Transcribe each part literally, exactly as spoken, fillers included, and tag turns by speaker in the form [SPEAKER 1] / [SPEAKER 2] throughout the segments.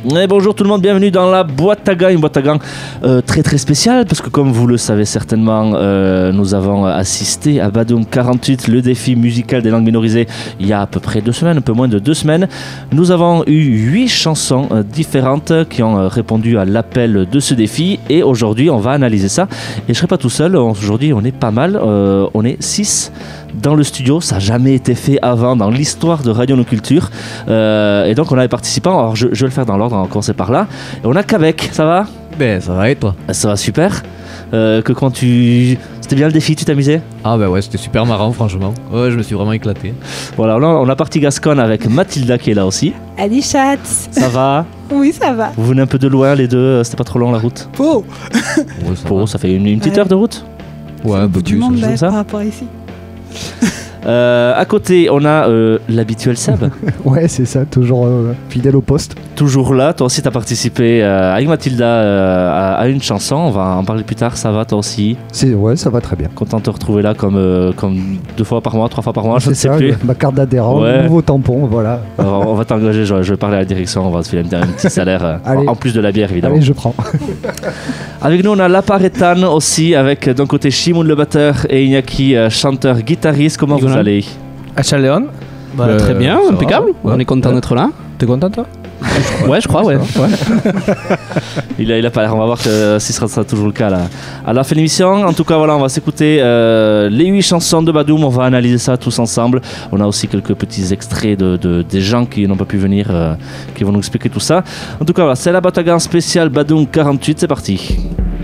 [SPEAKER 1] Et bonjour tout le monde, bienvenue dans la boîte à gants, une boîte à gants euh, très très spéciale parce que comme vous le savez certainement, euh, nous avons assisté à Badoum quarante-huit, le défi musical des langues minorisées, il y a à peu près deux semaines, un peu moins de deux semaines. Nous avons eu huit chansons euh, différentes qui ont euh, répondu à l'appel de ce défi et aujourd'hui on va analyser ça. Et je ne serai pas tout seul, aujourd'hui on est pas mal, euh, on est six dans le studio, ça n'a jamais été fait avant dans l'histoire de Radio No Culture. Euh, et donc on a les participants, alors je, je vais le faire dans l'ordre, on va commencer par là. Et on a Québec, ça va ?
[SPEAKER 2] Ben ça va et toi ?
[SPEAKER 1] Ça va super. Euh, que quand tu... C'était bien le défi, tu t'amusais ?
[SPEAKER 2] Ah ben ouais, c'était super marrant franchement. Ouais, je me suis vraiment éclaté.
[SPEAKER 1] Voilà, là, on a parti Gasconne avec Mathilda qui est là aussi.
[SPEAKER 3] Allez chat.
[SPEAKER 1] Ça va ?
[SPEAKER 3] Oui, ça va.
[SPEAKER 1] Vous venez un peu de loin les deux, c'était pas trop long la route ?
[SPEAKER 3] Pau.
[SPEAKER 2] Ouais, ça,
[SPEAKER 1] Pau, ça fait une, une petite
[SPEAKER 3] Ouais.
[SPEAKER 1] heure de route ?
[SPEAKER 2] ouais, un peu
[SPEAKER 3] Du
[SPEAKER 2] plus.
[SPEAKER 3] monde
[SPEAKER 1] ça,
[SPEAKER 3] bah,
[SPEAKER 1] ça
[SPEAKER 3] par rapport à ici.
[SPEAKER 1] Euh, à côté, on a euh, l'habituel Seb.
[SPEAKER 4] Ouais, c'est ça, toujours euh, fidèle au poste.
[SPEAKER 1] Toujours là, toi aussi tu as participé euh, avec Mathilda euh, à, à une chanson, on va en parler plus tard, ça va toi aussi ?
[SPEAKER 4] C'est, ouais, ça va très bien.
[SPEAKER 1] Content de te retrouver là comme, euh, comme deux fois par mois, trois fois par mois, je ne
[SPEAKER 4] c'est
[SPEAKER 1] sais
[SPEAKER 4] ça,
[SPEAKER 1] plus.
[SPEAKER 4] le- ma carte d'adhérent,
[SPEAKER 1] Ouais.
[SPEAKER 4] le nouveau tampon, voilà.
[SPEAKER 1] Alors, on va t'engager, je, je vais parler à la direction, on va te filer un, un petit salaire, euh,
[SPEAKER 4] Allez.
[SPEAKER 1] en, en plus de la bière évidemment.
[SPEAKER 4] Allez, je prends.
[SPEAKER 1] Avec nous on a Laparetan aussi, avec d'un côté Shimoun le batteur et Iñaki euh, chanteur guitariste, comment vous
[SPEAKER 5] Nicolas.
[SPEAKER 1] allez ?
[SPEAKER 5] À Challéon, bah,
[SPEAKER 2] Euh,
[SPEAKER 5] très bien,
[SPEAKER 2] ça
[SPEAKER 5] impeccable.
[SPEAKER 2] va, ouais.
[SPEAKER 5] On est content
[SPEAKER 2] Ouais.
[SPEAKER 5] d'être là.
[SPEAKER 2] T'es content toi ?
[SPEAKER 5] Ouais, je crois, ouais. ouais.
[SPEAKER 1] Il a, il a pas l'air, on va voir que si ce sera, sera toujours le cas là. À la fin de l'émission, en tout cas voilà, on va s'écouter euh, les huit chansons de Badoum, on va analyser ça tous ensemble. On a aussi quelques petits extraits de, de, des gens qui n'ont pas pu venir, euh, qui vont nous expliquer tout ça. En tout cas voilà, c'est la Batagan spéciale Badoum quarante-huit, c'est parti.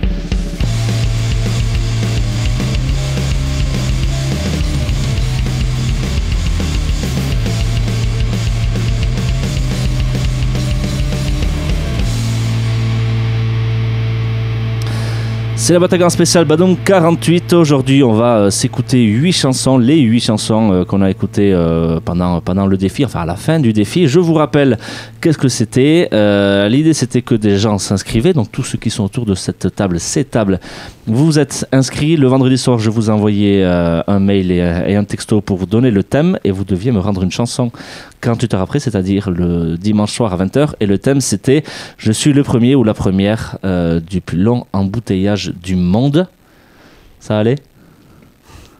[SPEAKER 1] C'est la Batagan spéciale Badoum quarante-huit. Aujourd'hui, on va euh, s'écouter huit chansons, les huit chansons euh, qu'on a écoutées euh, pendant, pendant le défi, enfin à la fin du défi. Je vous rappelle qu'est-ce que c'était. Euh, l'idée, c'était que des gens s'inscrivaient. Donc, tous ceux qui sont autour de cette table, ces tables, vous vous êtes inscrits. Le vendredi soir, je vous ai envoyé euh, un mail et, et un texto pour vous donner le thème. Et vous deviez me rendre une chanson quarante-huit heures après, c'est-à-dire le dimanche soir à vingt heures. Et le thème, c'était « Je suis le premier ou la première euh, du plus long embouteillage du monde ». Ça allait ? Théo ?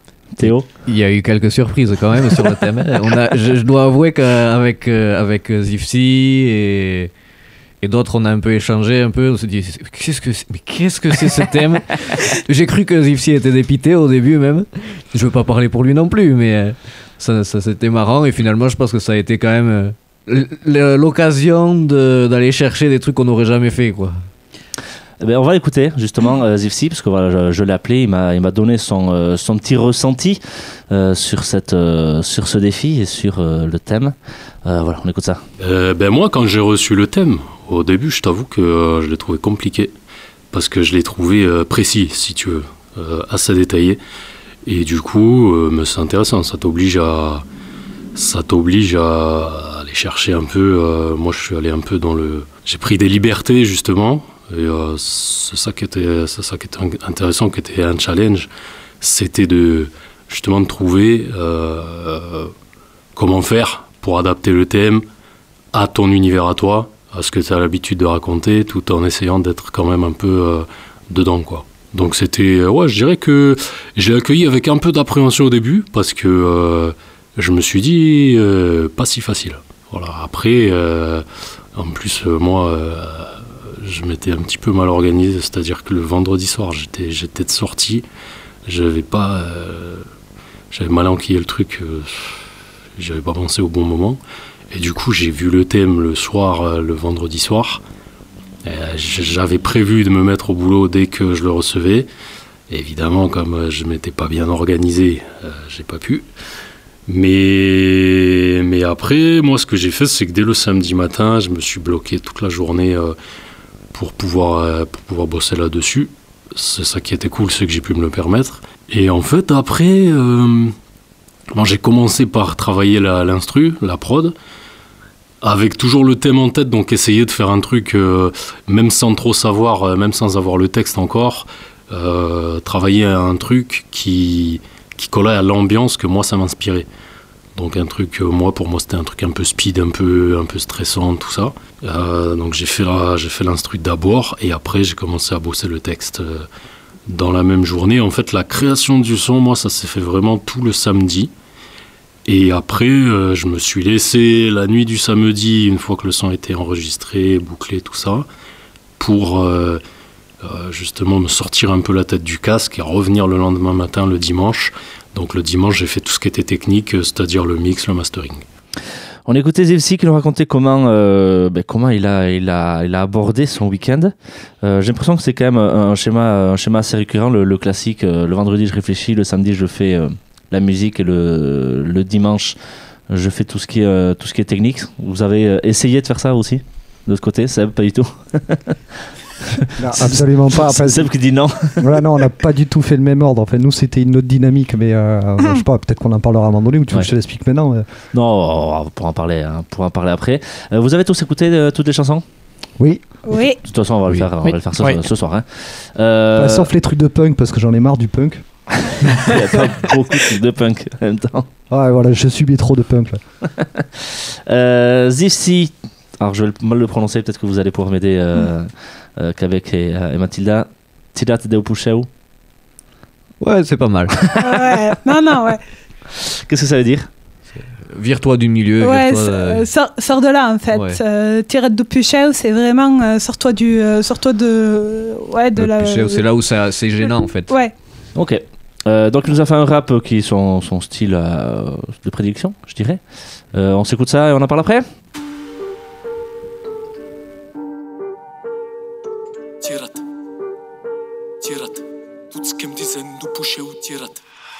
[SPEAKER 2] Il y a eu quelques surprises quand même sur le thème. On a, je, je dois avouer qu'avec euh, avec Zifsi et, et d'autres, on a un peu échangé un peu. On se dit, qu'est-ce que c'est, mais qu'est-ce que c'est ce thème ? J'ai cru que Zifsi était dépité au début même. Je veux pas parler pour lui non plus, mais euh, ça, ça c'était marrant. Et finalement, je pense que ça a été quand même euh, l- l'occasion de, d'aller chercher des trucs qu'on n'aurait jamais fait, quoi.
[SPEAKER 1] Eh bien, on va l'écouter justement, euh, Zifsi, parce que voilà, je, je l'ai appelé, il m'a, il m'a donné son, euh, son petit ressenti euh, sur, cette, euh, sur ce défi et sur euh, le thème. Euh, voilà, on écoute ça.
[SPEAKER 6] Euh, ben moi, quand j'ai reçu le thème, au début, je t'avoue que euh, je l'ai trouvé compliqué, parce que je l'ai trouvé euh, précis, si tu veux, euh, assez détaillé. Et du coup, euh, mais c'est intéressant, ça t'oblige à, ça t'oblige à aller chercher un peu. Euh, moi, je suis allé un peu dans le... J'ai pris des libertés, justement. Et euh, c'est ça qui était, c'est ça qui était intéressant, qui était un challenge, c'était de justement de trouver euh, comment faire pour adapter le thème à ton univers à toi, à ce que tu as l'habitude de raconter, tout en essayant d'être quand même un peu euh, dedans, quoi. Donc c'était, ouais, je dirais que je l'ai accueilli avec un peu d'appréhension au début, parce que euh, je me suis dit, euh, pas si facile. Voilà. Après, euh, en plus, euh, moi... Euh, je m'étais un petit peu mal organisé, c'est-à-dire que le vendredi soir, j'étais, j'étais de sortie, j'avais pas, euh, j'avais mal enquillé le truc, euh, j'avais pas pensé au bon moment, et du coup j'ai vu le thème le soir, euh, le vendredi soir, et, euh, j'avais prévu de me mettre au boulot dès que je le recevais, et évidemment comme euh, je m'étais pas bien organisé, euh, j'ai pas pu. Mais, mais après, moi ce que j'ai fait, c'est que dès le samedi matin, je me suis bloqué toute la journée euh, pour pouvoir, euh, pour pouvoir bosser là-dessus. C'est ça qui était cool, c'est que j'ai pu me le permettre. Et en fait, après, euh, bon, j'ai commencé par travailler la, l'instru, la prod, avec toujours le thème en tête, donc essayer de faire un truc, euh, même sans trop savoir, euh, même sans avoir le texte encore, euh, travailler un truc qui, qui collait à l'ambiance que moi, ça m'inspirait. Donc un truc, euh, moi pour moi c'était un truc un peu speed, un peu, un peu stressant, tout ça. Euh, donc j'ai fait, la, j'ai fait l'instru d'abord et après j'ai commencé à bosser le texte euh, dans la même journée. En fait la création du son, moi ça s'est fait vraiment tout le samedi. Et après euh, je me suis laissé la nuit du samedi, une fois que le son était enregistré, bouclé, tout ça, pour euh, euh, justement me sortir un peu la tête du casque et revenir le lendemain matin, le dimanche. Donc le dimanche, j'ai fait tout ce qui était technique, c'est-à-dire le mix, le mastering.
[SPEAKER 1] On écoutait Zivsi qui nous racontait comment, euh, ben, comment il, a, il, a, il a abordé son week-end. Euh, j'ai l'impression que c'est quand même un schéma, un schéma assez récurrent, le, le classique. Euh, le vendredi, je réfléchis, le samedi, je fais euh, la musique et le, le dimanche, je fais tout ce, qui est, euh, tout ce qui est technique. Vous avez euh, essayé de faire ça aussi, de l'autre côté, Seb, pas du tout?
[SPEAKER 4] Non, absolument pas.
[SPEAKER 1] C'est Seb qui dit non.
[SPEAKER 4] Voilà, non, on n'a pas du tout fait le même ordre. Enfin, nous, c'était une autre dynamique, mais euh, je sais pas, peut-être qu'on en parlera à un moment donné ou tu veux
[SPEAKER 1] Ouais.
[SPEAKER 4] que je te l'explique maintenant. euh.
[SPEAKER 1] Non, on pourra en parler, hein, on pourra en parler après. Euh, vous avez tous écouté euh, toutes les chansons?
[SPEAKER 4] Oui,
[SPEAKER 3] Oui.
[SPEAKER 1] De toute façon, on va le
[SPEAKER 2] Oui.
[SPEAKER 1] faire, on
[SPEAKER 5] Oui.
[SPEAKER 1] va le faire ce,
[SPEAKER 5] Oui.
[SPEAKER 1] ce soir. Hein. Euh,
[SPEAKER 4] Enfin, sauf les trucs de punk, parce que j'en ai marre du punk.
[SPEAKER 1] Il n'y a pas beaucoup de trucs de punk en même temps.
[SPEAKER 4] Ouais, voilà, je subis trop de punk là.
[SPEAKER 1] Euh, Zivsi, alors je vais mal le prononcer, peut-être que vous allez pouvoir m'aider, euh, euh, qu'avec et, euh, et Mathilda. Tidat de Pusheu.
[SPEAKER 2] Ouais, c'est pas mal.
[SPEAKER 3] Ouais. Non, non, ouais.
[SPEAKER 1] Qu'est-ce que ça veut dire?
[SPEAKER 2] Vire-toi du milieu.
[SPEAKER 3] Ouais,
[SPEAKER 2] vire-toi,
[SPEAKER 3] c'est-
[SPEAKER 2] euh,
[SPEAKER 3] sors, sors de là en fait.
[SPEAKER 2] Ouais.
[SPEAKER 3] Euh, Tirette de Puchel, c'est vraiment euh, sors-toi du, euh, sors-toi de, ouais, de
[SPEAKER 2] le
[SPEAKER 3] la.
[SPEAKER 2] péché, c'est là où ça- c'est gênant en fait.
[SPEAKER 3] Ouais.
[SPEAKER 1] Ok. Euh, donc il nous a fait un rap qui est son, son style euh, de prédilection, je dirais. Euh, on s'écoute ça et on en parle après.
[SPEAKER 7] Tirat, tirat, tudo que me dizem do puxei o tirat.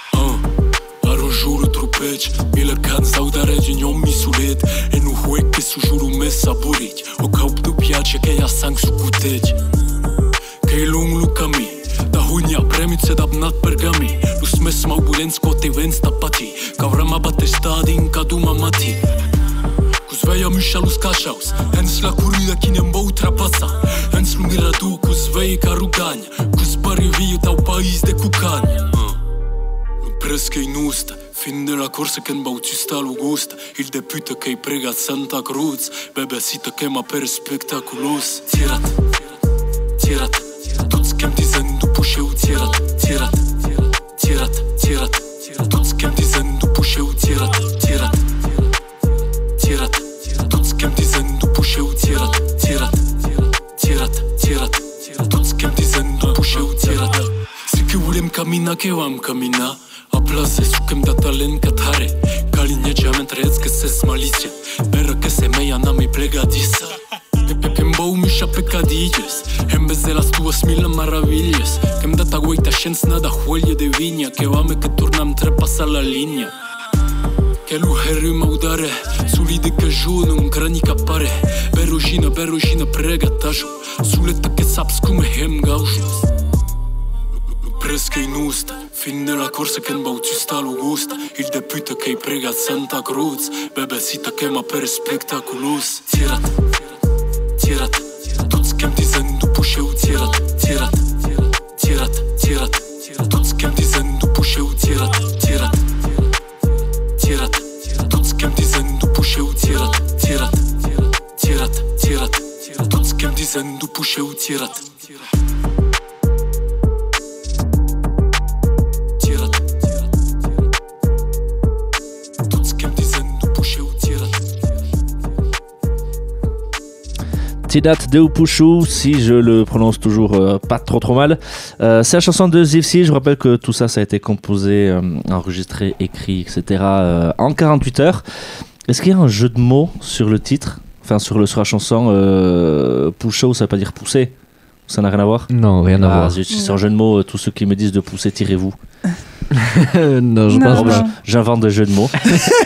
[SPEAKER 7] Ah, arranjuro tropete, mila canza o da regi non mi sulet, e no hue che su juro me saborit, o caup do piace che ha sang su cutege. Che lung lu cami, da hunia premice da bnat pergami, lu smes mau bulen scote vens da pati, cavrama batte stadi in caduma mati. Veja myšalus kašaus, hens la kurida ki ne mba utrapasa, hens lu miradu kus veja ka ruganja, kus bari viju tau pais de kukanja. Lu presque inusta, fin de la corsa che mba ucista lu gusta, il deputa che i prega Santa Cruz, bebesita che ma per spectaculos. Tirat, tirat, tuts che mi dizen du pușeu tirat, tirat, tirat, tirat, tuts che mi dizen du pușeu tirat, tirat, tirat. Că-mi dizendo pușeu tirat, tirat, tirat, tirat. Toți că-mi dizendo pușeu tirat. Si că ulem camina că eu am camina, aplase su că-mi da talent ca tare. Ca linie ce am întreț că se smalice, peră că semeia n-am îi plegadisa. Că-mi bău mișa pecadillos, hembeze las tuas mil maravillas. Că-mi dat aguaita șens nada huelje de viña, că eu ame că turnam trepasa la linia. Che lu herry maudare, sulide che giù non grani capare, berugina, berugina prega tajo, suletta che saps come hem gaujos. Lu presque inusta, fin de la corsa che n'bautista lu gusta, il deputa che i prega Santa Cruz, bebesita che ma per spectaculos. Tirat, tirat, tuts che-mi dizendo pușeu tirat, tirat, tirat, tirat, tuts che-mi dizendo pușeu tirat, tirat. Tirat, toți că-mi dizendo pușeu tirat, tirat, tirat, tirat. Toți că-mi dizendo pușeu tirat. Tirat, toți că-mi dizendo pușeu tirat.
[SPEAKER 1] Tidat de Upushu, si je le prononce toujours euh, pas trop trop mal. Euh, c'est la chanson de Zivsi. Je rappelle que tout ça, ça a été composé, euh, enregistré, écrit, et cetera euh, en quarante-huit heures. Est-ce qu'il y a un jeu de mots sur le titre, enfin sur, le, sur la chanson euh, Pushu, ça veut pas dire pousser? Ça n'a rien à voir?
[SPEAKER 2] Non, rien à
[SPEAKER 1] Ah,
[SPEAKER 2] voir.
[SPEAKER 1] zut, c'est un jeu de mots. euh, Tous ceux qui me disent de pousser, tirez-vous.
[SPEAKER 2] non, je
[SPEAKER 3] Non,
[SPEAKER 2] pense
[SPEAKER 1] Bon,
[SPEAKER 3] non.
[SPEAKER 2] pas.
[SPEAKER 1] bah, j'invente des jeux de mots.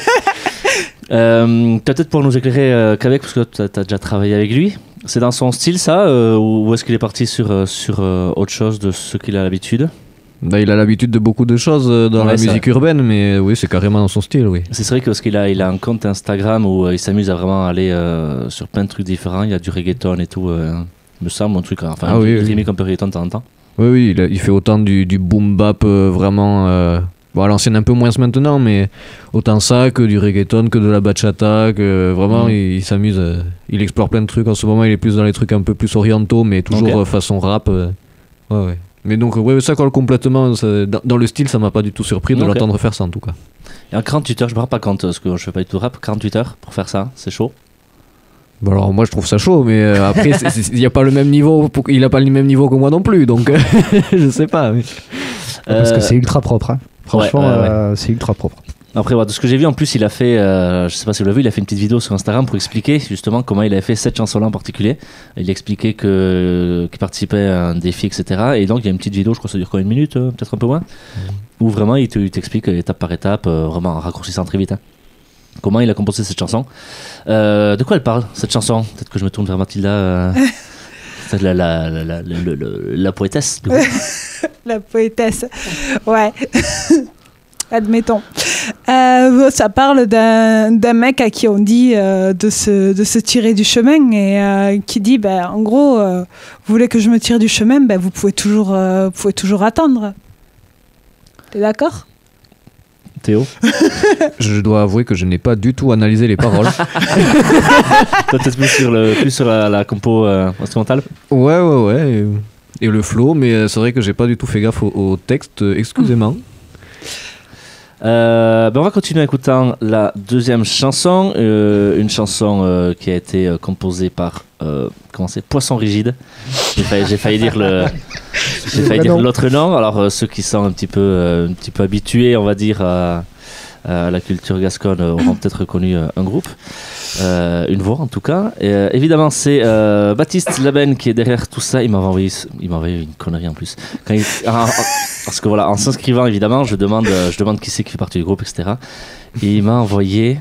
[SPEAKER 1] euh, t'as peut-être pour nous éclairer euh, qu'avec, parce que tu as déjà travaillé avec lui. C'est dans son style ça, euh, ou est-ce qu'il est parti sur, euh, sur euh, autre chose de ce qu'il a l'habitude?
[SPEAKER 2] Bah, il a l'habitude de beaucoup de choses euh, dans
[SPEAKER 1] Ouais,
[SPEAKER 2] la
[SPEAKER 1] ça-
[SPEAKER 2] musique urbaine, mais oui, c'est carrément dans son style, oui.
[SPEAKER 1] C'est vrai que parce qu'il a, il a un compte Instagram où euh, il s'amuse à vraiment aller euh, sur plein de trucs différents. Il y a du reggaeton et tout, euh, il me semble, un truc. Enfin,
[SPEAKER 2] Ah oui,
[SPEAKER 1] il
[SPEAKER 2] oui.
[SPEAKER 1] remake un peu reggaeton de temps en temps.
[SPEAKER 2] Oui, oui, il, a- il fait autant du, du boom bap euh, vraiment euh, Bon, à l'ancienne un peu moins maintenant, mais autant ça que du reggaeton, que de la bachata, que vraiment
[SPEAKER 1] Mm.
[SPEAKER 2] il, il s'amuse, euh, il explore plein de trucs. En ce moment, il est plus dans les trucs un peu plus orientaux, mais toujours
[SPEAKER 1] Ok.
[SPEAKER 2] euh, façon rap. euh. Ouais, ouais. Mais donc, ouais, ça colle complètement. Ça- dans, dans le style, ça m'a pas du tout surpris de
[SPEAKER 1] Ok.
[SPEAKER 2] l'entendre faire ça en tout cas.
[SPEAKER 1] Et en quarante-huit heures, je me rends pas compte, parce que je fais pas du tout de rap, quarante-huit heures pour faire ça, c'est chaud.
[SPEAKER 2] Bon, alors moi je trouve ça chaud, mais euh, après c'est- c'est- il y a pas le même niveau, pour- il a pas le même niveau que moi non plus, donc euh, je sais pas. Mais...
[SPEAKER 4] Parce
[SPEAKER 1] Euh,
[SPEAKER 4] que c'est ultra propre. Hein. Franchement,
[SPEAKER 1] ouais, ouais, ouais.
[SPEAKER 4] euh, c'est ultra propre.
[SPEAKER 1] Après, voilà, de ce que j'ai vu, en plus, il a fait, euh, je sais pas si vous l'avez vu, il a fait une petite vidéo sur Instagram pour expliquer justement comment il avait fait cette chanson-là en particulier. Il expliquait que, qu'il participait à un défi, et cetera. Et donc, il y a une petite vidéo, je crois que ça dure quoi, une minute, euh, peut-être un peu moins, où vraiment il, te- il t'explique étape par étape, euh, vraiment en raccourcissant très vite, hein, comment il a composé cette chanson. Euh, de quoi elle parle, cette chanson? Peut-être que je me tourne vers Mathilda. Euh, c'est la, la, la, la, la, la, la poétesse, du coup.
[SPEAKER 3] La poétesse. Ouais. Admettons. Euh, ça parle d'un, d'un mec à qui on dit euh, de, se, de se tirer du chemin et euh, qui dit, ben, en gros, euh, vous voulez que je me tire du chemin, ben, vous, pouvez toujours, euh, vous pouvez toujours attendre. T'es d'accord?
[SPEAKER 1] Théo,
[SPEAKER 2] Je dois avouer que je n'ai pas du tout analysé les paroles.
[SPEAKER 1] toi peut-être plus sur, le, plus sur la, la compo euh, instrumentale.
[SPEAKER 2] Ouais, ouais, ouais. Et, et le flow, mais euh, c'est vrai que j'ai pas du tout fait gaffe au, au texte, euh, excusez-moi.
[SPEAKER 1] Euh, ben on va continuer en écoutant la deuxième chanson, euh, une chanson euh, qui a été euh, composée par euh, comment c'est, Poisson Rigide. J'ai failli, j'ai failli dire le, j'ai failli dire l'autre nom. Alors euh, ceux qui sont un petit peu, euh, un petit peu habitués, on va dire, à, à la culture gasconne euh, auront peut-être reconnu euh, un groupe, euh, une voix en tout cas. Et, euh, évidemment, c'est euh, Baptiste Labenne qui est derrière tout ça. Il m'a envoyé, il m'a envoyé une connerie en plus. Quand il, en- en- parce que voilà, en s'inscrivant évidemment, je demande, euh, je demande qui c'est qui fait partie du groupe, et cetera. Et il m'a envoyé.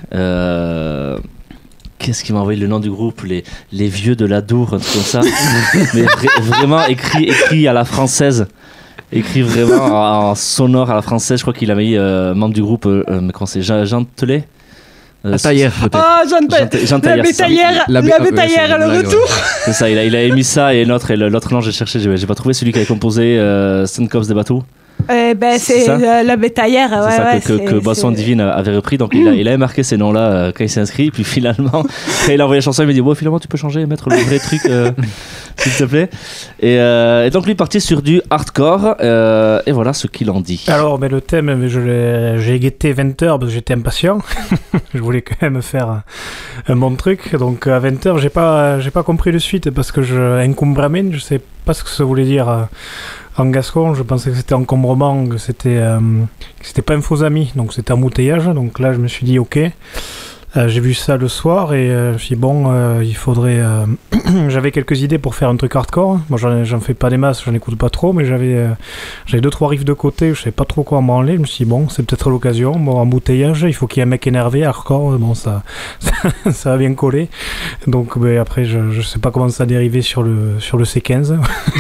[SPEAKER 1] Euh, Qu'est-ce qu'il m'a envoyé, le nom du groupe, les, les vieux de la Dour, un truc comme ça. Mais vra- vraiment écrit, écrit à la française. Écrit vraiment en, en sonore à la française. Je crois qu'il a mis euh, membre du groupe, euh, euh, comment c'est, Jean, Jean Telet euh,
[SPEAKER 2] La taillère, peut-être.
[SPEAKER 3] Ah, Jean,
[SPEAKER 1] Jean, Ta- Jean
[SPEAKER 3] la
[SPEAKER 1] Taillère, c'est ça.
[SPEAKER 3] bétaillère,
[SPEAKER 2] La
[SPEAKER 3] la,
[SPEAKER 2] bé- ah, ouais,
[SPEAKER 3] bétaillère,
[SPEAKER 2] c'est une
[SPEAKER 3] le
[SPEAKER 2] blague,
[SPEAKER 3] retour.
[SPEAKER 1] C'est ça, il a, il a émis ça et l'autre, et le- l'autre nom j'ai cherché, j'ai, j'ai pas trouvé celui qui avait composé euh, Suncops des bateaux.
[SPEAKER 3] Eh ben,
[SPEAKER 1] C'est
[SPEAKER 3] c'est
[SPEAKER 1] ça
[SPEAKER 3] euh, la bétaillère.
[SPEAKER 1] C'est
[SPEAKER 3] ouais,
[SPEAKER 1] ça
[SPEAKER 3] ouais,
[SPEAKER 1] que, que,
[SPEAKER 3] c'est-
[SPEAKER 1] que Boisson
[SPEAKER 3] c'est-
[SPEAKER 1] Divine avait repris, donc il, a, il avait marqué ces noms-là euh, quand il s'est inscrit, puis finalement, quand il a envoyé la chanson, il m'a dit, bon, finalement tu peux changer et mettre le vrai truc, euh, s'il te plaît. Et, euh, et donc lui parti sur du hardcore, euh, et voilà ce qu'il en dit.
[SPEAKER 8] Alors, mais le thème, mais je l'ai- j'ai guetté vingt heures parce que j'étais impatient. Je voulais quand même faire un, un bon truc. Donc à vingt heures, j'ai pas, j'ai pas compris de suite parce que je encombramen, je sais pas ce que ça voulait dire euh, en gascon. Je pensais que c'était encombrement, que c'était, euh, que c'était pas un faux ami, donc c'était embouteillage. Donc là, je me suis dit ok. Euh, j'ai vu ça le soir et euh, je me suis dit bon, euh, il faudrait. euh, J'avais quelques idées pour faire un truc hardcore. Moi, j'en, j'en fais pas des masses, j'en écoute pas trop, mais j'avais, euh, j'avais deux trois riffs de côté. Je savais pas trop quoi en branler. Je me suis dit bon, c'est peut-être l'occasion. Bon, embouteillage, il faut qu'il y ait un mec énervé, hardcore. Bon, ça, ça, ça va bien coller. Donc, ben, après, je, je sais pas comment ça a dérivé sur le sur le C quinze,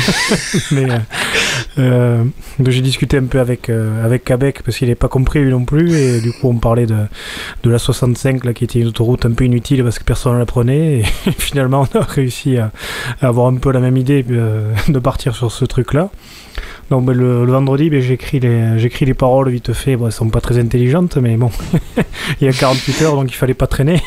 [SPEAKER 8] mais euh, euh, donc j'ai discuté un peu avec euh, avec Québec parce qu'il n'avait pas compris lui non plus et du coup on parlait de de la soixante-cinq là qui était une autoroute un peu inutile parce que personne ne la prenait et finalement on a réussi à, à avoir un peu la même idée euh, de partir sur ce truc là. Donc ben, le, le vendredi ben, j'écris les j'écris les paroles vite fait, bon, elles sont pas très intelligentes mais bon il y a quarante-huit heures donc il fallait pas traîner.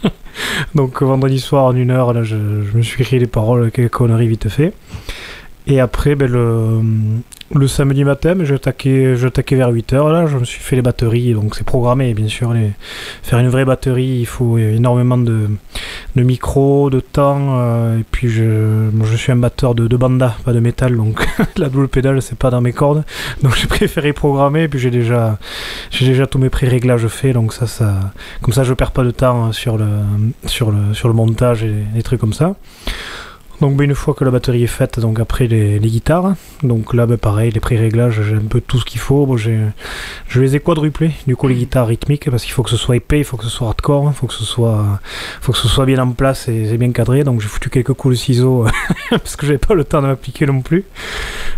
[SPEAKER 8] Donc vendredi soir en une heure là je, je me suis écrit les paroles, quelques conneries vite fait. Et après, ben, le, le samedi matin, ben, je attaquais, je attaquais vers huit heures. Là, je me suis fait les batteries, donc c'est programmé, bien sûr. Les, faire une vraie batterie, il faut énormément de, de micros, de temps. Euh, et puis, je, moi, je suis un batteur de, de banda, pas de métal, donc la double pédale, c'est pas dans mes cordes. Donc, j'ai préféré programmer. Et puis, j'ai déjà, j'ai déjà tous mes pré-réglages faits, donc ça, ça, comme ça, je perds pas de temps sur le, sur le, sur le montage et les trucs comme ça. Donc ben, une fois que la batterie est faite, donc après les, les guitares, donc là ben, pareil, les pré-réglages, j'ai un peu tout ce qu'il faut, bon, j'ai, je les ai quadruplés, du coup les guitares rythmiques, parce qu'il faut que ce soit épais, il faut que ce soit hardcore, il faut que ce soit, faut que ce soit bien en place et, et bien cadré, donc j'ai foutu quelques coups de ciseaux, parce que j'avais pas le temps de m'appliquer non plus.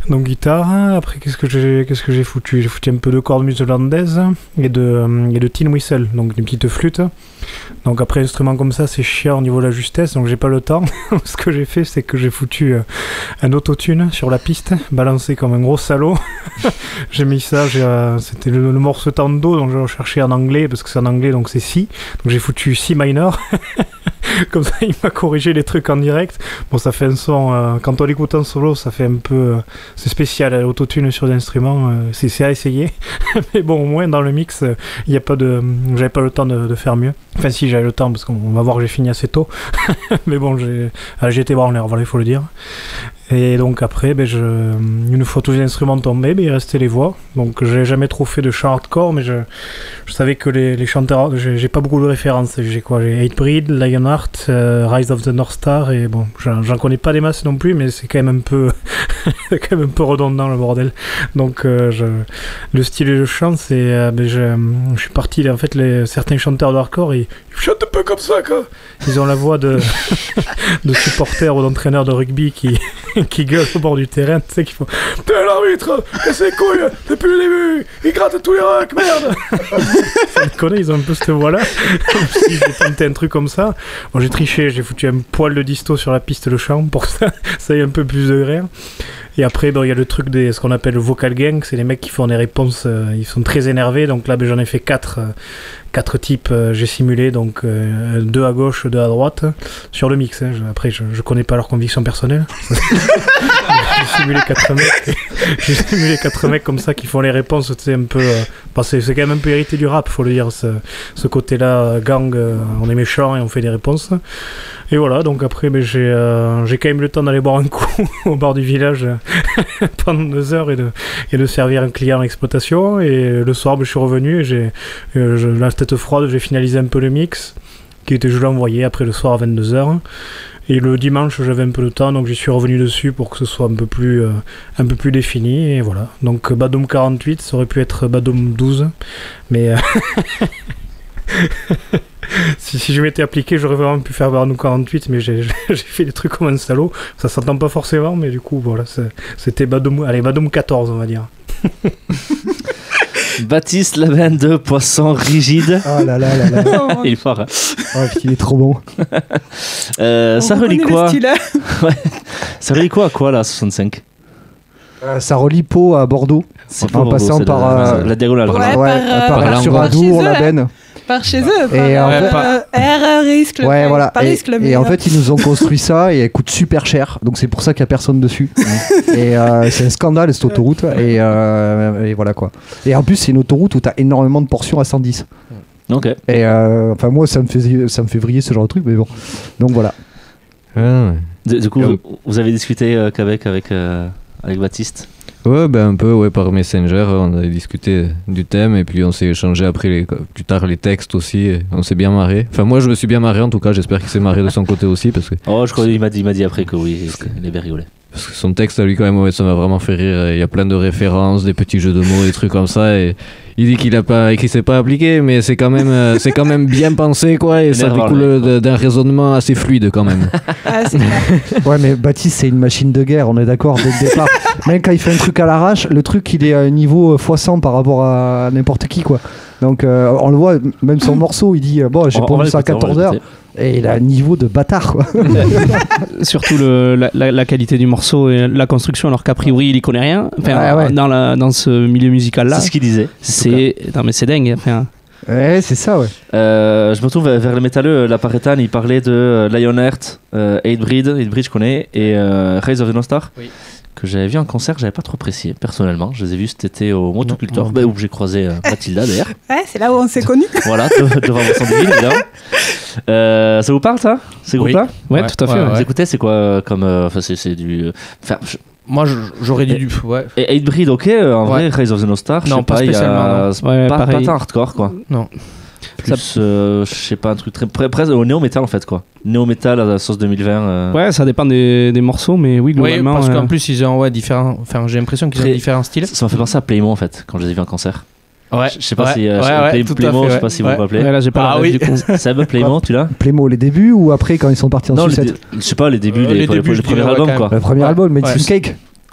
[SPEAKER 8] Donc guitare, après qu'est-ce que j'ai qu'est-ce que j'ai foutu J'ai foutu un peu de cornemuse hollandaise et de, et de tin whistle, donc des petites flûtes. Donc après instrument comme ça c'est chiant au niveau de la justesse, donc j'ai pas le temps. Ce que j'ai fait c'est que j'ai foutu euh, un autotune sur la piste, balancé comme un gros salaud. J'ai mis ça, j'ai, euh, c'était le, le morceau Tando, donc je recherchais en anglais parce que c'est en anglais donc c'est Si. Donc j'ai foutu Si minor. Comme ça, il m'a corrigé les trucs en direct. Bon, ça fait un son, euh, quand on l'écoute en solo, ça fait un peu. Euh, c'est spécial, l'autotune sur l'instrument, euh, c'est, c'est à essayer. Mais bon, au moins dans le mix, il euh, n'y a pas de. J'avais pas le temps de, de faire mieux. Enfin, si, j'avais le temps, parce qu'on va voir que j'ai fini assez tôt. Mais bon, j'ai, ah, j'ai été voir en l'air, voilà, il faut le dire. Et donc après, ben je, une fois tous les instruments tombés, ben il restait les voix. Donc j'ai jamais trop fait de chant hardcore, mais je, je savais que les, les chanteurs, j'ai, j'ai pas beaucoup de références. J'ai quoi J'ai Hatebreed, Lionheart, euh, Rise of the North Star, et bon, j'en, j'en connais pas des masses non plus, mais c'est quand même un peu, quand même un peu redondant le bordel. Donc euh, je, le style et le chant, c'est, euh, ben je, je suis parti. En fait, les, certains chanteurs de hardcore, ils, ils chantent un peu comme ça, quoi. Ils ont la voix de, de supporters ou d'entraîneurs de rugby qui qui gueule au bord du terrain, tu sais qu'il faut putain l'arbitre, casse les couilles depuis le début, il gratte tous les racks, merde. Ça me connaît, ils ont un peu cette voix là. Si j'ai tenté un truc comme ça, bon j'ai triché, j'ai foutu un poil de disto sur la piste de chant pour que ça, ça ait un peu plus de grain. Et après, il bon, y a le truc de ce qu'on appelle le vocal gang, c'est les mecs qui font des réponses, euh, ils sont très énervés, donc là ben, j'en ai fait quatre, euh, quatre types, euh, j'ai simulé, donc euh, deux à gauche, deux à droite, sur le mix. Hein. Je, après, je, je connais pas leurs convictions personnelles. j'ai simulé quatre mecs, j'ai simulé quatre mecs comme ça qui font les réponses, tu sais, un peu, euh, bah, c'est, c'est quand même un peu hérité du rap, faut le dire, ce, ce côté-là, gang, euh, on est méchant et on fait des réponses. Et voilà, donc après, ben, j'ai, euh, j'ai quand même le temps d'aller boire un coup au bord du village pendant deux heures et de, et de servir un client en exploitation. Et le soir, ben, je suis revenu et j'ai euh, je, la tête froide, j'ai finalisé un peu le mix, qui était, je l'ai envoyé après le soir à vingt-deux heures. Et le dimanche, j'avais un peu de temps, donc j'y suis revenu dessus pour que ce soit un peu plus, euh, un peu plus défini. Et voilà. Donc Badoum quarante-huit, ça aurait pu être Badoum douze, mais... Euh si, si je m'étais appliqué, j'aurais vraiment pu faire Badoum quarante-huit, mais j'ai, j'ai fait des trucs comme un salaud. Ça s'entend pas forcément, mais du coup, voilà, c'est, c'était Badoum, allez, Badoum quatorze, on va dire.
[SPEAKER 1] Baptiste Laven de Poisson Rigide.
[SPEAKER 4] Oh là là là là.
[SPEAKER 1] Il est fort. Hein.
[SPEAKER 4] Oh, il est trop bon.
[SPEAKER 1] euh, ça relie quoi ouais. Ça relie quoi à quoi là, soixante-cinq
[SPEAKER 4] euh, Ça relie Pau à Bordeaux.
[SPEAKER 1] C'est
[SPEAKER 4] en passant par
[SPEAKER 1] la, euh, la diagonale.
[SPEAKER 3] Ouais,
[SPEAKER 1] ouais,
[SPEAKER 3] par, euh,
[SPEAKER 4] par, par sur Adour, la Benne.
[SPEAKER 3] Par chez eux, par,
[SPEAKER 4] et en
[SPEAKER 3] euh,
[SPEAKER 4] fait,
[SPEAKER 3] euh, R risque le
[SPEAKER 4] ouais, voilà.
[SPEAKER 3] Pas
[SPEAKER 4] et,
[SPEAKER 3] risque le
[SPEAKER 4] et en fait, ils nous ont construit ça et elle coûte super cher, donc c'est pour ça qu'il n'y a personne dessus. Et euh, c'est un scandale cette autoroute. Et, euh, et voilà quoi. Et en plus, c'est une autoroute où tu as énormément de portions à cent dix.
[SPEAKER 1] Ok.
[SPEAKER 4] Et euh, enfin, moi, ça me fait ça me fait vriller ce genre de truc, mais bon. Donc voilà.
[SPEAKER 2] Ah, ouais.
[SPEAKER 1] Du, du coup, vous, vous avez discuté euh, qu'avec avec euh, avec Baptiste.
[SPEAKER 2] Ouais, ben un peu, ouais, par Messenger, on avait discuté du thème et puis on s'est échangé après, les, plus tard, les textes aussi. Et on s'est bien marré. Enfin, moi, je me suis bien marré en tout cas. J'espère qu'il s'est marré de son côté aussi parce que.
[SPEAKER 1] Oh, je crois qu'il m'a dit, il m'a dit après que oui, il est bien rigolé.
[SPEAKER 2] Parce que son texte à lui quand même, ouais, ça m'a vraiment fait rire. Il y a plein de références, des petits jeux de mots, des trucs comme ça. Et il dit qu'il a pas, qu'il s'est pas appliqué, mais c'est quand même, euh, c'est quand même bien pensé, quoi. Et ça découle de, d'un raisonnement assez fluide quand même.
[SPEAKER 3] Ah, c'est
[SPEAKER 4] ouais, mais Baptiste, c'est une machine de guerre. On est d'accord dès le départ. Même quand il fait un truc à l'arrache, le truc il est à un niveau fois cent par rapport à n'importe qui, quoi. Donc euh, on le voit, même son morceau, il dit bon, j'ai pondu ça à quatorze heures. Et il a un niveau de bâtard, quoi.
[SPEAKER 5] Surtout le, la, la, la qualité du morceau et la construction, alors qu'a priori il y connaît rien. Enfin, ouais, ouais. Dans, la, dans ce milieu musical là.
[SPEAKER 1] C'est ce qu'il disait.
[SPEAKER 5] C'est non mais c'est dingue. Enfin.
[SPEAKER 4] Ouais, c'est ça, ouais.
[SPEAKER 1] Euh, je me retrouve vers le métalleux. La Paretan, il parlait de Lionheart, euh, Hatebreed, Hatebreed je connais, et euh, Rise of the North Star. Oui. Que j'avais vu en concert, j'avais pas trop apprécié personnellement. Je les ai vus cet été au Motocultor, bah, où j'ai croisé euh, Mathilda d'ailleurs.
[SPEAKER 3] Ouais, c'est là où on s'est connus.
[SPEAKER 1] Voilà, de, devant mon sandwich évidemment. Euh, ça vous parle ça, ces
[SPEAKER 5] oui.
[SPEAKER 1] groupes-là?
[SPEAKER 5] Ouais, ouais, tout à fait.
[SPEAKER 1] Ouais,
[SPEAKER 5] ouais.
[SPEAKER 1] Vous écoutez, c'est quoi comme, enfin euh, c'est, c'est du. Enfin, je...
[SPEAKER 5] Moi, j'aurais dit du. Ouais.
[SPEAKER 1] Et Hatebreed, ok, en vrai, ouais. Rise of the North Star,
[SPEAKER 5] non,
[SPEAKER 1] je sais
[SPEAKER 5] pas,
[SPEAKER 1] pas,
[SPEAKER 5] spécialement.
[SPEAKER 1] Il y a...
[SPEAKER 5] ouais,
[SPEAKER 1] pas,
[SPEAKER 5] pareil.
[SPEAKER 1] pas hardcore quoi.
[SPEAKER 5] Non.
[SPEAKER 1] Plus, euh, je sais pas, un truc très presque au néo-metal en fait quoi. Néo-metal à la sauce deux mille vingt. Euh...
[SPEAKER 5] Ouais, ça dépend des, des morceaux, mais oui, globalement.
[SPEAKER 9] Oui, parce qu'en
[SPEAKER 5] euh...
[SPEAKER 9] plus, ils ont ouais, différents. Enfin, j'ai l'impression qu'ils très... ont différents styles.
[SPEAKER 1] Ça, ça m'a fait penser à Playmo en fait, quand je les ai vus en concert.
[SPEAKER 9] Ouais,
[SPEAKER 1] je sais pas
[SPEAKER 9] ouais,
[SPEAKER 1] si euh,
[SPEAKER 9] ouais, ouais,
[SPEAKER 1] Play,
[SPEAKER 9] tout
[SPEAKER 1] Playmo,
[SPEAKER 9] fait,
[SPEAKER 1] je sais pas si
[SPEAKER 9] ouais.
[SPEAKER 1] vous vous rappelez.
[SPEAKER 5] Ouais, là, j'ai pas
[SPEAKER 9] ah,
[SPEAKER 5] la
[SPEAKER 9] oui.
[SPEAKER 5] du coup.
[SPEAKER 1] Seb, Playmo, tu l'as?
[SPEAKER 4] Playmo, les débuts ou après quand ils sont partis en
[SPEAKER 1] non,
[SPEAKER 4] sucette?
[SPEAKER 1] Je sais pas, les débuts,
[SPEAKER 9] euh,
[SPEAKER 1] les,
[SPEAKER 9] les,
[SPEAKER 1] les,
[SPEAKER 9] débuts,
[SPEAKER 1] les premiers albums quoi.
[SPEAKER 4] Le premier album, Medicine
[SPEAKER 1] ouais.
[SPEAKER 4] Cake.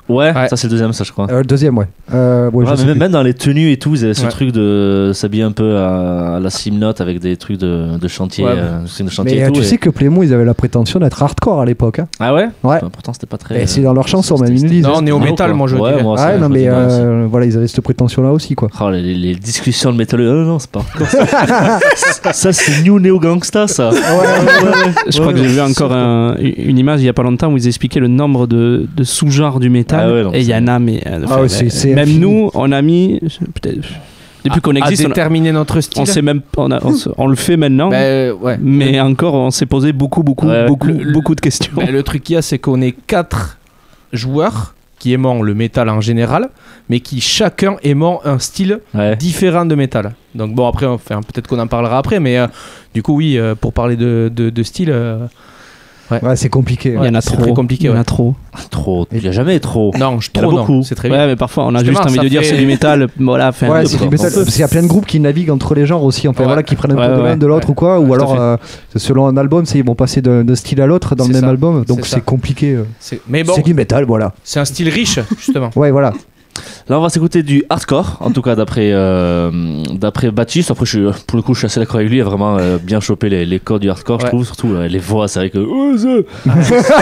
[SPEAKER 1] Ouais,
[SPEAKER 9] Ouais.
[SPEAKER 1] ça c'est le deuxième, ça je crois.
[SPEAKER 4] Euh, le deuxième, ouais. Euh, ouais,
[SPEAKER 1] Ouais,
[SPEAKER 4] je sais
[SPEAKER 1] mais
[SPEAKER 4] plus.
[SPEAKER 1] même dans les tenues et tout, ils avaient ce
[SPEAKER 9] Ouais.
[SPEAKER 1] truc de s'habiller un peu à, à la Slipknot avec des trucs de, de chantier,
[SPEAKER 9] Ouais.
[SPEAKER 1] euh, de chantier
[SPEAKER 4] Mais
[SPEAKER 1] et
[SPEAKER 4] euh,
[SPEAKER 1] tout.
[SPEAKER 4] tu
[SPEAKER 1] et-
[SPEAKER 4] sais que Playmo, ils avaient la prétention d'être hardcore à l'époque. Hein.
[SPEAKER 1] Ah ouais
[SPEAKER 4] Ouais.
[SPEAKER 1] Enfin, pourtant c'était pas très.
[SPEAKER 4] Et c'est dans leur chanson, même, ils le
[SPEAKER 1] c'était-
[SPEAKER 4] disent.
[SPEAKER 9] Non, néo métal,
[SPEAKER 1] quoi.
[SPEAKER 9] moi je
[SPEAKER 1] Ouais,
[SPEAKER 9] dirais.
[SPEAKER 1] moi aussi,
[SPEAKER 4] Ah,
[SPEAKER 1] je
[SPEAKER 4] non,
[SPEAKER 1] me
[SPEAKER 4] mais
[SPEAKER 1] dis, ouais, c'est-
[SPEAKER 4] euh, voilà, ils avaient cette prétention-là aussi, quoi.
[SPEAKER 1] Oh, les, les discussions de métal, euh, non, c'est pas encore ça. Ça, c'est New Neo Gangsta, ça. Ouais, ouais, ouais.
[SPEAKER 5] Je crois que j'ai vu encore un- une image il y a pas longtemps où ils expliquaient le nombre de, de sous-genres du métal.
[SPEAKER 1] Ah ouais, non,
[SPEAKER 5] et il y
[SPEAKER 1] c'est-
[SPEAKER 5] en a, mais. euh,
[SPEAKER 4] Ah ouais, c'est- c'est
[SPEAKER 5] même
[SPEAKER 4] infini.
[SPEAKER 5] nous, on a mis. Peut-être. Depuis qu'on
[SPEAKER 9] À
[SPEAKER 5] existe, on, a-
[SPEAKER 9] déterminer notre style.
[SPEAKER 5] on sait même. On, a- on se- on le fait maintenant.
[SPEAKER 9] Bah, euh, ouais.
[SPEAKER 5] Mais encore, on s'est posé beaucoup, beaucoup,
[SPEAKER 1] Ouais.
[SPEAKER 5] beaucoup,
[SPEAKER 9] Le- le-
[SPEAKER 5] beaucoup de questions.
[SPEAKER 9] Bah, le truc qu'il y a, c'est qu'on est quatre joueurs qui aimons le métal en général, mais qui chacun aimons un style
[SPEAKER 1] Ouais.
[SPEAKER 9] différent de métal. Donc bon, après, enfin, peut-être qu'on en parlera après, mais euh, du coup, oui, euh, pour parler de, de, de style, euh,
[SPEAKER 4] Ouais, c'est compliqué.
[SPEAKER 5] Il y en a
[SPEAKER 9] c'est
[SPEAKER 5] trop.
[SPEAKER 9] très compliqué,
[SPEAKER 5] Il y en
[SPEAKER 9] ouais.
[SPEAKER 5] a trop.
[SPEAKER 1] Trop. Il y a jamais trop.
[SPEAKER 9] non, je
[SPEAKER 1] Il y en a
[SPEAKER 9] trouve
[SPEAKER 1] beaucoup.
[SPEAKER 9] non, c'est très bien.
[SPEAKER 5] Ouais, mais parfois, on a
[SPEAKER 9] Justement,
[SPEAKER 5] juste envie
[SPEAKER 9] ça
[SPEAKER 5] de dire
[SPEAKER 9] fait-
[SPEAKER 5] c'est du métal. Voilà, enfin,
[SPEAKER 4] Ouais,
[SPEAKER 1] on
[SPEAKER 4] c'est
[SPEAKER 1] peut-
[SPEAKER 4] du métal.
[SPEAKER 1] on peut-
[SPEAKER 4] Parce qu'il y a plein de groupes qui naviguent entre les genres aussi, enfin
[SPEAKER 9] Ouais.
[SPEAKER 4] voilà, qui prennent un
[SPEAKER 5] Ouais,
[SPEAKER 4] peu de
[SPEAKER 5] ouais,
[SPEAKER 4] l'un de l'autre
[SPEAKER 9] ouais.
[SPEAKER 4] ou quoi, ou
[SPEAKER 9] Tout à
[SPEAKER 4] alors
[SPEAKER 9] fait.
[SPEAKER 4] euh, selon un album, c'est ils vont passer d'un d'un style à l'autre dans le
[SPEAKER 9] C'est
[SPEAKER 4] même
[SPEAKER 9] ça.
[SPEAKER 4] album, donc
[SPEAKER 9] C'est ça.
[SPEAKER 4] c'est compliqué. euh.
[SPEAKER 9] C'est- Mais bon,
[SPEAKER 4] C'est du métal, voilà.
[SPEAKER 9] c'est un style riche, justement.
[SPEAKER 4] Ouais, voilà.
[SPEAKER 1] Là, on va s'écouter du hardcore, en tout cas d'après euh, d'après Baptiste. Après, je suis, pour le coup, je suis assez d'accord avec lui. Il a vraiment euh, bien chopé les, les codes du hardcore, je
[SPEAKER 9] Ouais.
[SPEAKER 1] trouve. Surtout euh, les voix, c'est vrai que. Oh, ça-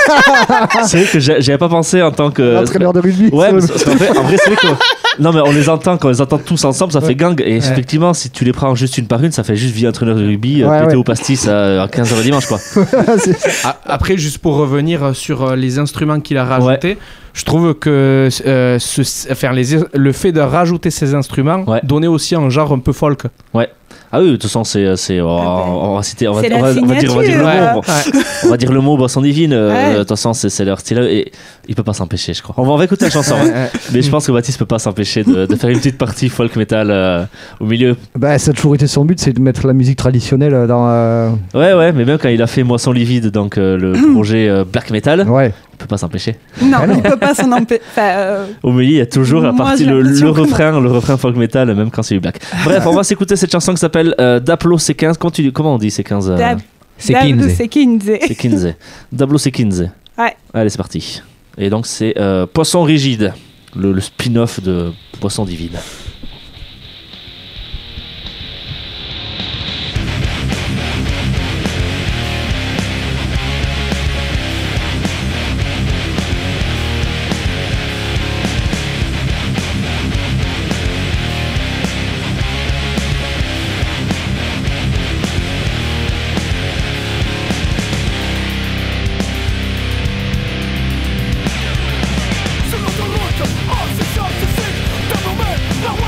[SPEAKER 1] c'est vrai que j'a- j'avais pas pensé en tant que.
[SPEAKER 4] Entraîneur de rugby.
[SPEAKER 1] Ouais,
[SPEAKER 4] ça,
[SPEAKER 1] mais c'est- en vrai, en vrai, c'est vrai que. Non, mais on les entend, quand on les entend tous ensemble, ça fait gang. Et effectivement, si tu les prends juste une par une, ça fait juste vie entraîneur de rugby, euh,
[SPEAKER 4] Ouais,
[SPEAKER 1] pété
[SPEAKER 4] ouais.
[SPEAKER 1] au pastis à, à quinze heures le dimanche, quoi.
[SPEAKER 4] c'est-
[SPEAKER 9] A- Après, juste pour revenir sur euh, les instruments qu'il a rajoutés, je trouve que euh, ce- enfin, les, le fait de rajouter ces instruments
[SPEAKER 1] Ouais.
[SPEAKER 9] donnait aussi un genre un peu folk.
[SPEAKER 1] Ah oui, de toute façon, c'est. c'est- on, va- on va citer. On va,
[SPEAKER 3] C'est
[SPEAKER 1] on
[SPEAKER 3] la
[SPEAKER 1] va- on va dire, on va dire le
[SPEAKER 3] signature.
[SPEAKER 1] mot. bon. On va dire le mot boisson divine. euh,
[SPEAKER 3] Ouais.
[SPEAKER 1] De toute façon, c'est c'est leur style. Et il peut pas s'empêcher, je crois. On va, on va écouter la chanson. hein. Mais je pense que Baptiste peut pas s'empêcher de, de faire une petite partie folk metal euh, au milieu.
[SPEAKER 4] Bah, ça a toujours été son but, c'est de mettre la musique traditionnelle euh, dans. euh,
[SPEAKER 1] Ouais, ouais, mais même quand il a fait Moisson Livide, donc euh, le projet euh, black metal,
[SPEAKER 4] Ouais.
[SPEAKER 1] il peut pas s'empêcher.
[SPEAKER 3] Non,
[SPEAKER 4] Ah non.
[SPEAKER 3] il peut pas s'en empêcher. Enfin, euh,
[SPEAKER 1] Au milieu, il y a toujours la
[SPEAKER 3] Moi,
[SPEAKER 1] partie,
[SPEAKER 3] j'ai
[SPEAKER 1] le,
[SPEAKER 3] l'impression
[SPEAKER 1] le
[SPEAKER 3] que non.
[SPEAKER 1] refrain, le refrain folk metal, même quand c'est du black. Bref, on va s'écouter cette chanson qui s'appelle euh, Daplo C quinze. Comment, tu- comment on dit C quinze euh,
[SPEAKER 3] Dab-
[SPEAKER 2] C'est
[SPEAKER 3] Dab-
[SPEAKER 2] Kinsey.
[SPEAKER 3] C'est Kinsey.
[SPEAKER 1] C'est quinze. Dablo c'est quinze.
[SPEAKER 3] Ouais.
[SPEAKER 1] Allez, c'est parti. Et donc, c'est euh, Poisson Rigide, le, le spin-off de Poisson Divine.
[SPEAKER 7] Sur l'autoroute, oh c'est ça, c'est sick. T'as nommé la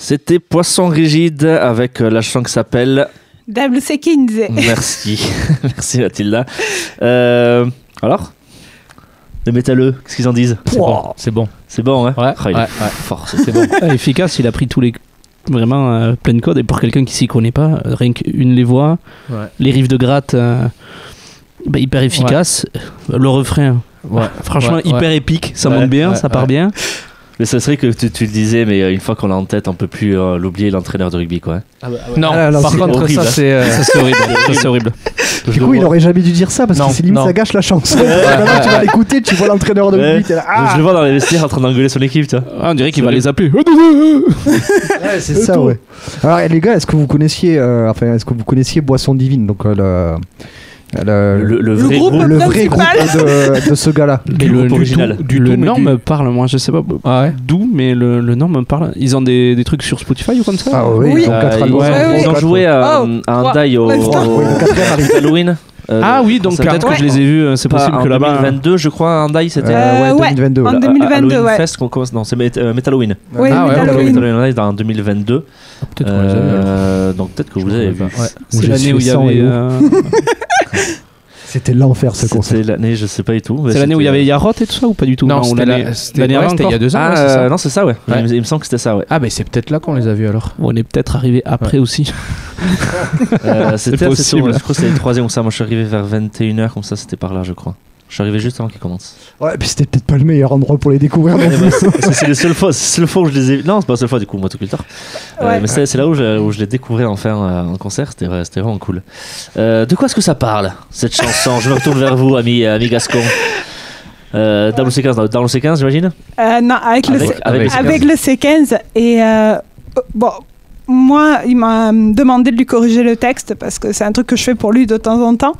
[SPEAKER 1] C'était Poisson Rigide avec la chanson qui s'appelle
[SPEAKER 3] W C quinze.
[SPEAKER 1] Merci, merci Mathilda. Euh, alors, les métalleux, qu'est-ce qu'ils en disent?
[SPEAKER 5] C'est bon, c'est bon.
[SPEAKER 1] C'est bon, hein?
[SPEAKER 5] Ouais,
[SPEAKER 1] oh, il
[SPEAKER 5] ouais,
[SPEAKER 1] est
[SPEAKER 5] ouais.
[SPEAKER 1] fort, c'est bon.
[SPEAKER 5] Ah, efficace, il a pris tous les vraiment euh, plein de codes et pour quelqu'un qui s'y connaît pas, euh, rien qu'une les voix, ouais. Les riffs de gratte, euh, bah, hyper efficace. Ouais. Le refrain, ouais. Franchement ouais, hyper ouais. épique, ça ouais, monte bien, ouais, ça part ouais. bien.
[SPEAKER 1] Mais ça serait que tu, tu le disais, mais une fois qu'on l'a en tête, on peut plus euh, l'oublier, l'entraîneur de rugby, quoi.
[SPEAKER 9] Ah bah, ouais. Non,
[SPEAKER 4] ah, là,
[SPEAKER 9] par contre,
[SPEAKER 1] horrible,
[SPEAKER 9] ça c'est, euh,
[SPEAKER 5] ça c'est horrible. Ça c'est horrible.
[SPEAKER 4] Du coup, il aurait jamais dû dire ça parce non, que c'est limite ça gâche la chanson. Ouais, maintenant, tu vas l'écouter, tu vois l'entraîneur de rugby, t'es là. Ah
[SPEAKER 1] je le vois dans les vestiaires en train d'engueuler son équipe, tu vois.
[SPEAKER 5] Ah, on dirait qu'il va les appeler.
[SPEAKER 4] Ouais, c'est ça, ouais. Alors, les gars, est-ce que vous connaissiez, euh, enfin, est-ce que vous connaissiez Boisson Divine, donc euh, le. Le,
[SPEAKER 1] le, le vrai
[SPEAKER 3] le groupe,
[SPEAKER 1] groupe,
[SPEAKER 3] le
[SPEAKER 1] vrai
[SPEAKER 3] groupe
[SPEAKER 4] de, de ce gars-là.
[SPEAKER 5] Du, le, original. Du, du, le nom me parle, moi je sais pas
[SPEAKER 2] ah ouais.
[SPEAKER 5] d'où, mais le, le nom me parle. Ils ont des, des trucs sur Spotify ou comme ça?
[SPEAKER 4] Ah oui,
[SPEAKER 3] oui.
[SPEAKER 4] Ils ont, quatre
[SPEAKER 1] euh,
[SPEAKER 4] albums.
[SPEAKER 1] Ouais,
[SPEAKER 3] ouais,
[SPEAKER 1] ils ont
[SPEAKER 3] ouais.
[SPEAKER 1] joué à,
[SPEAKER 3] oh,
[SPEAKER 1] à un die au, au, au Halloween.
[SPEAKER 5] Euh, ah oui, donc peut-être ouais. que je les ai vus, c'est possible
[SPEAKER 1] en
[SPEAKER 5] que là-bas.
[SPEAKER 1] En deux mille vingt-deux, je crois, un die c'était.
[SPEAKER 3] Euh, ouais, deux mille vingt-deux. En deux mille vingt-deux,
[SPEAKER 1] Halloween
[SPEAKER 3] ouais.
[SPEAKER 1] Fest qu'on commence. Non, c'est Metal-Halloween.
[SPEAKER 3] Oui,
[SPEAKER 1] ah, ouais,
[SPEAKER 3] Metal-Halloween.
[SPEAKER 1] Dans deux mille vingt-deux.
[SPEAKER 5] Ah, peut-être qu'on les a vus.
[SPEAKER 1] Donc peut-être que vous avez vu.
[SPEAKER 5] C'est l'année où il y avait.
[SPEAKER 4] C'était l'enfer ce concert.
[SPEAKER 1] C'était l'année, je sais pas du tout.
[SPEAKER 5] C'est l'année où il y avait Yaroth et tout ça ou pas du tout?
[SPEAKER 9] Non, c'était l'année avant, c'était il y a deux ans.
[SPEAKER 1] Ah,
[SPEAKER 9] ouais, c'est ça.
[SPEAKER 1] non, c'est ça, ouais. ouais. Il, il me semble que c'était ça, ouais.
[SPEAKER 9] Ah, mais c'est peut-être là qu'on les a vus alors.
[SPEAKER 5] On est peut-être arrivé après ouais. aussi.
[SPEAKER 1] euh, c'était assez tôt, je crois que c'était le troisième ou ça. Moi, je suis arrivé vers vingt et une heures, comme ça, c'était par là, je crois. Je suis arrivé juste avant qu'ils commencent.
[SPEAKER 4] Ouais, puis c'était peut-être pas le meilleur endroit pour les découvrir.
[SPEAKER 1] Ouais, bah, c'est, c'est les seules fois, c'est la seule fois où je les ai. Non, c'est pas la seule fois du coup, motoculteur. Ouais. Euh, mais c'est, c'est là où je, où je l'ai découvert enfin euh, en concert. C'était, c'était vraiment cool. Euh, de quoi est-ce que ça parle cette chanson? Je me retourne vers vous, ami, ami Gascon. Euh, dans le C quinze, dans le C quinze, j'imagine.
[SPEAKER 3] Euh, non, avec, avec, le, C- avec, avec le C quinze et euh, bon. Moi, il m'a demandé de lui corriger le texte parce que c'est un truc que je fais pour lui de temps en temps.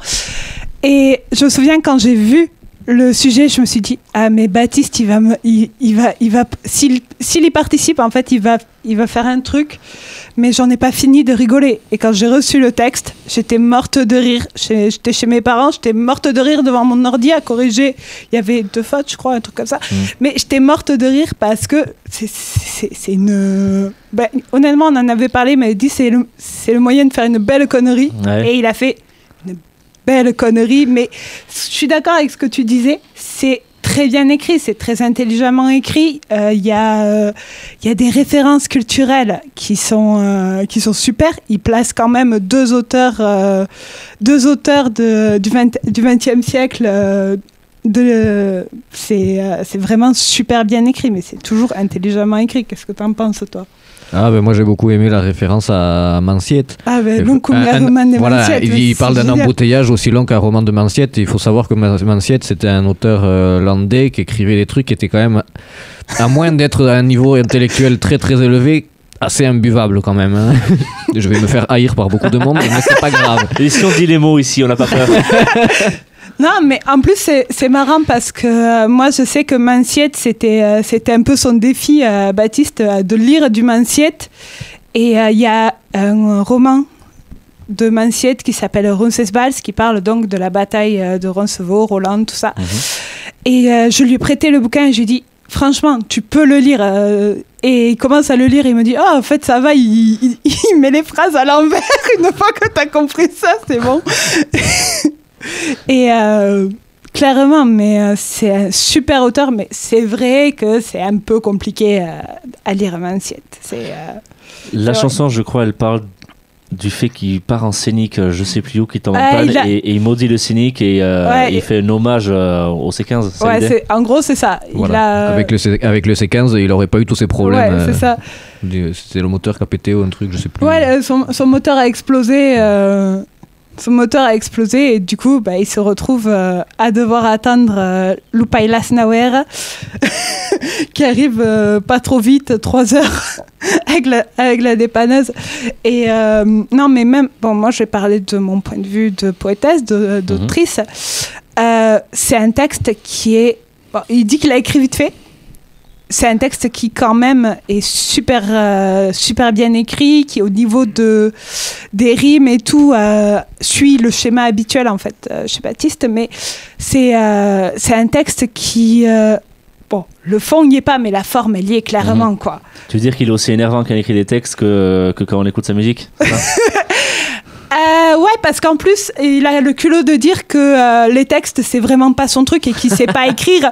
[SPEAKER 3] Et je me souviens quand j'ai vu le sujet, je me suis dit ah mais Baptiste, il va me, il, il va, il va, s'il, s'il y participe, en fait, il va, il va faire un truc. Mais j'en ai pas fini de rigoler. Et quand j'ai reçu le texte, j'étais morte de rire. J'étais chez mes parents, j'étais morte de rire devant mon ordi à corriger. Il y avait deux fautes, je crois, un truc comme ça. Mmh. Mais j'étais morte de rire parce que c'est, c'est, c'est une. Ben, honnêtement, on en avait parlé, mais il dit c'est le, c'est le moyen de faire une belle connerie. Ouais. Et il a fait une belle connerie. Mais je suis d'accord avec ce que tu disais. C'est très bien écrit, c'est très intelligemment écrit. Il euh, y, euh, y a des références culturelles qui sont, euh, qui sont super. Il place quand même deux auteurs, euh, deux auteurs de, du, vingt, du vingtième siècle. Euh, de, euh, c'est, euh, c'est vraiment super bien écrit, mais c'est toujours intelligemment écrit. Qu'est-ce que tu en penses, toi?
[SPEAKER 2] Ah ben moi j'ai beaucoup aimé la référence à Manciette.
[SPEAKER 3] Ah ben donc comme un roman de
[SPEAKER 2] voilà,
[SPEAKER 3] Manciette.
[SPEAKER 2] Il, il parle d'un génial. embouteillage aussi long qu'un roman de Manciette. Il faut savoir que Manciette c'était un auteur euh, landais qui écrivait des trucs qui étaient quand même, à moins d'être à un niveau intellectuel très très élevé, assez imbuvable quand même. Hein. Je vais me faire haïr par beaucoup de monde, mais c'est pas grave.
[SPEAKER 1] Et si on dit les mots ici, on n'a pas peur.
[SPEAKER 3] Non, mais en plus, c'est, c'est marrant parce que euh, moi, je sais que Manciette, c'était, euh, c'était un peu son défi, euh, Baptiste, euh, de lire du Manciette. Et il euh, y a un roman de Manciette qui s'appelle Roncesvalles, qui parle donc de la bataille euh, de Roncevaux, Roland, tout ça. Mm-hmm. Et euh, je lui ai prêté le bouquin et je lui ai dit, franchement, tu peux le lire. Euh, et il commence à le lire et il me dit, oh, en fait, ça va, il, il, il met les phrases à l'envers. Une fois que tu as compris ça, c'est bon. Et euh, clairement, mais euh, c'est un super auteur, mais c'est vrai que c'est un peu compliqué euh, à lire Manciette. C'est, euh,
[SPEAKER 1] La
[SPEAKER 3] c'est
[SPEAKER 1] chanson, je crois, elle parle du fait qu'il part en scénic, je sais plus où, qui tombe en
[SPEAKER 3] euh,
[SPEAKER 1] panne,
[SPEAKER 3] a...
[SPEAKER 1] et, et il maudit le scénic et, euh,
[SPEAKER 3] ouais,
[SPEAKER 1] et il fait un hommage euh, au C quinze. C'est
[SPEAKER 3] ouais, c'est, en gros, c'est ça.
[SPEAKER 2] Voilà.
[SPEAKER 3] Il a...
[SPEAKER 2] avec, le C, avec le C quinze, il n'aurait pas eu tous ces problèmes.
[SPEAKER 3] Ouais, c'est
[SPEAKER 2] euh,
[SPEAKER 3] ça.
[SPEAKER 2] C'était le moteur qui a pété ou un truc, je sais plus.
[SPEAKER 3] Ouais, son, son moteur a explosé. Euh... Son moteur a explosé et du coup, bah, il se retrouve euh, à devoir attendre euh, Lupailas Nauer qui arrive euh, pas trop vite, trois heures avec, la, avec la dépanneuse. Et euh, non, mais même, bon, moi je vais parler de mon point de vue de poétesse, de, d'autrice. Mm-hmm. Euh, c'est un texte qui est. Bon, il dit qu'il a écrit vite fait. C'est un texte qui, quand même, est super, euh, super bien écrit, qui, au niveau de, des rimes et tout, euh, suit le schéma habituel, en fait, euh, chez Baptiste. Mais c'est, euh, c'est un texte qui, euh, bon, le fond n'y est pas, mais la forme, elle y est clairement, mmh. quoi.
[SPEAKER 1] Tu veux dire qu'il est aussi énervant quand il écrit des textes que, que quand on écoute sa musique?
[SPEAKER 3] Euh, ouais, parce qu'en plus, il a le culot de dire que euh, les textes, c'est vraiment pas son truc et qu'il sait pas écrire.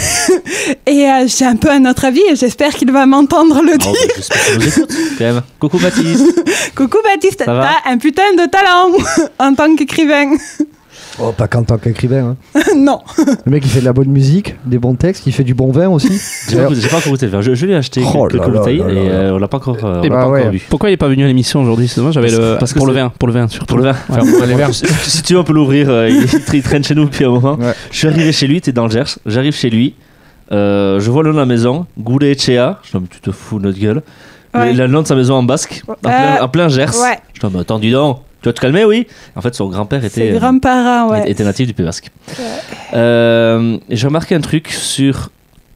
[SPEAKER 3] Et euh, j'ai un peu un autre avis et j'espère qu'il va m'entendre le dire.
[SPEAKER 1] Oh, bah, j'espère qu'il nous écoute, quand même. Coucou Baptiste.
[SPEAKER 3] Coucou Baptiste, t'as un putain de talent en tant qu'écrivain.
[SPEAKER 4] Oh, pas qu'en tant qu'écrivain. Hein.
[SPEAKER 3] Non.
[SPEAKER 4] Le mec, il fait de la bonne musique, des bons textes, il fait du bon vin aussi.
[SPEAKER 1] J'ai pas, j'ai pas encore goûté le vin. Je, je lui ai acheté
[SPEAKER 4] oh
[SPEAKER 1] quelques bouteilles et euh, on l'a pas encore, euh, on l'a
[SPEAKER 5] ah
[SPEAKER 1] pas
[SPEAKER 5] ouais.
[SPEAKER 1] encore vu.
[SPEAKER 5] Pourquoi il est pas venu à l'émission aujourd'hui? C'est dommage, j'avais
[SPEAKER 1] parce,
[SPEAKER 5] le
[SPEAKER 1] parce que
[SPEAKER 5] pour
[SPEAKER 1] c'est...
[SPEAKER 5] le vin, pour le vin, surtout.
[SPEAKER 1] Pour le vin.
[SPEAKER 5] Ouais,
[SPEAKER 1] pour les verres. Si tu veux, on peut l'ouvrir. Euh, il, il traîne chez nous depuis un moment. Ouais. Je suis arrivé chez lui, t'es dans le Gers. J'arrive chez lui, euh, je vois le nom de la maison, Goulet Echea. Je dis, mais tu te fous de notre gueule. Ouais. Le nom de sa maison en basque, en plein, euh, en plein Gers. Ouais. Je dis, mais attends, dis donc. Tu vas te calmer, oui. En fait, son grand-père était,
[SPEAKER 3] Ses grands-parents, ouais.
[SPEAKER 1] était natif du Pays Basque. Ouais. Euh, et j'ai remarqué un truc sur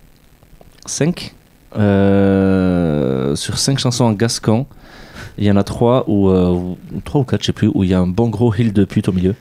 [SPEAKER 1] cinq, euh, sur cinq chansons en gascon. Il y en a trois ou euh, trois ou quatre, je sais plus, où il y a un bon gros hill de pute au milieu.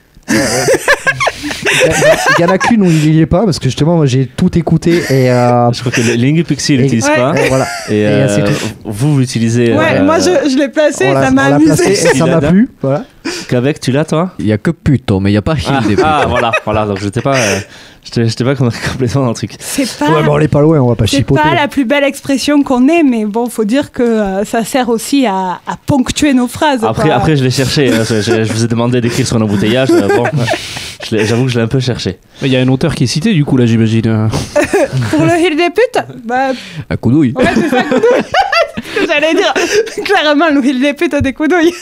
[SPEAKER 4] Il y en a qu'une où il n'y est pas parce que justement moi j'ai tout écouté et euh...
[SPEAKER 1] je crois que Lingue Pixie il l'utilise
[SPEAKER 3] ouais.
[SPEAKER 1] pas
[SPEAKER 4] et voilà
[SPEAKER 1] et, et euh, vous vous l'utilisez
[SPEAKER 3] ouais
[SPEAKER 1] euh,
[SPEAKER 3] moi je, je l'ai placé
[SPEAKER 4] on
[SPEAKER 3] ça m'a amusé
[SPEAKER 4] et ça m'a plu voilà.
[SPEAKER 1] Qu'avec tu l'as toi?
[SPEAKER 2] Il y a que puto mais il y a pas hill
[SPEAKER 1] ah,
[SPEAKER 2] des putes.
[SPEAKER 1] Ah voilà voilà donc j'étais pas euh, j'étais, j'étais pas complètement dans le truc.
[SPEAKER 3] C'est pas
[SPEAKER 4] ouais, bon, on est pas loin on va pas
[SPEAKER 3] c'est
[SPEAKER 4] chipoter.
[SPEAKER 3] C'est pas la plus belle expression qu'on ait mais bon faut dire que euh, ça sert aussi à, à ponctuer nos phrases.
[SPEAKER 1] Après
[SPEAKER 3] quoi.
[SPEAKER 1] après je l'ai cherché hein, je, je vous ai demandé d'écrire sur un embouteillage euh, bon je l'ai, j'avoue que je l'ai un peu cherché.
[SPEAKER 5] Il y a un auteur qui est cité du coup là j'imagine.
[SPEAKER 3] Pour le hill des putes bah
[SPEAKER 2] à Coudouille.
[SPEAKER 3] Ouais c'est ça Coudouille. C'est ce que j'allais dire clairement le hill des putes des Coudouilles.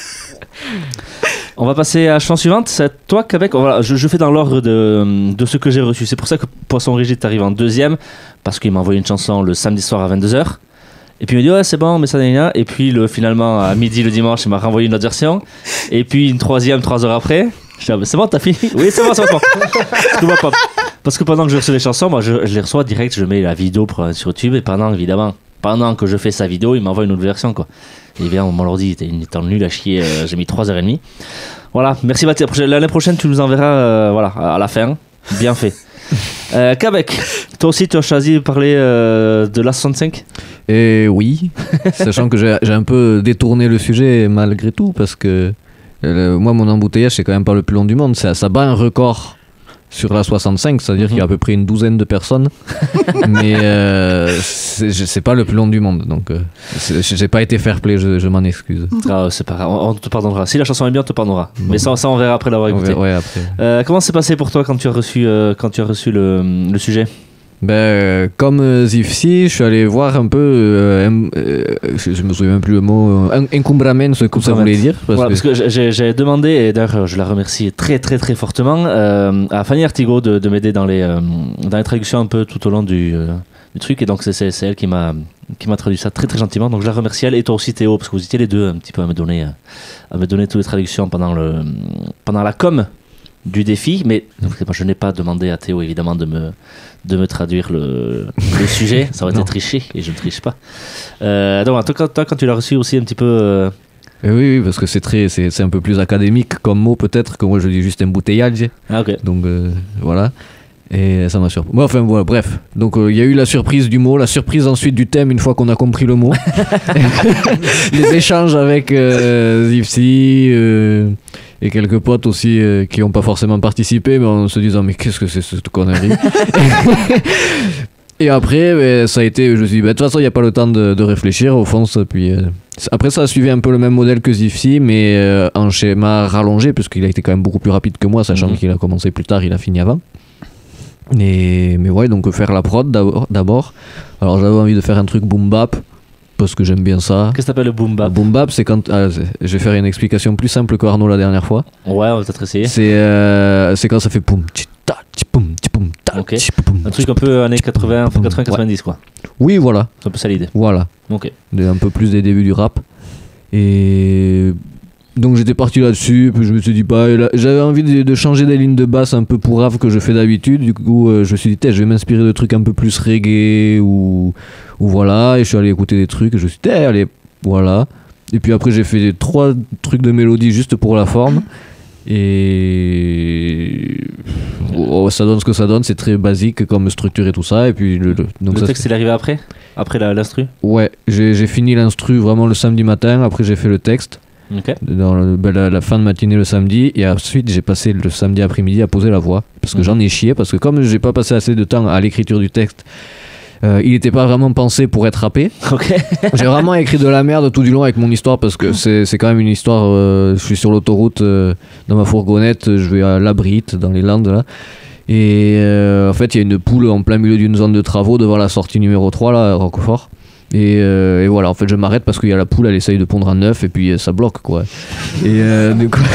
[SPEAKER 1] On va passer à la chanson suivante. C'est toi qu'avec. Voilà, je, je fais dans l'ordre de, de ce que j'ai reçu. C'est pour ça que Poisson Rigide t'arrive en deuxième. Parce qu'il m'a envoyé une chanson le samedi soir à vingt-deux heures. Et puis il m'a dit ouais, c'est bon, mais ça n'est. Et puis le, finalement, à midi le dimanche, il m'a renvoyé une autre version. Et puis une troisième, trois heures après. Je dis ah, c'est bon, t'as fini? Oui, c'est bon, c'est bon. Parce, que, pas, parce que pendant que je reçois les chansons, moi je, je les reçois direct, je mets la vidéo pour, sur YouTube. Et pendant, évidemment, pendant que je fais sa vidéo, il m'envoie une autre version, quoi. Et bien, mon ordi était une temps nul à chier, euh, j'ai mis trois heures trente. Voilà, merci Baptiste. L'année prochaine, tu nous enverras euh, voilà, à la fin. Bien fait. euh, Québec, toi aussi, tu as choisi de parler euh, de l'A soixante-cinq?
[SPEAKER 2] Et oui, sachant que j'ai, j'ai un peu détourné le sujet malgré tout, parce que euh, moi, mon embouteillage, c'est quand même pas le plus long du monde. Ça, ça bat un record sur la soixante-cinq, c'est-à-dire mmh. qu'il y a à peu près une douzaine de personnes, mais euh, c'est, c'est pas le plus long du monde, donc euh, j'ai pas été fair play, je, je m'en excuse.
[SPEAKER 1] Ah, c'est pas grave, on, on te pardonnera. Si la chanson est bien, on te pardonnera. Bon. Mais ça, ça, on verra après l'avoir écouté.
[SPEAKER 2] Ouais, après.
[SPEAKER 1] Euh, comment c'est passé pour toi quand tu as reçu, euh, quand tu as reçu le, le sujet?
[SPEAKER 2] Ben, euh, comme euh, Zifsi, je suis allé voir un peu, euh, euh, je, je me souviens même plus le mot, euh, encumbrament, ce que ça voulait dire. Parce,
[SPEAKER 1] voilà,
[SPEAKER 2] que...
[SPEAKER 1] parce que j'ai, j'ai demandé, et d'ailleurs je la remercie très très très fortement, euh, à Fanny Artigot de, de m'aider dans les, euh, dans les traductions un peu tout au long du, euh, du truc, et donc c'est, c'est, c'est elle qui m'a, qui m'a traduit ça très très gentiment, donc je la remercie elle, et toi aussi Théo, parce que vous étiez les deux un petit peu à me donner, à me donner toutes les traductions pendant, le, pendant la com du défi, mais moi, je n'ai pas demandé à Théo évidemment de me, de me traduire le, le sujet, ça aurait été triché et je ne triche pas. Euh, donc toi, toi quand tu l'as reçu aussi un petit peu... Euh...
[SPEAKER 2] Oui, oui, parce que c'est, très, c'est, c'est un peu plus académique comme mot peut-être, que moi je dis juste embouteillage. Ah ok. Donc euh, voilà, et ça m'a surpris. Bon, enfin voilà, bref, donc il euh, y a eu la surprise du mot, la surprise ensuite du thème une fois qu'on a compris le mot. Les échanges avec euh, Zifsi... Euh, et quelques potes aussi euh, qui n'ont pas forcément participé, mais en se disant mais qu'est-ce que c'est cette connerie. Et après ben, ça a été, je me suis dit de ben, toute façon il n'y a pas le temps de, de réfléchir au fond ça, puis euh, après ça a suivi un peu le même modèle que Zifsi mais euh, en schéma rallongé puisqu'il a été quand même beaucoup plus rapide que moi sachant mmh. qu'il a commencé plus tard, il a fini avant. Et, mais ouais, donc faire la prod d'abord, d'abord. Alors j'avais envie de faire un truc boom bap parce que j'aime bien ça.
[SPEAKER 1] Qu'est-ce que t'appelles le boom bap?
[SPEAKER 2] Le boom bap, c'est quand. Ah, c'est, je vais faire une explication plus simple que Arnaud la dernière fois.
[SPEAKER 1] Ouais, on va peut-être essayer.
[SPEAKER 2] C'est, euh, c'est quand ça fait poum, tchi, ta, tchi, poum, tchi, poum, ta,
[SPEAKER 1] okay.
[SPEAKER 2] tchi, poum,
[SPEAKER 1] un truc un peu années quatre-vingts, quatre-vingts quatre-vingt-dix, ouais. quoi.
[SPEAKER 2] Oui, voilà.
[SPEAKER 1] C'est un peu ça l'idée.
[SPEAKER 2] Voilà.
[SPEAKER 1] Ok.
[SPEAKER 2] Un peu plus des débuts du rap. Et. Donc j'étais parti là-dessus, puis je me suis dit bah, j'avais envie de, de changer des lignes de basse un peu pour rave que je fais d'habitude, du coup euh, je me suis dit je vais m'inspirer de trucs un peu plus reggae ou, ou voilà, et je suis allé écouter des trucs et je me suis dit allez voilà, et puis après j'ai fait trois trucs de mélodie juste pour la forme, Et oh, ça donne ce que ça donne, c'est très basique comme structure et tout ça. Et puis le, le, donc
[SPEAKER 1] le
[SPEAKER 2] ça,
[SPEAKER 1] texte,
[SPEAKER 2] c'est...
[SPEAKER 1] il est arrivé après Après la, l'instru
[SPEAKER 2] Ouais, j'ai, j'ai fini l'instru vraiment le samedi matin, après j'ai fait le texte.
[SPEAKER 1] Okay.
[SPEAKER 2] Dans le, ben, la, la fin de matinée le samedi, et ensuite j'ai passé le samedi après-midi à poser la voix. Parce que mmh. j'en ai chié, parce que comme j'ai pas passé assez de temps à l'écriture du texte, Euh, il n'était pas vraiment pensé pour être rappé.
[SPEAKER 1] Okay.
[SPEAKER 2] J'ai vraiment écrit de la merde tout du long avec mon histoire parce que c'est, c'est quand même une histoire. Euh, je suis sur l'autoroute euh, dans ma fourgonnette, je vais à Labrite dans les Landes là. Et euh, en fait, il y a une poule en plein milieu d'une zone de travaux devant la sortie numéro trois là, à Roquefort. Et, euh, et voilà, en fait, je m'arrête parce qu'il y a la poule, elle essaye de pondre un œuf et puis euh, ça bloque quoi. Et euh, du coup.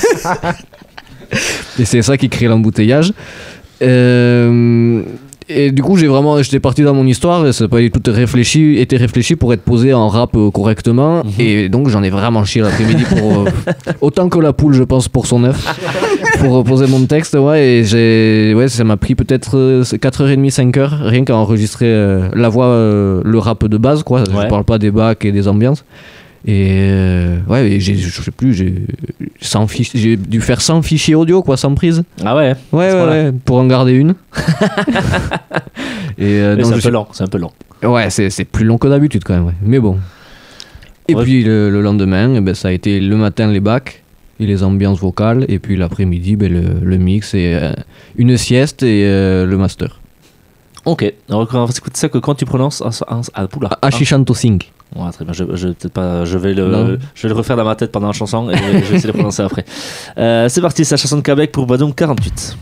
[SPEAKER 2] Et c'est ça qui crée l'embouteillage. Euh. Et du coup, j'ai vraiment, j'étais parti dans mon histoire, et ça n'a pas tout réfléchi, été réfléchi pour être posé en rap euh, correctement. Mm-hmm. Et donc, j'en ai vraiment chié l'après-midi pour euh, autant que la poule, je pense, pour son œuf, pour euh, poser mon texte. Ouais, et j'ai, ouais, ça m'a pris peut-être euh, quatre heures trente, cinq heures, rien qu'à enregistrer euh, la voix, euh, le rap de base, quoi. Ouais. Je parle pas des bacs et des ambiances. Et euh, ouais, et j'ai, je sais plus, j'ai, cent fichiers, j'ai dû faire cent fichiers audio, quoi, sans prise.
[SPEAKER 1] Ah ouais.
[SPEAKER 2] Ouais, ouais, ouais, pour en garder une. Et euh, donc
[SPEAKER 1] c'est un peu
[SPEAKER 2] suis...
[SPEAKER 1] lent, c'est un peu long.
[SPEAKER 2] Ouais, c'est, c'est plus long que d'habitude quand même, ouais. Mais bon. Et ouais. puis le, le lendemain, eh ben, ça a été le matin les bacs et les ambiances vocales, et puis l'après-midi, ben, le, le mix et euh, une sieste et euh, le master.
[SPEAKER 1] Ok, alors on va écouter ça que quand tu prononces à Poula.
[SPEAKER 2] Ashishanto Singh.
[SPEAKER 1] Ouais, très bien. Je, je, peut-être pas, je, vais le, je vais le refaire dans ma tête pendant la chanson et je vais, je vais essayer de le prononcer après. Euh, c'est parti, c'est la chanson de Québec pour Badum quarante-huit.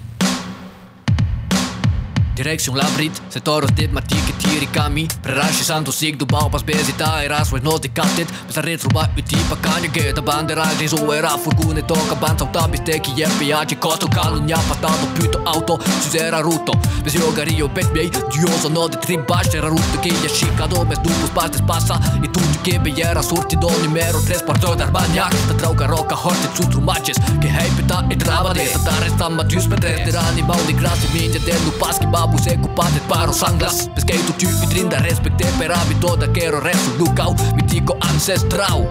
[SPEAKER 10] Direction Labrit, c'est toros dit maar tiki tiri kami Prerashi santo sig du bau pas bezita eras was not decapted Mas retro ba utipa kanya geta bandera griso era furgone toka banza utabi steki jepi aci kosto kalunya patato puto auto susera ruto Mes yogario betbei dioso no de tribash era ruto che ya shikado mes dupus pastes passa e tutti che beiera sorti do numero tres parto dar bagnac ta trauca roca horte sutru matches che hypeta e trava de stare stamma tus petrani bau di grassi media del paski babu se ocupate paro sanglas Pesquei tu tu e trinda respecte per abito da quero resto lucau mitico ancestral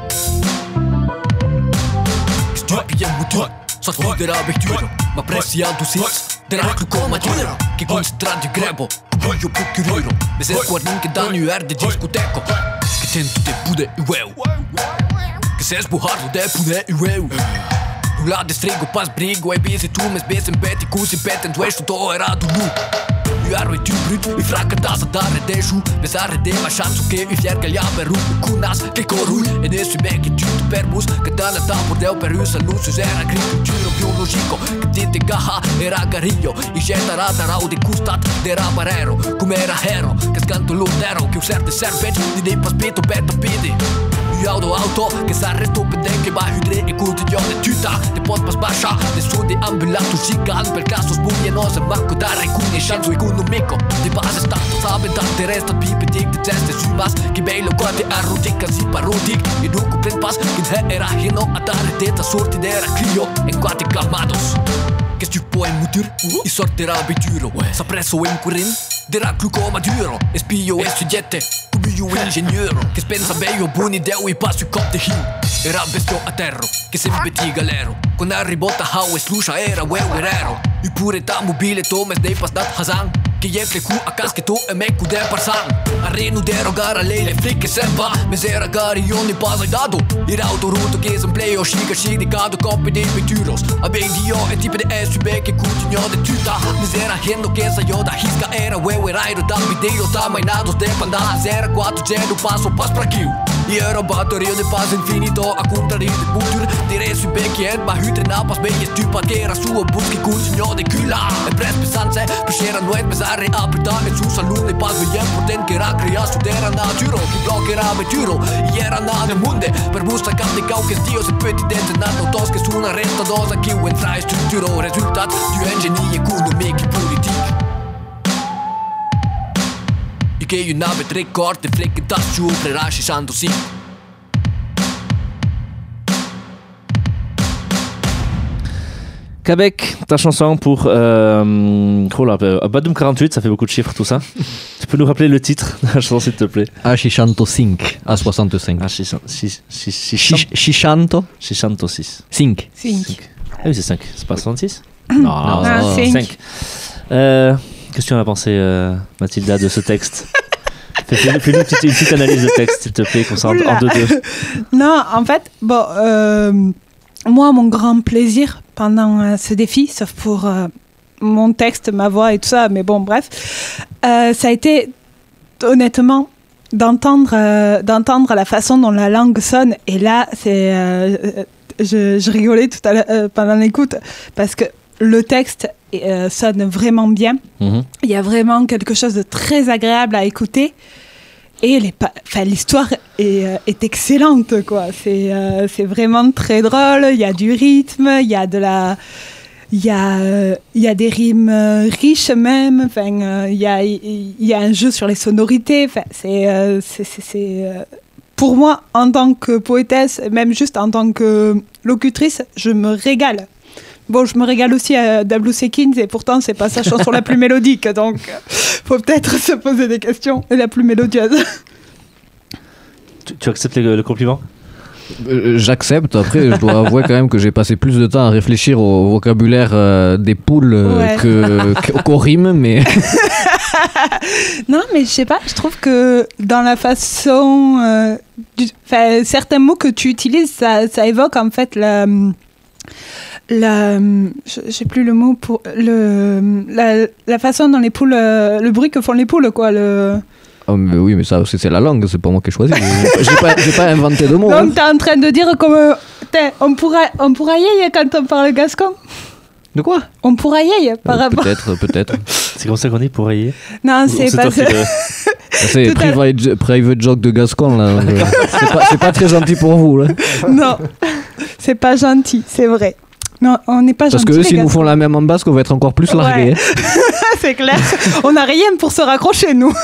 [SPEAKER 10] Stupi e mutu Só fidera becturo Ma presiando sits Deraclu coma tiro Che concentrati grebo Voglio procuriro Me se guardin che danno er de discoteco Che tento te pude e ueu Che se sbuhardo de pude e ueu Rula de strigo pas brigo E bise tu mes besen beti Cusi beten tu ești to era du lu Iaro e tu brut E fraca tasa dare de ju Mes are de ma șansu che i fierga gli aperu Cu nas che corui E nesu becchi tu tu per bus Che dalla ta bordeu per usa lusus Era agricultura biologico Che tinte gaha era garillo I jeta rata rau de custat De rabarero Cum era hero Che scanto l'utero Che userte servet Di dei paspito beta pidi Auto auto che s'arresto per den che va hydre e quotidione tuta de pot pas basha nessun di ambulato sigan per caso sbuglienosa manco dare cune chance economico di base stato sabe tante resta pipe dik de teste su mas che bello quante arrotica si parodic e dunque prend pas che era hino a dare detta sorti d'era clio e quanti clamados che tu puoi mutur i sortirà bituro sa presso in curin dera glucoma duro e spio e studiette Bio ingegnero che spensa bello buoni deu i passo cop de hill Era bestio a terro che sempre ti galero Con arrivo ta how e slusha era we guerrero I pure ta mobile Thomas dei pas dat Hazan Che jefle cu a casche tu e me cu de parsan Arrenu derogare a lei le flicke sempa Mesera gari io pas ai dado I autoruto che es un play o shiga shig di cado coppe dei venturos A ben dio e tipo de S U B che continuo de tuta Mesera hendo che sa io da hisca era we we rairo da video ta mai nados de pandana zero quattro zero passo pas pra kill I era batteria de pas infinito a contrario de butur Dire su becchi e ma hytre na pas belle stupa che era suo buschi continuo de cula E pres pesanze per noit besare aprita e su salute pas bien poten che era crea su dera naturo Che bloccherà veturo I era na de munde per busta cap de cau che dio se petit dente nato tos che su una resta dosa che entra structuro resultat du ingenie economique politique I che io nave tre corte flecke das giù prerashi santo si
[SPEAKER 1] Québec, ta chanson pour euh, oh là, euh, Badum quarante-huit, ça fait beaucoup de chiffres tout ça. Tu peux nous rappeler le titre de la chanson s'il te plaît?
[SPEAKER 2] Ashishanto Singh à soixante-cinq.
[SPEAKER 1] Ashishanto
[SPEAKER 2] Shishanto
[SPEAKER 1] Shishanto six.
[SPEAKER 2] Singh.
[SPEAKER 3] Cinq.
[SPEAKER 1] Ah oui, c'est cinq. C'est pas soixante-six?
[SPEAKER 3] Non,
[SPEAKER 1] non,
[SPEAKER 3] c'est
[SPEAKER 1] cinq. Euh, qu'est-ce que tu en as pensé, euh, Mathilda, de ce texte? Fais-nous fais une, petite, une petite analyse de texte, s'il te plaît, qu'on s'en en deux deux.
[SPEAKER 3] Non, en fait, bon, euh, moi, mon grand plaisir pendant euh, ce défi, sauf pour euh, mon texte, ma voix et tout ça, mais bon, bref, euh, ça a été, honnêtement, d'entendre, euh, d'entendre la façon dont la langue sonne. Et là, c'est, euh, je, je rigolais tout à l'heure euh, pendant l'écoute, parce que le texte euh, sonne vraiment bien. Mmh. Il y a vraiment quelque chose de très agréable à écouter. Et les pa- enfin, l'histoire est, euh, est excellente, quoi. C'est, euh, c'est vraiment très drôle. Il y a du rythme, il y a de la... Il y a, euh, il y a des rimes euh, riches même. Enfin, euh, il, y a, il y a un jeu sur les sonorités. Enfin, c'est... Euh, c'est, c'est, c'est euh, pour moi, en tant que poétesse, même juste en tant que locutrice, je me régale. Bon, je me régale aussi à W C Kings et pourtant, c'est pas sa chanson la plus mélodique. Donc, faut peut-être se poser des questions. Et la plus mélodieuse.
[SPEAKER 1] Tu, tu acceptes le, le compliment?
[SPEAKER 2] euh, J'accepte. Après, je dois avouer quand même que j'ai passé plus de temps à réfléchir au vocabulaire euh, des poules euh,
[SPEAKER 3] ouais.
[SPEAKER 2] que, qu'aux rimes, mais...
[SPEAKER 3] Non, mais je sais pas, je trouve que dans la façon... Euh, du, certains mots que tu utilises, ça, ça évoque en fait la... La, je sais plus le mot pour le la, la façon dont les poules, le bruit que font les poules, quoi. Le...
[SPEAKER 2] Oh, mais oui, mais ça, c'est, c'est la langue, c'est pas moi qui ai choisi. j'ai, pas, j'ai pas inventé de mots.
[SPEAKER 3] Donc,
[SPEAKER 2] hein.
[SPEAKER 3] T'es en train de dire comme on pourra, on pourra y aller quand on parle gascon.
[SPEAKER 2] De quoi?
[SPEAKER 3] On pourra y aller par
[SPEAKER 2] euh,
[SPEAKER 3] rapport.
[SPEAKER 2] Peut-être, peut-être.
[SPEAKER 1] C'est comme ça qu'on dit, pour y aller?
[SPEAKER 3] Non, c'est, c'est pas ça.
[SPEAKER 1] Le...
[SPEAKER 2] C'est private, à... private joke de gascon, là. c'est, pas, c'est pas très gentil pour vous, là.
[SPEAKER 3] Non, c'est pas gentil, c'est vrai. Non, on n'est pas
[SPEAKER 2] Parce
[SPEAKER 3] gentil.
[SPEAKER 2] Parce que s'ils nous font la même en basque, on va être encore plus largués.
[SPEAKER 3] Ouais. C'est clair. On n'a rien pour se raccrocher, nous.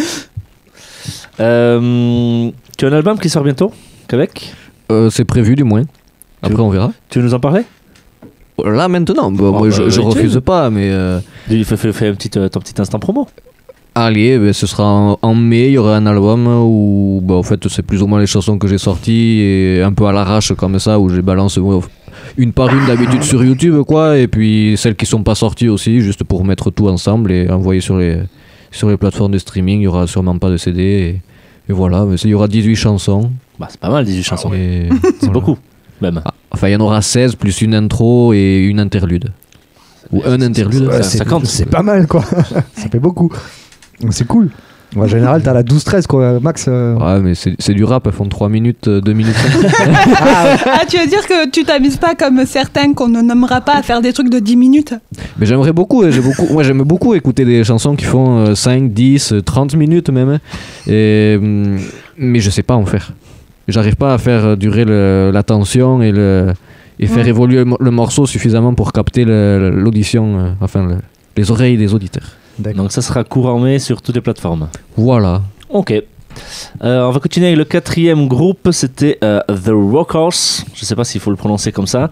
[SPEAKER 1] euh, tu as un album qui sort bientôt, Québec?
[SPEAKER 2] euh, C'est prévu, du moins. Après,
[SPEAKER 1] tu...
[SPEAKER 2] on verra.
[SPEAKER 1] Tu veux nous en parler?
[SPEAKER 2] Là, maintenant, bah,
[SPEAKER 1] oh,
[SPEAKER 2] moi,
[SPEAKER 1] bah,
[SPEAKER 2] je, je refuse pas, mais... Euh...
[SPEAKER 1] Fais, fais, fais un petit, ton petit instant promo.
[SPEAKER 2] Allez, ben, ce sera en, en mai, il y aura un album où, ben, en fait, c'est plus ou moins les chansons que j'ai sorties, et un peu à l'arrache comme ça, où je les balance ouais, une par une d'habitude sur YouTube, quoi, et puis celles qui sont pas sorties aussi, juste pour mettre tout ensemble et envoyer sur les, sur les plateformes de streaming. Il y aura sûrement pas de C D, et, et voilà, mais il y aura dix-huit chansons.
[SPEAKER 1] Bah, c'est pas mal, dix-huit chansons.
[SPEAKER 2] Et,
[SPEAKER 1] c'est
[SPEAKER 2] voilà.
[SPEAKER 1] beaucoup, même.
[SPEAKER 2] Ah, enfin, il y en aura seize, plus une intro et une interlude. Ou un interlude.
[SPEAKER 4] Ouais, c'est,
[SPEAKER 1] cinquante.
[SPEAKER 4] C'est pas mal, quoi. Ça fait beaucoup. C'est cool. En général, t'as la douze treize, quoi, max. Euh...
[SPEAKER 2] Ouais, mais c'est, c'est du rap, elles font trois minutes, deux minutes.
[SPEAKER 3] ah, ah, tu veux dire que tu t'amuses pas comme certains qu'on ne nommera pas à faire des trucs de dix minutes?
[SPEAKER 2] Mais j'aimerais beaucoup, j'ai beaucoup, moi j'aime beaucoup écouter des chansons qui font cinq, dix, trente minutes même. Et, mais je sais pas en faire. J'arrive pas à faire durer le, l'attention et, le, et faire mmh. évoluer le morceau suffisamment pour capter le, l'audition, enfin le, les oreilles des auditeurs.
[SPEAKER 1] D'accord. Donc ça sera courant mai sur toutes les plateformes.
[SPEAKER 2] Voilà.
[SPEAKER 1] Ok. Euh, on va continuer avec le quatrième groupe, c'était euh, The Rockers, je ne sais pas s'il faut le prononcer comme ça,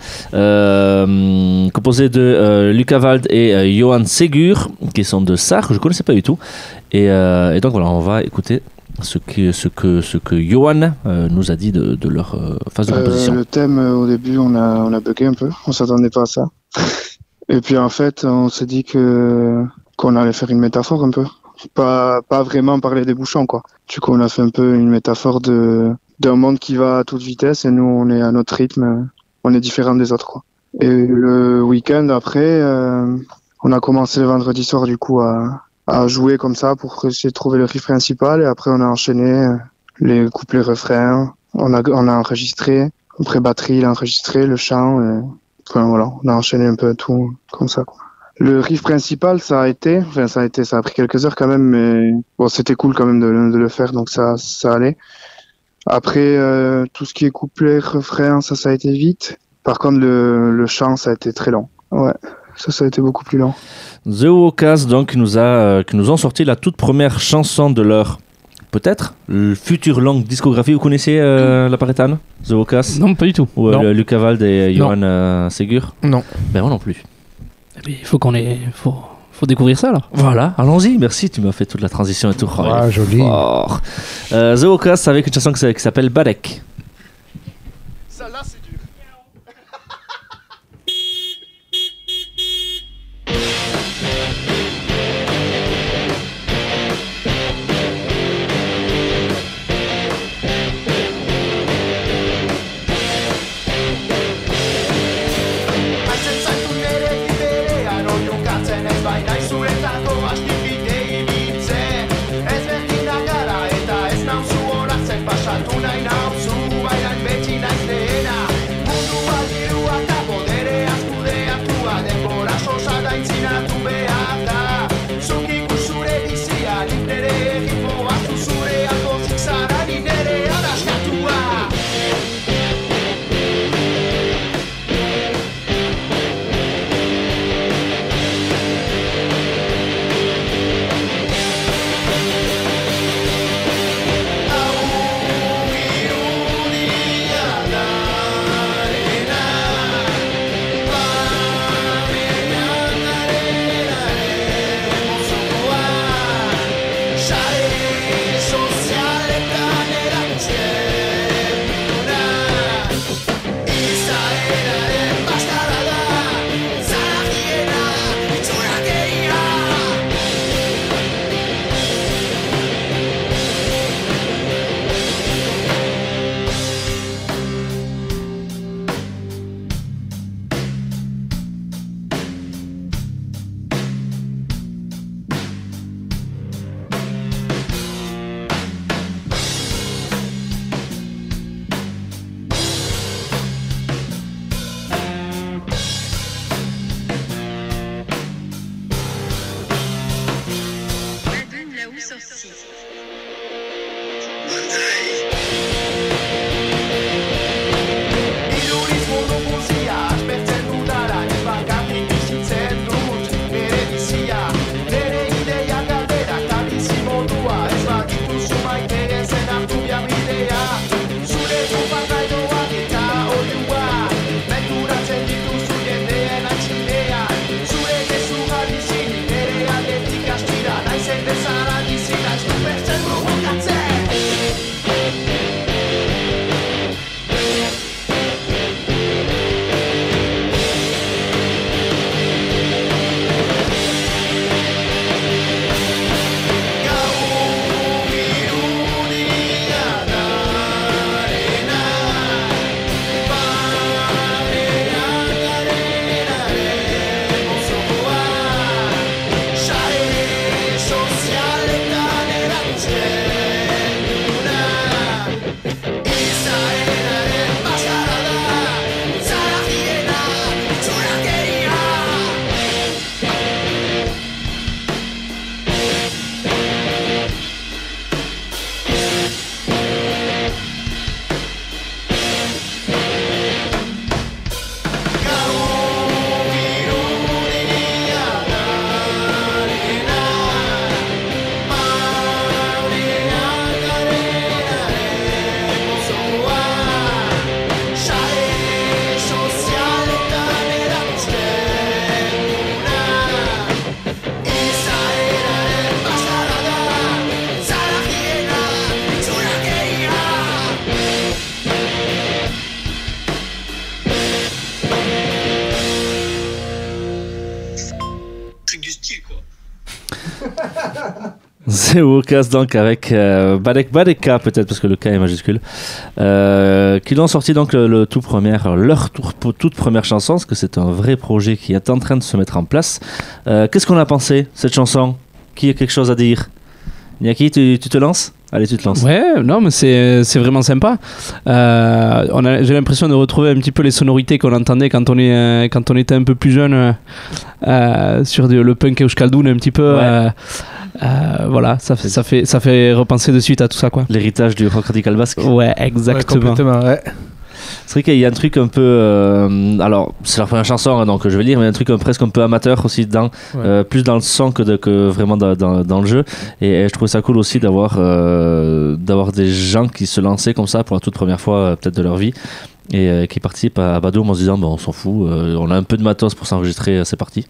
[SPEAKER 1] euh, composé de euh, Luca Wald et euh, Johan Segur, qui sont de Sarre, que je ne connaissais pas du tout. Et, euh, et donc voilà, on va écouter ce que, ce que, ce que Johan euh, nous a dit de, de leur euh, phase de composition.
[SPEAKER 11] Euh, le thème, euh, au début, on a, on a bugué un peu, on ne s'attendait pas à ça. Et puis en fait, on s'est dit que... qu'on allait faire une métaphore un peu, pas pas vraiment parler des bouchons, quoi. Du coup, on a fait un peu une métaphore de d'un monde qui va à toute vitesse et nous on est à notre rythme, on est différents des autres, quoi. Et le week-end après, euh, on a commencé le vendredi soir du coup à à jouer comme ça pour essayer de trouver le riff principal et après on a enchaîné les couplets refrains, on a on a enregistré, après batterie, il a enregistré le chant, et, enfin voilà, on a enchaîné un peu tout comme ça, quoi. Le riff principal, ça a été, enfin ça a été, ça a pris quelques heures quand même, mais bon, c'était cool quand même de, de le faire, donc ça, ça allait. Après, euh, tout ce qui est couplet, refrain, ça, ça a été vite. Par contre, le, le chant, ça a été très long. Ouais, ça, ça a été beaucoup plus long.
[SPEAKER 1] The Wokas, donc, qui nous a, euh, qui nous ont sorti la toute première chanson de leur, peut-être, le future longue discographie. Vous connaissez euh, la Paretane, The Wokas?
[SPEAKER 5] Non, pas du tout.
[SPEAKER 1] Ou euh, Luca Wald et Johan euh, Segur?
[SPEAKER 9] Non.
[SPEAKER 1] Ben moi non plus.
[SPEAKER 5] Il faut qu'on ait, faut, faut découvrir ça alors.
[SPEAKER 1] Voilà, allons-y. Merci, tu m'as fait toute la transition et tout. Oh,
[SPEAKER 4] ah, joli.
[SPEAKER 1] Euh, The Wokas avec une chanson qui s'appelle Badek.
[SPEAKER 12] Ça là, c'est dur.
[SPEAKER 1] C'est Wokas donc avec euh, Badek Badeka peut-être parce que le K est majuscule euh, qui l'ont sorti donc le, le tout premier, leur tout, toute première chanson parce que c'est un vrai projet qui est en train de se mettre en place. Euh, qu'est-ce qu'on a pensé cette chanson? Qui a quelque chose à dire? Niaki, tu, tu te lances? Allez, tu te lances.
[SPEAKER 5] Ouais, non, mais c'est, c'est vraiment sympa. Euh, on a, j'ai l'impression de retrouver un petit peu les sonorités qu'on entendait quand on, est, euh, quand on était un peu plus jeune euh, sur de, le punk Euskaldun un petit peu. Ouais. Euh, euh, voilà, ça fait, ça, fait, ça fait repenser de suite à tout ça, quoi.
[SPEAKER 1] L'héritage du rock radical basque.
[SPEAKER 5] Ouais, exactement.
[SPEAKER 9] Ouais, complètement, ouais.
[SPEAKER 1] C'est vrai qu'il y a un truc un peu. Euh, alors, c'est leur première chanson, hein, donc je vais lire, mais un truc un, presque un peu amateur aussi dedans, ouais. euh, plus dans le son que, de, que vraiment dans, dans, dans le jeu. Et, et je trouve ça cool aussi d'avoir, euh, d'avoir des gens qui se lançaient comme ça pour la toute première fois, euh, peut-être de leur vie, et euh, qui participent à, à Badoum en se disant, bah, on s'en fout, euh, on a un peu de matos pour s'enregistrer, euh, c'est parti.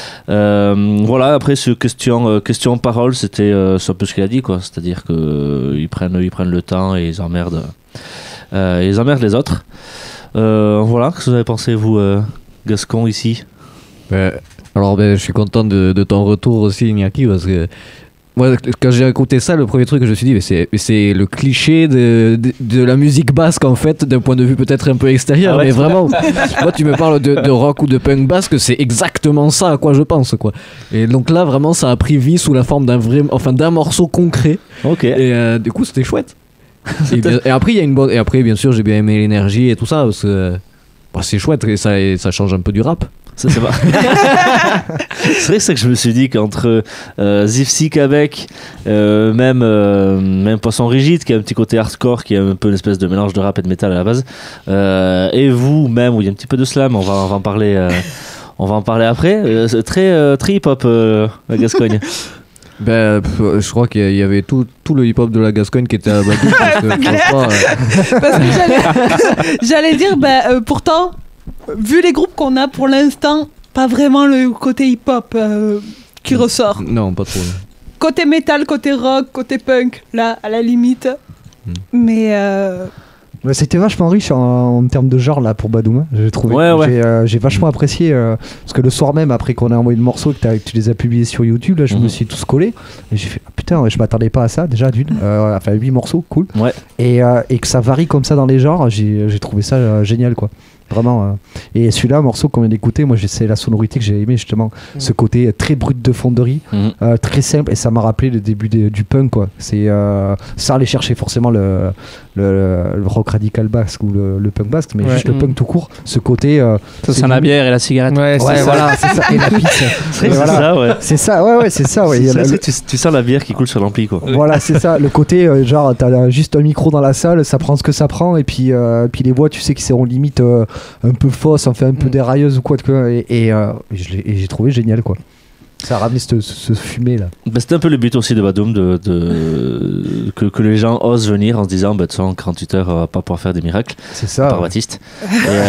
[SPEAKER 1] Euh, voilà, après, ce question, euh, question parole, c'était euh, c'est un peu ce qu'il a dit, quoi. C'est-à-dire qu'ils euh, prennent, ils prennent le temps et ils emmerdent. Euh, ils emmerdent les autres. Euh, voilà, qu'est-ce que vous avez pensé, vous, euh, Gascon, ici?
[SPEAKER 2] ben, Alors, ben, je suis content de, de ton retour aussi, Niaki, parce que moi, quand j'ai écouté ça, le premier truc que je me suis dit, mais c'est, c'est le cliché de, de, de la musique basque, en fait, d'un point de vue peut-être un peu extérieur, ah ouais, mais vraiment, moi, tu me parles de, de rock ou de punk basque, c'est exactement ça à quoi je pense, quoi. Et donc là, vraiment, ça a pris vie sous la forme d'un vrai, enfin, d'un morceau concret.
[SPEAKER 1] Ok.
[SPEAKER 2] Et euh, du coup, c'était chouette. et, bien, et après il y a une bonne et après bien sûr j'ai bien aimé l'énergie et tout ça parce que bah, c'est chouette et ça, et ça change un peu du rap.
[SPEAKER 1] Ça, c'est, c'est vrai, c'est que je me suis dit qu'entre euh, Zifsi Québec, euh, même, euh, même Poisson Rigide, qui a un petit côté hardcore, qui est un peu une espèce de mélange de rap et de métal à la base, euh, et vous même où il y a un petit peu de slam, on va, on va en parler, euh, on va en parler après. Euh, c'est très, euh, très hip-hop euh, la Gascogne.
[SPEAKER 2] Ben, pff, je crois qu'il y avait tout, tout le hip-hop de la Gascogne qui était à Badoum. parce que, franchement, euh...
[SPEAKER 3] parce que j'allais, j'allais dire, ben, euh, pourtant, vu les groupes qu'on a pour l'instant, pas vraiment le côté hip-hop euh, qui ressort.
[SPEAKER 2] Non, pas trop.
[SPEAKER 3] Côté métal, côté rock, côté punk, là, à la limite. Hmm. Mais... Euh...
[SPEAKER 4] Ouais, c'était vachement riche en, en termes de genre là pour Badoum, hein, j'ai trouvé.
[SPEAKER 1] Ouais, ouais.
[SPEAKER 4] J'ai, euh, j'ai vachement apprécié euh, parce que le soir même après qu'on a envoyé le morceau et que, que tu les as publiés sur YouTube, là je mm-hmm. me suis tous collé et j'ai fait ah, putain, je m'attendais pas à ça déjà d'une. Euh, enfin huit morceaux, cool.
[SPEAKER 1] Ouais.
[SPEAKER 4] Et, euh, et que ça varie comme ça dans les genres, j'ai, j'ai trouvé ça euh, génial quoi. Vraiment. Euh. Et celui-là, un morceau qu'on vient d'écouter, moi, c'est la sonorité que j'ai aimé justement. Mmh. Ce côté très brut de fonderie, mmh. euh, très simple, et ça m'a rappelé le début des, du punk, quoi. C'est euh, sans aller chercher forcément le, le, le rock radical basque ou le, le punk basque, mais ouais. juste mmh. le punk tout court. Ce côté. Euh,
[SPEAKER 5] ça sent la bière et la cigarette.
[SPEAKER 4] Ouais, c'est ouais, ça. Voilà, c'est ça. Et la pisse.
[SPEAKER 1] C'est, c'est voilà. ça, ouais.
[SPEAKER 4] C'est ça, ouais, ouais, c'est ça. Ouais.
[SPEAKER 1] C'est ça,
[SPEAKER 4] le,
[SPEAKER 1] c'est, tu, tu sens la bière qui coule sur l'ampli, quoi.
[SPEAKER 4] Voilà, c'est ça. Le côté, euh, genre, t'as juste un micro dans la salle, ça prend ce que ça prend, et puis, euh, puis les voix, tu sais, qui seront limite euh, un peu fausses, enfin un peu mmh. dérailleuses ou quoi, quoi et, et, euh, et, je et j'ai trouvé génial, quoi. Ça a ramené ce, ce, ce fumé là.
[SPEAKER 1] Bah, c'était un peu le but aussi de Badoum, de, de, que, que les gens osent venir en se disant bah, de toute façon, en quarante-huit heures, on va pas pouvoir faire des miracles.
[SPEAKER 4] C'est ça.
[SPEAKER 1] Par ouais. Baptiste. Et, euh,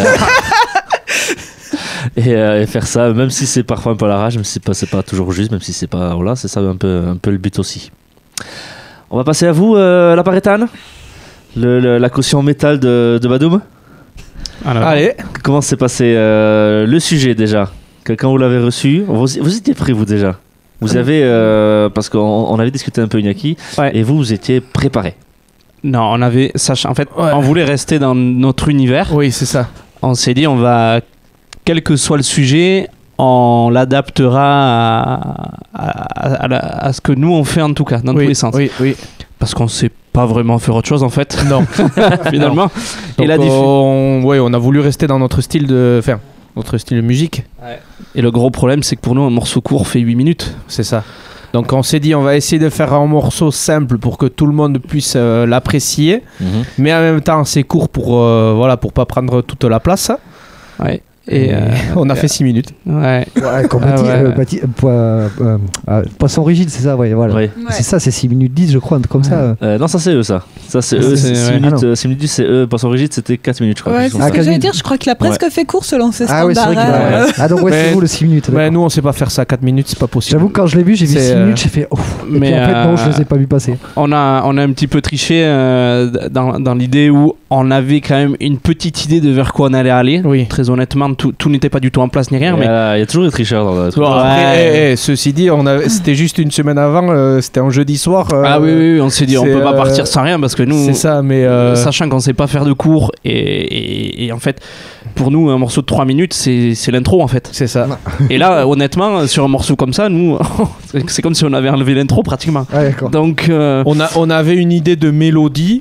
[SPEAKER 1] et, euh, et faire ça, même si c'est parfois un peu à la rage, même si c'est pas, c'est pas toujours juste, même si c'est pas. Voilà, c'est ça un peu, un peu le but aussi. On va passer à vous, euh, la Parétane, le, le, la caution métal de, de Badoum.
[SPEAKER 9] Alors, allez.
[SPEAKER 1] Comment s'est passé euh, le sujet déjà? Quand vous l'avez reçu, vous, vous étiez prêt vous déjà? Vous avez euh, parce qu'on on avait discuté un peu Iñaki, ouais. et vous vous étiez préparé.
[SPEAKER 5] Non, on avait sach- en fait, ouais. on voulait rester dans notre univers.
[SPEAKER 9] Oui, c'est ça.
[SPEAKER 5] On s'est dit on va, quel que soit le sujet, on l'adaptera à, à, à, à ce que nous on fait en tout cas, dans
[SPEAKER 9] oui,
[SPEAKER 5] tous les sens.
[SPEAKER 9] Oui, oui.
[SPEAKER 5] Parce qu'on sait pas vraiment faire autre chose en fait.
[SPEAKER 9] Non.
[SPEAKER 5] Finalement.
[SPEAKER 9] Non. Et la diff- on, ouais, on a voulu rester dans notre style de, enfin, notre style de musique. Ouais.
[SPEAKER 5] Et le gros problème, c'est que pour nous, un morceau court fait huit minutes.
[SPEAKER 9] C'est ça. Donc on s'est dit, on va essayer de faire un morceau simple pour que tout le monde puisse euh, l'apprécier, mmh. mais en même temps, c'est court pour, euh, voilà, pour pas prendre toute la place.
[SPEAKER 5] Ouais.
[SPEAKER 9] Et, et euh, on a euh, fait six minutes.
[SPEAKER 5] Ouais.
[SPEAKER 4] Ouais, comme ah, dit, ouais. Euh, bâti, po- euh, euh, poisson rigide, c'est ça, ouais, voilà. Ouais. C'est ça, c'est six minutes dix, je crois, comme ouais. ça.
[SPEAKER 1] Euh, non, ça c'est eux, ça. Ça c'est eux, c'est six minutes, ah, six minutes dix, c'est eux. Poisson rigide, c'était quatre minutes, je crois.
[SPEAKER 3] Ouais, c'est ce que j'allais dire, je crois qu'il a presque ouais. fait court selon ses standards.
[SPEAKER 4] Ah, ouais, c'est vrai euh... ah donc ouais, mais, c'est vous le six minutes.
[SPEAKER 9] Mais nous, on sait pas faire ça, quatre minutes, c'est pas possible.
[SPEAKER 4] J'avoue, quand je l'ai vu, j'ai vu six minutes, j'ai fait ouf. Mais en fait, non, je les ai pas vu passer.
[SPEAKER 5] On a un petit peu triché dans l'idée où on avait quand même une petite idée de vers quoi on allait aller. Très honnêtement, tout n'était pas du tout en place ni rien. Il
[SPEAKER 1] mais... euh, y a toujours des tricheurs dans le truc.
[SPEAKER 9] Bon, après, ouais. hey, hey, ceci dit, on a, c'était juste une semaine avant, euh, c'était un jeudi soir. Euh,
[SPEAKER 5] ah oui, oui, on s'est dit, on peut pas euh, partir sans rien parce que nous,
[SPEAKER 9] c'est ça, mais euh...
[SPEAKER 5] sachant qu'on sait pas faire de cours et, et, et en fait, pour nous, un morceau de trois minutes, c'est, c'est l'intro en fait.
[SPEAKER 9] C'est ça.
[SPEAKER 5] Et là, honnêtement, sur un morceau comme ça, nous, c'est comme si on avait enlevé l'intro pratiquement.
[SPEAKER 4] Ah, d'accord.
[SPEAKER 5] Donc, euh...
[SPEAKER 9] on, a, on avait une idée de mélodie.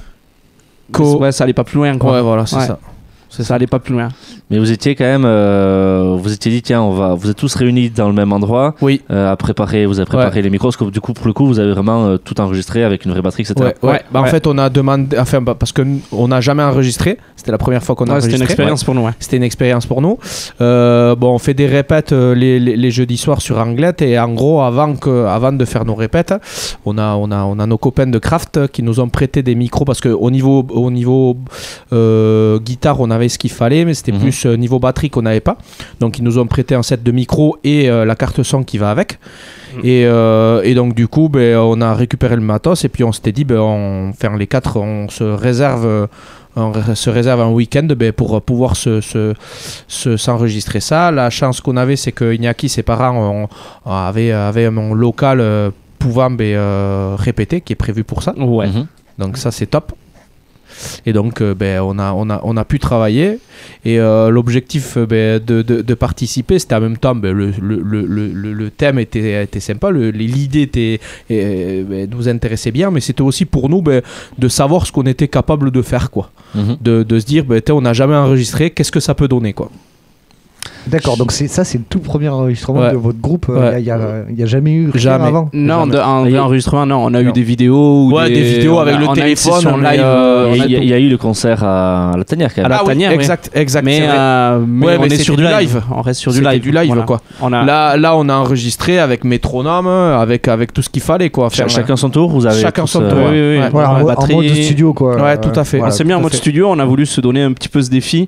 [SPEAKER 5] Co- ouais, ça allait pas plus loin, quoi.
[SPEAKER 9] Ouais, voilà, c'est
[SPEAKER 5] ouais.
[SPEAKER 9] ça.
[SPEAKER 5] C'est ça, allait pas plus loin.
[SPEAKER 1] Mais vous étiez quand même, euh, vous étiez dit tiens, on va, vous êtes tous réunis dans le même endroit.
[SPEAKER 9] Oui.
[SPEAKER 1] Euh, à préparer, vous avez préparé ouais. les micros, parce que du coup pour le coup vous avez vraiment euh, tout enregistré avec une vraie batterie, et cetera.
[SPEAKER 9] Ouais. ouais. Bah, ouais. En fait, on a demandé, enfin bah, parce que on n'a jamais enregistré. C'était la première fois qu'on a
[SPEAKER 5] ouais,
[SPEAKER 9] enregistré.
[SPEAKER 5] C'était une expérience ouais. pour nous. Ouais.
[SPEAKER 9] C'était une expérience pour nous. Euh, bon, on fait des répètes euh, les, les, les jeudis soirs sur Anglette et en gros avant que, avant de faire nos répètes, on a, on a, on a nos copains de Craft qui nous ont prêté des micros parce que au niveau, au niveau euh, guitare, on avait ce qu'il fallait, mais c'était mm-hmm. plus euh, niveau batterie qu'on n'avait pas. Donc ils nous ont prêté un set de micros et euh, la carte son qui va avec. Mm. Et, euh, et donc du coup, ben, on a récupéré le matos et puis on s'était dit, ben, on, enfin, les quatre, on se réserve. Euh, on se réserve un week-end ben, pour pouvoir se, se, se, s'enregistrer ça. La chance qu'on avait, c'est que Iñaki, ses parents, on, on avait, avait un local euh, pouvant ben, euh, répéter, qui est prévu pour ça.
[SPEAKER 5] Ouais. Mm-hmm.
[SPEAKER 9] Donc ça, c'est top. Et donc, euh, ben, on, a, on, a, on a pu travailler. Et euh, l'objectif ben, de, de, de participer, c'était en même temps, ben, le, le, le, le, le thème était, était sympa, le, l'idée était, et, ben, nous intéressait bien, mais c'était aussi pour nous ben, de savoir ce qu'on était capable de faire. Quoi. Mm-hmm. De, de se dire, ben, on n'a jamais enregistré, qu'est-ce que ça peut donner quoi.
[SPEAKER 4] D'accord, donc c'est, ça c'est le tout premier enregistrement ouais. de votre groupe. Il
[SPEAKER 9] ouais.
[SPEAKER 4] n'y a, a, a jamais eu rien
[SPEAKER 9] jamais.
[SPEAKER 4] avant.
[SPEAKER 5] Non,
[SPEAKER 4] jamais.
[SPEAKER 5] De, un vrai enregistrement, non. On a non. eu des vidéos.
[SPEAKER 9] Ouais, des, des vidéos avec le téléphone
[SPEAKER 5] en live.
[SPEAKER 1] Euh, il y, y a eu le concert à la Tanière quand même.
[SPEAKER 9] À la
[SPEAKER 5] ah,
[SPEAKER 9] Tanière,
[SPEAKER 5] oui,
[SPEAKER 9] exact, exact.
[SPEAKER 5] Mais, euh, mais,
[SPEAKER 9] ouais,
[SPEAKER 5] on
[SPEAKER 9] mais
[SPEAKER 5] est sur du live. live.
[SPEAKER 9] On reste sur du live, du live voilà. quoi. On a... Là, là, on a enregistré avec métronome, avec avec tout ce qu'il fallait quoi.
[SPEAKER 1] Ch- chacun son tour. Vous avez
[SPEAKER 9] chacun son tour.
[SPEAKER 4] Oui, oui. Voilà, en mode studio quoi.
[SPEAKER 9] Ouais, tout à fait.
[SPEAKER 5] On s'est mis en mode studio. On a voulu se donner un petit peu ce défi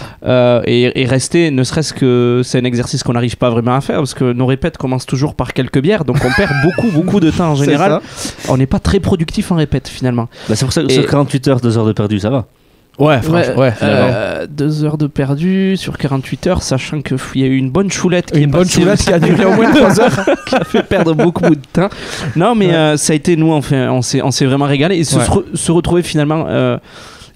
[SPEAKER 5] et rester, ne serait-ce que c'est un exercice qu'on n'arrive pas vraiment à faire parce que nos répètes commencent toujours par quelques bières, donc on perd beaucoup beaucoup de temps en général. On n'est pas très productif en répète finalement.
[SPEAKER 1] Bah c'est pour ça que sur quarante-huit heures, deux heures de perdu, ça va.
[SPEAKER 5] Ouais, franchement, ouais. Euh, deux heures de perdu sur quarante-huit heures, sachant qu'il y a eu une bonne choulette qui
[SPEAKER 9] une bonne choulette qui a duré au moins trois heures,
[SPEAKER 5] qui a fait perdre beaucoup de temps. Non, mais ouais. euh, ça a été nous, enfin, on s'est on s'est vraiment régalé et se, ouais. se, re, se retrouver finalement. Euh,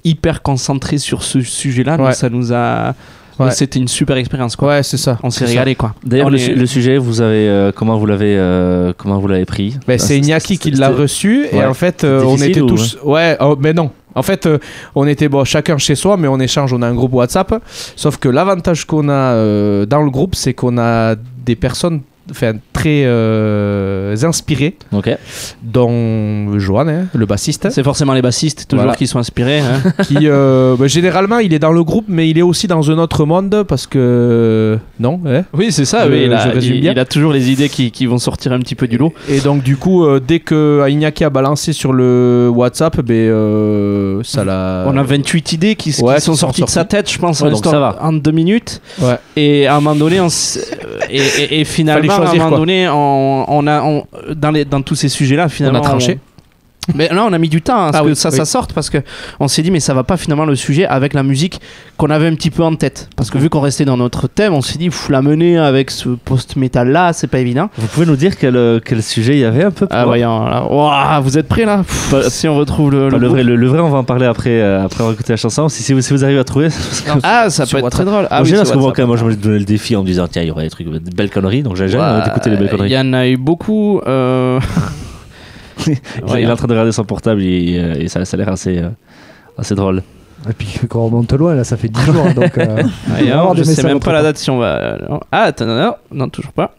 [SPEAKER 5] hyper concentrés sur ce sujet-là.
[SPEAKER 9] Ouais.
[SPEAKER 5] Donc ça nous a.
[SPEAKER 9] Ouais.
[SPEAKER 5] C'était une super expérience, quoi.
[SPEAKER 9] Ouais, c'est ça.
[SPEAKER 5] On s'est
[SPEAKER 9] C'est
[SPEAKER 5] régalé, quoi.
[SPEAKER 1] D'ailleurs,
[SPEAKER 5] On
[SPEAKER 1] le,
[SPEAKER 5] est-
[SPEAKER 1] su- le sujet, vous avez, euh, comment vous l'avez, euh, comment vous l'avez pris
[SPEAKER 9] Ben,
[SPEAKER 1] Ah,
[SPEAKER 9] c'est Iñaki qui l'a
[SPEAKER 1] c'était-
[SPEAKER 9] reçu et
[SPEAKER 1] Ouais.
[SPEAKER 9] en fait euh,
[SPEAKER 1] C'était
[SPEAKER 9] on
[SPEAKER 1] difficile
[SPEAKER 9] était
[SPEAKER 1] ou-
[SPEAKER 9] tous ouais oh, mais non en fait euh, on était bon chacun chez soi mais on échange, on a un groupe WhatsApp, sauf que l'avantage qu'on a euh, dans le groupe c'est qu'on a des personnes enfin très euh, inspirées,
[SPEAKER 1] Ok.
[SPEAKER 9] dont Johan hein, le bassiste
[SPEAKER 5] C'est forcément les bassistes, toujours,
[SPEAKER 9] Voilà.
[SPEAKER 5] qui sont inspirés. Hein.
[SPEAKER 9] qui euh, ben, généralement il est dans le groupe mais il est aussi dans un autre monde parce que non hein
[SPEAKER 5] Oui, c'est ça.
[SPEAKER 9] Je-
[SPEAKER 5] oui, il, a,
[SPEAKER 9] je résume
[SPEAKER 5] il-
[SPEAKER 9] bien.
[SPEAKER 5] il a toujours les idées qui, qui vont sortir un petit peu du lot.
[SPEAKER 9] et donc du coup euh, dès que Iñaki a balancé sur le WhatsApp ben euh, ça l'a
[SPEAKER 5] On a vingt-huit idées qui, qui
[SPEAKER 9] Ouais,
[SPEAKER 5] sont
[SPEAKER 9] qui sont
[SPEAKER 5] sorties de sa
[SPEAKER 9] sorties.
[SPEAKER 5] tête, je pense,
[SPEAKER 1] Ouais,
[SPEAKER 5] en,
[SPEAKER 1] donc
[SPEAKER 5] histoire-
[SPEAKER 1] ça va.
[SPEAKER 5] en deux minutes.
[SPEAKER 9] ouais.
[SPEAKER 5] Et à un moment donné, on s- et, et- et finalement,
[SPEAKER 9] Fallait choisir,
[SPEAKER 5] à un moment
[SPEAKER 9] quoi.
[SPEAKER 5] donné, on, on a, on- dans, les, dans tous ces sujets-là, finalement,
[SPEAKER 9] On a tranché.
[SPEAKER 5] on- mais là, on a mis du temps à ce
[SPEAKER 9] Ah
[SPEAKER 5] que
[SPEAKER 9] oui,
[SPEAKER 5] ça,
[SPEAKER 9] oui.
[SPEAKER 5] ça sorte parce que on s'est dit, mais ça va pas finalement le sujet avec la musique qu'on avait un petit peu en tête. Parce que vu qu'on restait dans notre thème, on s'est dit, pff, la mener avec ce post-metal là, c'est pas évident.
[SPEAKER 1] Vous pouvez nous dire quel, euh, quel sujet il y avait un peu pour
[SPEAKER 5] Ah,
[SPEAKER 1] voir
[SPEAKER 5] voyons, là. Ouah, vous êtes prêts là Pff,
[SPEAKER 1] Pas-
[SPEAKER 5] si on retrouve le,
[SPEAKER 1] Enfin,
[SPEAKER 5] le
[SPEAKER 1] le,
[SPEAKER 5] groupe.
[SPEAKER 1] vrai, le, le vrai, on va en parler après, euh, après avoir écouté la chanson. Si, si, vous, si vous arrivez à trouver. parce que-
[SPEAKER 5] Ah, ça
[SPEAKER 9] Sur
[SPEAKER 5] peut être
[SPEAKER 9] WhatsApp.
[SPEAKER 5] très drôle. Ah
[SPEAKER 1] Moi,
[SPEAKER 5] oui,
[SPEAKER 1] j'aime
[SPEAKER 5] sur
[SPEAKER 1] parce que moi,
[SPEAKER 5] WhatsApp.
[SPEAKER 1] quand même, moi, je me donnais le défi en me disant, tiens, il y aurait des trucs, de belles conneries. Donc, j'aime
[SPEAKER 5] Ouais,
[SPEAKER 1] d'écouter les belles conneries.
[SPEAKER 5] Il y en a eu beaucoup. euh,
[SPEAKER 1] il
[SPEAKER 5] ouais,
[SPEAKER 1] est en train de regarder son portable et, euh, et ça, ça a l'air assez, euh, assez drôle.
[SPEAKER 4] Et puis quand on remonte loin, là, ça fait dix jours. Donc, euh,
[SPEAKER 5] Ouais,
[SPEAKER 4] on va avoir
[SPEAKER 5] je
[SPEAKER 4] des
[SPEAKER 5] sais
[SPEAKER 4] messages
[SPEAKER 5] même
[SPEAKER 4] entre
[SPEAKER 5] pas la
[SPEAKER 4] temps.
[SPEAKER 5] date si on va. Ah, attends, non, non, non, toujours pas.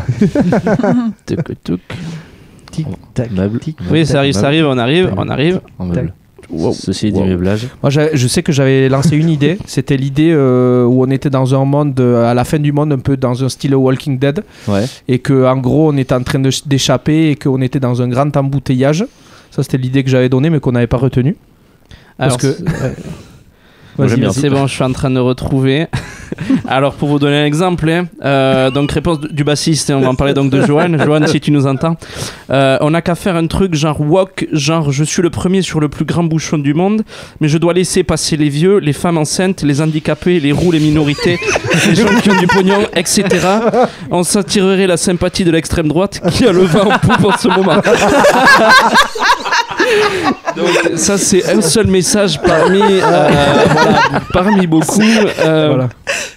[SPEAKER 5] Tuc, tuc.
[SPEAKER 4] Tic, tac,
[SPEAKER 1] Meuble.
[SPEAKER 4] tic,
[SPEAKER 5] Oui,
[SPEAKER 4] tac,
[SPEAKER 5] ça arrive, ça
[SPEAKER 4] meuble.
[SPEAKER 5] arrive, on arrive, on arrive.
[SPEAKER 1] En meuble.
[SPEAKER 5] Wow.
[SPEAKER 1] Ceci est du
[SPEAKER 9] Wow.
[SPEAKER 1] meublage.
[SPEAKER 9] Moi, j'a- je sais que j'avais lancé une idée. C'était l'idée euh, où on était dans un monde, euh, à la fin du monde, un peu dans un style Walking Dead.
[SPEAKER 1] Ouais.
[SPEAKER 9] Et que en gros, on était en train de- d'échapper et qu'on était dans un grand embouteillage. Ça, c'était l'idée que j'avais donnée, mais qu'on n'avait pas retenue. Parce
[SPEAKER 5] Alors,
[SPEAKER 9] que.
[SPEAKER 5] c'est-
[SPEAKER 9] ouais.
[SPEAKER 1] Moi,
[SPEAKER 9] Vas-y,
[SPEAKER 1] j'aime bien.
[SPEAKER 9] vas-y.
[SPEAKER 5] c'est bon, je suis en train de retrouver. Alors, pour vous donner un exemple, hein, euh, donc réponse du bassiste, et on va en parler donc de Johan. Johan, si tu nous entends, euh, on n'a qu'à faire un truc genre walk, genre je suis le premier sur le plus grand bouchon du monde, mais je dois laisser passer les vieux, les femmes enceintes, les handicapés, les roux, les minorités, les gens qui ont du pognon, et cetera. On s'attirerait la sympathie de l'extrême droite qui a le vent en poupe en ce moment. Donc ça c'est un seul message parmi euh, voilà, parmi beaucoup. euh,
[SPEAKER 9] Voilà.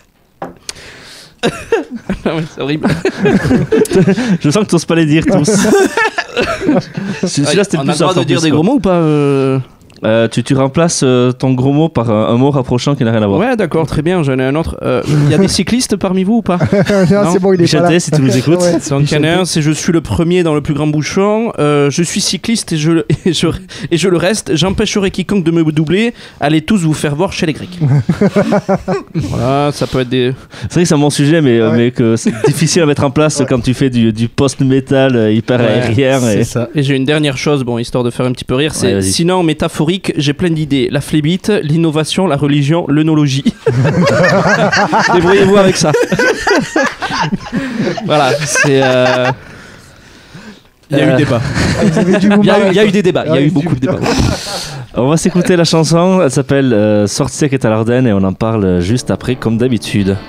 [SPEAKER 5] Ah ouais, c'est horrible.
[SPEAKER 1] Je sens que tu n'oses pas les dire tous. Celui-là, c'était
[SPEAKER 5] On
[SPEAKER 1] le
[SPEAKER 5] a
[SPEAKER 1] plus
[SPEAKER 5] le droit
[SPEAKER 1] soft, en
[SPEAKER 5] de dire
[SPEAKER 1] plus,
[SPEAKER 5] des
[SPEAKER 1] quoi.
[SPEAKER 5] gros mots ou pas euh
[SPEAKER 1] Euh, tu, tu remplaces euh, ton gros mot par un, un mot rapprochant qui n'a rien à voir.
[SPEAKER 5] Ouais, d'accord, très bien. J'en ai un autre. Euh, Il y a des cyclistes parmi vous ou pas?
[SPEAKER 4] Non,
[SPEAKER 5] Non.
[SPEAKER 4] c'est bon, il est
[SPEAKER 1] Michel
[SPEAKER 4] pas là.
[SPEAKER 1] T, si tu nous écoutes.
[SPEAKER 4] Ouais.
[SPEAKER 5] Donc, il y en a un, c'est je suis le premier dans le plus grand bouchon. Euh, je suis cycliste et je, le- et, je, et je le reste. J'empêcherai quiconque de me doubler. Allez tous vous faire voir chez les Grecs. Voilà, ça peut être des.
[SPEAKER 1] C'est vrai que c'est un bon sujet, mais, euh,
[SPEAKER 4] Ouais.
[SPEAKER 1] mais que c'est difficile à mettre en place quand tu fais du, du post-metal euh, hyper
[SPEAKER 5] Ouais,
[SPEAKER 1] aérien.
[SPEAKER 9] C'est
[SPEAKER 1] Et...
[SPEAKER 9] ça.
[SPEAKER 5] Et j'ai une dernière chose, bon, histoire de faire un petit peu rire, c'est
[SPEAKER 1] Ouais, vas-y.
[SPEAKER 5] sinon métaphorique, j'ai plein d'idées. La flébite, l'innovation, la religion, l'œnologie. Débrouillez-vous avec ça. Voilà, c'est. euh,
[SPEAKER 9] Il y a eu
[SPEAKER 1] Euh,
[SPEAKER 9] débat.
[SPEAKER 4] Vous avez dû vous
[SPEAKER 5] Il y, a eu-
[SPEAKER 4] marrer,
[SPEAKER 5] il y a eu
[SPEAKER 4] quoi.
[SPEAKER 5] des débats, il y a
[SPEAKER 4] Ouais,
[SPEAKER 5] eu
[SPEAKER 4] du-
[SPEAKER 5] beaucoup de débats.
[SPEAKER 1] On va s'écouter la chanson. Elle s'appelle euh, Sortie sec est à l'Ardenne et on en parle juste après, comme d'habitude.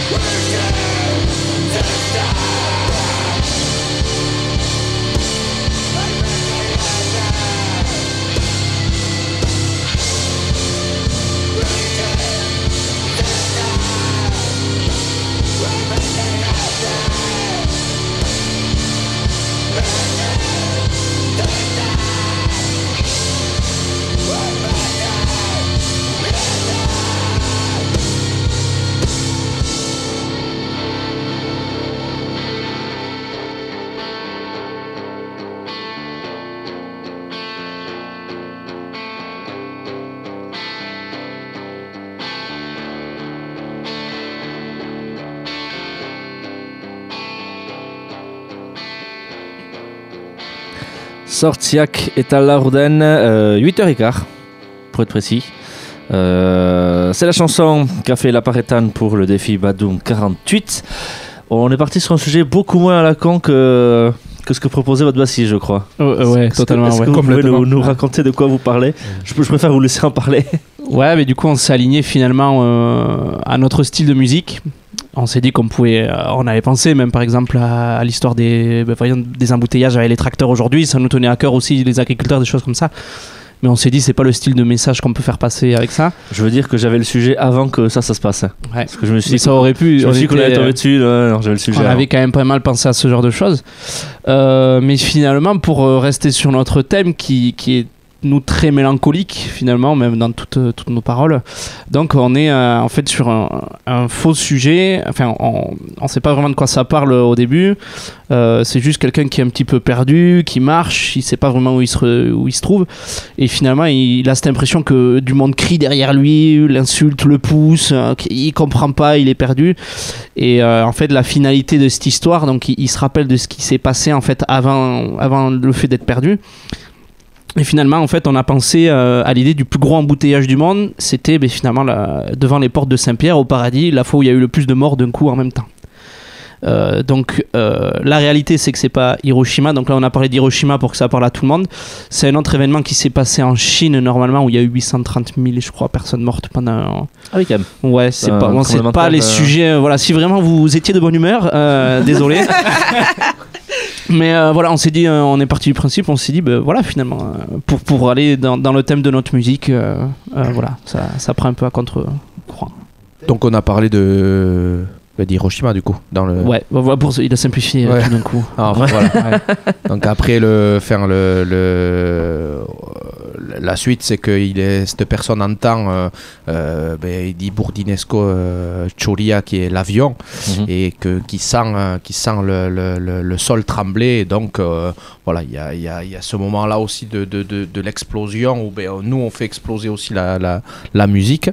[SPEAKER 1] Sortiak est à Larouden, euh, huit heures quinze pour être précis. Euh, c'est la chanson qu'a fait la Paretane pour le défi Badoum quarante-huit. On est parti sur un sujet beaucoup moins à la con que, que ce que proposait votre Bassi, je crois.
[SPEAKER 5] Euh, ouais,
[SPEAKER 1] est-ce
[SPEAKER 5] totalement.
[SPEAKER 1] Que, est-ce
[SPEAKER 5] ouais.
[SPEAKER 1] que vous pouvez nous, nous raconter de quoi vous parlez? je, je préfère vous laisser en parler.
[SPEAKER 5] Ouais, mais du coup, on s'est aligné finalement euh, à notre style de musique. On s'est dit qu'on pouvait, euh, on avait pensé même par exemple à, à l'histoire des, bah, des embouteillages avec les tracteurs aujourd'hui. Ça nous tenait à cœur aussi, les agriculteurs, des choses comme ça. Mais on s'est dit, c'est pas le style de message qu'on peut faire passer avec ça.
[SPEAKER 1] Je veux dire que j'avais le sujet avant que ça, ça se passe.
[SPEAKER 5] Ouais.
[SPEAKER 1] Parce que je me suis
[SPEAKER 5] mais
[SPEAKER 1] dit
[SPEAKER 5] ça aurait pu.
[SPEAKER 1] Je me suis dit qu'on allait tomber dessus. Là, non, j'avais le sujet.
[SPEAKER 5] On
[SPEAKER 1] avant.
[SPEAKER 5] avait quand même pas mal pensé à ce genre de choses. Euh, mais finalement, pour rester sur notre thème qui, qui est nous très mélancolique finalement, même dans toutes, toutes nos paroles. Donc on est euh, en fait sur un, un faux sujet. Enfin, on ne sait pas vraiment de quoi ça parle au début. Euh, c'est juste quelqu'un qui est un petit peu perdu, qui marche, il ne sait pas vraiment où il se, où il se trouve. Et finalement, il, il a cette impression que du monde crie derrière lui, l'insulte, le pousse, euh, il ne comprend pas, il est perdu. Et euh, en fait, la finalité de cette histoire, donc il, il se rappelle de ce qui s'est passé en fait avant, avant le fait d'être perdu. Et finalement, en fait, on a pensé euh, à l'idée du plus gros embouteillage du monde. C'était ben, finalement la, devant les portes de Saint-Pierre au paradis, la fois où il y a eu le plus de morts d'un coup en même temps. Euh, donc euh, la réalité, c'est que c'est pas Hiroshima. Donc là, on a parlé d'Hiroshima pour que ça parle à tout le monde. C'est un autre événement qui s'est passé en Chine normalement, où il y a eu huit cent trente mille, je crois, personnes mortes pendant.
[SPEAKER 1] Ah oui, quand même.
[SPEAKER 5] Ouais, c'est
[SPEAKER 1] euh,
[SPEAKER 5] pas, bon, c'est pas les euh... sujets. Euh, voilà, si vraiment vous étiez de bonne humeur, euh, désolé. Mais euh, voilà, on s'est dit, euh, on est parti du principe, on s'est dit, ben voilà, finalement, euh, pour, pour aller dans, dans le thème de notre musique, euh, euh, voilà, ça, ça prend un peu à contre-courant.
[SPEAKER 9] Donc on a parlé de d'Hiroshima du coup dans le.
[SPEAKER 5] Ouais, voilà, pour, il a simplifié
[SPEAKER 9] ouais.
[SPEAKER 5] tout d'un coup.
[SPEAKER 9] Ah, ouais. Voilà. Ouais. Donc après le faire le, le la suite, c'est que il est cette personne entend, euh, euh, ben, il dit Bourdinesco euh, Choria qui est l'avion mm-hmm. et que qui sent euh, qui sent le, le, le, le sol trembler. Et donc euh, voilà, il y a il y a il y a ce moment là aussi de de, de, de l'explosion où ben, nous on fait exploser aussi la la, la musique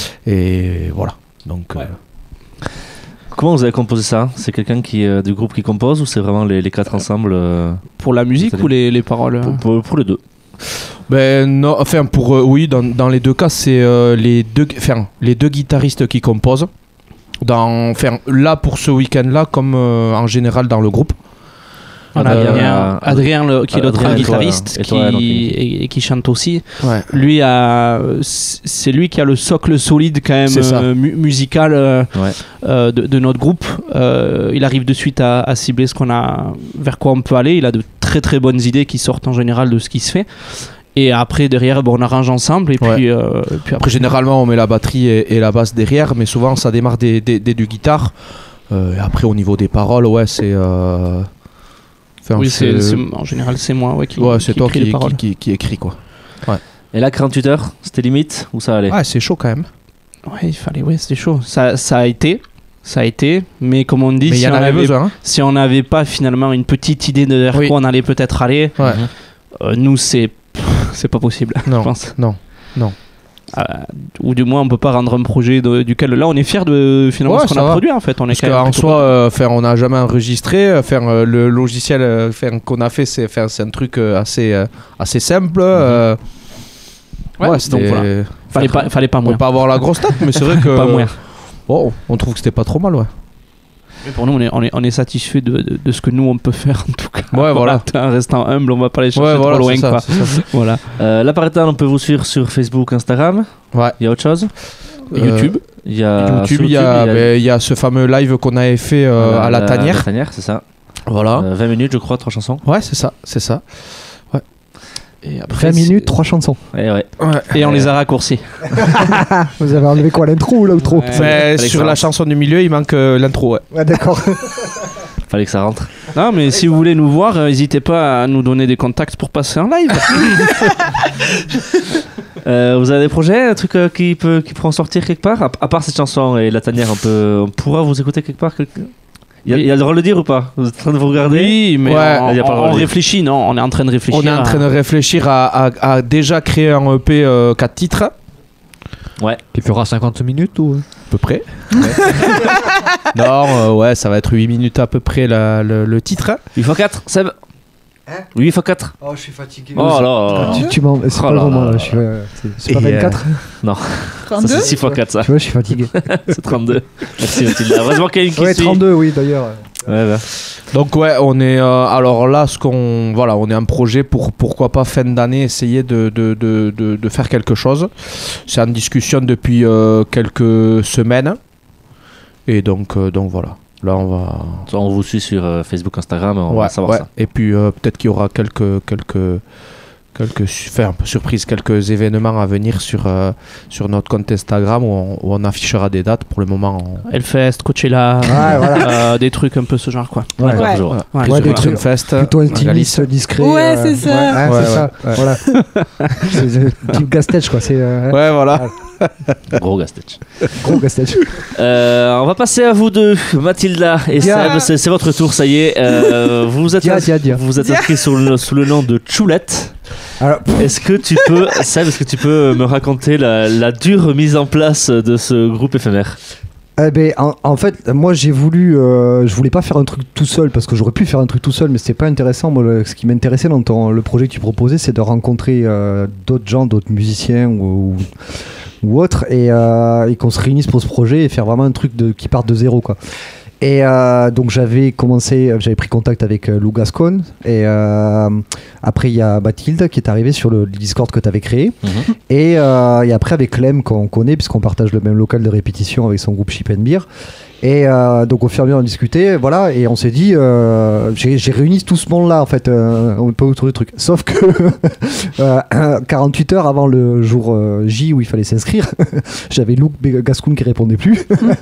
[SPEAKER 9] et voilà. Donc
[SPEAKER 5] ouais.
[SPEAKER 9] euh,
[SPEAKER 1] Comment vous avez composé ça? C'est quelqu'un qui euh, du groupe qui compose ou c'est vraiment les, les quatre ensemble euh,
[SPEAKER 5] pour la musique ou les, les paroles?
[SPEAKER 1] Pour, pour, pour les deux.
[SPEAKER 9] Ben non, enfin pour euh, oui, dans, dans les deux cas, c'est euh, les deux, enfin les deux guitaristes qui composent. Dans, enfin là pour ce week-end-là, comme euh, en général dans le groupe.
[SPEAKER 5] On a Adrien, Adrien le, qui est l'autre guitariste
[SPEAKER 1] et toi, et toi,
[SPEAKER 5] qui, et, et qui chante aussi.
[SPEAKER 9] Ouais.
[SPEAKER 5] Lui a, c'est lui qui a le socle solide quand même euh, mu- musical euh,
[SPEAKER 1] ouais.
[SPEAKER 5] euh, de, de notre groupe. Euh, il arrive de suite à, à cibler ce qu'on a, vers quoi on peut aller. Il a de très très bonnes idées qui sortent en général de ce qui se fait. Et après derrière, bon, on arrange ensemble et puis,
[SPEAKER 9] ouais.
[SPEAKER 5] euh, et puis après,
[SPEAKER 9] après généralement on met la batterie et, et la basse derrière, mais souvent ça démarre des, des, des, du guitare. Euh, et après au niveau des paroles, ouais c'est. Euh
[SPEAKER 5] Enfin, oui, c'est, c'est, en général, c'est moi ouais, qui,
[SPEAKER 9] ouais, c'est
[SPEAKER 5] qui
[SPEAKER 9] toi
[SPEAKER 5] écrit
[SPEAKER 9] qui,
[SPEAKER 5] les paroles.
[SPEAKER 9] Qui, qui, qui écrit quoi. Ouais.
[SPEAKER 1] Et là, quarante-huit heures, c'était limite ou ça allait?
[SPEAKER 9] Ouais, c'est chaud quand même.
[SPEAKER 5] Ouais, il fallait, ouais, c'était chaud. Ça, ça a été, ça a été, mais comme on dit,
[SPEAKER 9] mais
[SPEAKER 5] si,
[SPEAKER 9] on
[SPEAKER 5] on avait,
[SPEAKER 9] besoin, hein.
[SPEAKER 5] si on n'avait pas finalement une petite idée de vers oui. quoi on allait peut-être aller,
[SPEAKER 9] ouais.
[SPEAKER 5] euh, nous, c'est, pff, c'est pas possible,
[SPEAKER 9] non,
[SPEAKER 5] je pense.
[SPEAKER 9] Non, non.
[SPEAKER 5] Euh, ou du moins on peut pas rendre un projet de, duquel là on est fier de finalement
[SPEAKER 9] ouais,
[SPEAKER 5] ce qu'on a
[SPEAKER 9] va.
[SPEAKER 5] produit en fait on est
[SPEAKER 9] parce qu'en soi euh, on n'a jamais enregistré euh, euh, le logiciel euh, qu'on a fait c'est, c'est un truc euh, assez, euh, assez simple mm-hmm. euh,
[SPEAKER 5] ouais, ouais donc voilà. fallait pas, fallait pas moins
[SPEAKER 9] pas avoir la grosse tête mais c'est vrai que
[SPEAKER 5] pas moins.
[SPEAKER 9] Bon, on trouve que c'était pas trop mal ouais.
[SPEAKER 5] Mais pour nous, on est, on est, on est satisfait de, de, de ce que nous on peut faire en tout cas.
[SPEAKER 9] Ouais, voilà.
[SPEAKER 5] En restant humble, on va pas les chercher
[SPEAKER 9] ouais,
[SPEAKER 5] trop
[SPEAKER 9] voilà,
[SPEAKER 5] loin.
[SPEAKER 9] C'est ça, c'est ça.
[SPEAKER 5] Voilà.
[SPEAKER 1] Euh, la Paretane, on peut vous suivre sur Facebook, Instagram.
[SPEAKER 9] Ouais.
[SPEAKER 1] Il y a autre chose?
[SPEAKER 5] YouTube.
[SPEAKER 1] Il y a
[SPEAKER 9] YouTube,
[SPEAKER 1] sur
[SPEAKER 9] il y, a,
[SPEAKER 1] il y a-
[SPEAKER 9] ben, il y a ce fameux live qu'on avait fait euh,
[SPEAKER 1] euh,
[SPEAKER 9] à la tanière.
[SPEAKER 1] La tanière, c'est ça.
[SPEAKER 9] Voilà.
[SPEAKER 1] Euh, vingt minutes, je crois, trois chansons.
[SPEAKER 9] Ouais, c'est ça, c'est ça. Ouais. Et après,
[SPEAKER 4] vingt minutes, trois chansons.
[SPEAKER 1] Ouais, ouais.
[SPEAKER 5] Et on les a raccourcis.
[SPEAKER 4] Vous avez enlevé quoi, l'intro ou l'outro?
[SPEAKER 9] Ouais. Ben, sur la chanson du milieu, il manque euh, l'intro. Ouais.
[SPEAKER 4] Ouais, d'accord.
[SPEAKER 1] Fallait que ça rentre.
[SPEAKER 5] Non, mais si vous voulez nous voir, euh, n'hésitez pas à nous donner des contacts pour passer en live.
[SPEAKER 1] Euh, vous avez des projets, un truc euh, qui peut, qui pourront sortir quelque part, à, à part cette chanson et la tanière, on peut, on pourra vous écouter quelque part. Quelque... Il y, a, il y a le droit de le dire ou pas? Vous êtes en train de vous regarder?
[SPEAKER 5] Oui, mais
[SPEAKER 9] Ouais.
[SPEAKER 5] on,
[SPEAKER 1] Il y a pas le droit
[SPEAKER 5] on
[SPEAKER 1] de le dire.
[SPEAKER 5] réfléchit, non? On est en train de réfléchir.
[SPEAKER 9] On est en train de
[SPEAKER 5] à-
[SPEAKER 9] réfléchir à, à- à déjà créer un E P euh, quatre titres,
[SPEAKER 1] Ouais.
[SPEAKER 2] Qui fera cinquante minutes ou
[SPEAKER 9] à peu près. non, euh, ouais, ça va être huit minutes à peu près la- le, le titre.
[SPEAKER 1] huit fois quatre, Seb.
[SPEAKER 4] Hein
[SPEAKER 1] huit fois quatre.
[SPEAKER 4] Oh, je suis fatigué.
[SPEAKER 1] Oh là.
[SPEAKER 4] Tu, tu m'en... C'est
[SPEAKER 1] Oh
[SPEAKER 4] pas le
[SPEAKER 1] là
[SPEAKER 4] moment
[SPEAKER 1] là
[SPEAKER 4] là. Je suis, euh, c'est, c'est pas
[SPEAKER 9] Et, euh,
[SPEAKER 4] vingt-quatre.
[SPEAKER 1] Ça
[SPEAKER 3] trente-deux
[SPEAKER 1] c'est six fois quatre ça.
[SPEAKER 4] Tu vois, je suis fatigué.
[SPEAKER 1] C'est trente-deux. Merci Mathilde. Heureusement qu'il y a une qui
[SPEAKER 4] Ouais,
[SPEAKER 1] suit.
[SPEAKER 4] trente-deux, oui, d'ailleurs.
[SPEAKER 1] Ouais, bah.
[SPEAKER 9] Donc ouais, on est euh, alors là, ce qu'on voilà, on est un projet pour pourquoi pas fin d'année essayer de de, de, de, de faire quelque chose. C'est en discussion depuis euh, quelques semaines et donc euh, donc voilà. Là on va
[SPEAKER 1] On vous suit sur euh, Facebook, Instagram, on
[SPEAKER 9] ouais,
[SPEAKER 1] va savoir
[SPEAKER 9] ouais.
[SPEAKER 1] ça.
[SPEAKER 9] Et puis euh, peut-être qu'il y aura quelques quelques quelques su- enfin, un peu surprise, quelques événements à venir sur euh, sur notre compte Instagram où on, où on affichera des dates. Pour le moment, on...
[SPEAKER 5] Hellfest, Coachella,
[SPEAKER 4] Ouais, voilà.
[SPEAKER 5] euh, des trucs un peu ce genre quoi.
[SPEAKER 4] Ouais.
[SPEAKER 1] D'accord,
[SPEAKER 3] Ouais.
[SPEAKER 1] je vois.
[SPEAKER 5] Ouais,
[SPEAKER 4] Ouais,
[SPEAKER 5] je-
[SPEAKER 4] des
[SPEAKER 5] voilà.
[SPEAKER 4] trucs
[SPEAKER 9] Fest,
[SPEAKER 4] plutôt
[SPEAKER 9] Galice.
[SPEAKER 4] intimiste, discret.
[SPEAKER 3] Ouais,
[SPEAKER 4] euh,
[SPEAKER 3] c'est ça.
[SPEAKER 4] Ouais,
[SPEAKER 9] Ouais,
[SPEAKER 4] c'est ça.
[SPEAKER 9] ouais, ouais.
[SPEAKER 4] Voilà. c'est c'est type Gastetch, quoi. C'est euh,
[SPEAKER 9] Ouais, voilà.
[SPEAKER 1] Gros gastetch.
[SPEAKER 4] gros Gastetch.
[SPEAKER 1] Euh, on va passer à vous deux, Mathilda et
[SPEAKER 4] Dia.
[SPEAKER 1] Seb. C'est, c'est votre tour, ça y est. Euh, vous êtes,
[SPEAKER 4] Dia, dia, dia.
[SPEAKER 1] vous êtes inscrit sous le, sous le nom de Choulette.
[SPEAKER 4] Alors,
[SPEAKER 1] Est-ce que tu peux, Seb, est-ce que tu peux me raconter la, la dure mise en place de ce groupe éphémère?
[SPEAKER 4] Eh ben, en, en fait, moi j'ai voulu, euh, je voulais pas faire un truc tout seul parce que j'aurais pu faire un truc tout seul, mais c'était pas intéressant. Moi, le- ce qui m'intéressait dans ton, le projet que tu proposais, c'est de rencontrer euh, d'autres gens, d'autres musiciens ou, ou, ou autres, et, euh, et qu'on se réunisse pour ce projet et faire vraiment un truc de, qui part de zéro, quoi. Et euh, donc j'avais commencé, j'avais pris contact avec euh, Lou Gascon, et euh, après il y a Mathilde qui est arrivée sur le Discord que tu avais créé.
[SPEAKER 1] Mhm.
[SPEAKER 4] Et, euh, et après avec Clem qu'on connaît puisqu'on partage le même local de répétition avec son groupe Chip and Beer. Et euh, donc au fur et à mesure on discutait, voilà, et on s'est dit, euh, j'ai, j'ai réuni tout ce monde-là en fait, euh, on peut autour du truc. Sauf que euh, quarante-huit heures avant le jour euh, J où il fallait s'inscrire, j'avais Luc Gascoun qui répondait plus,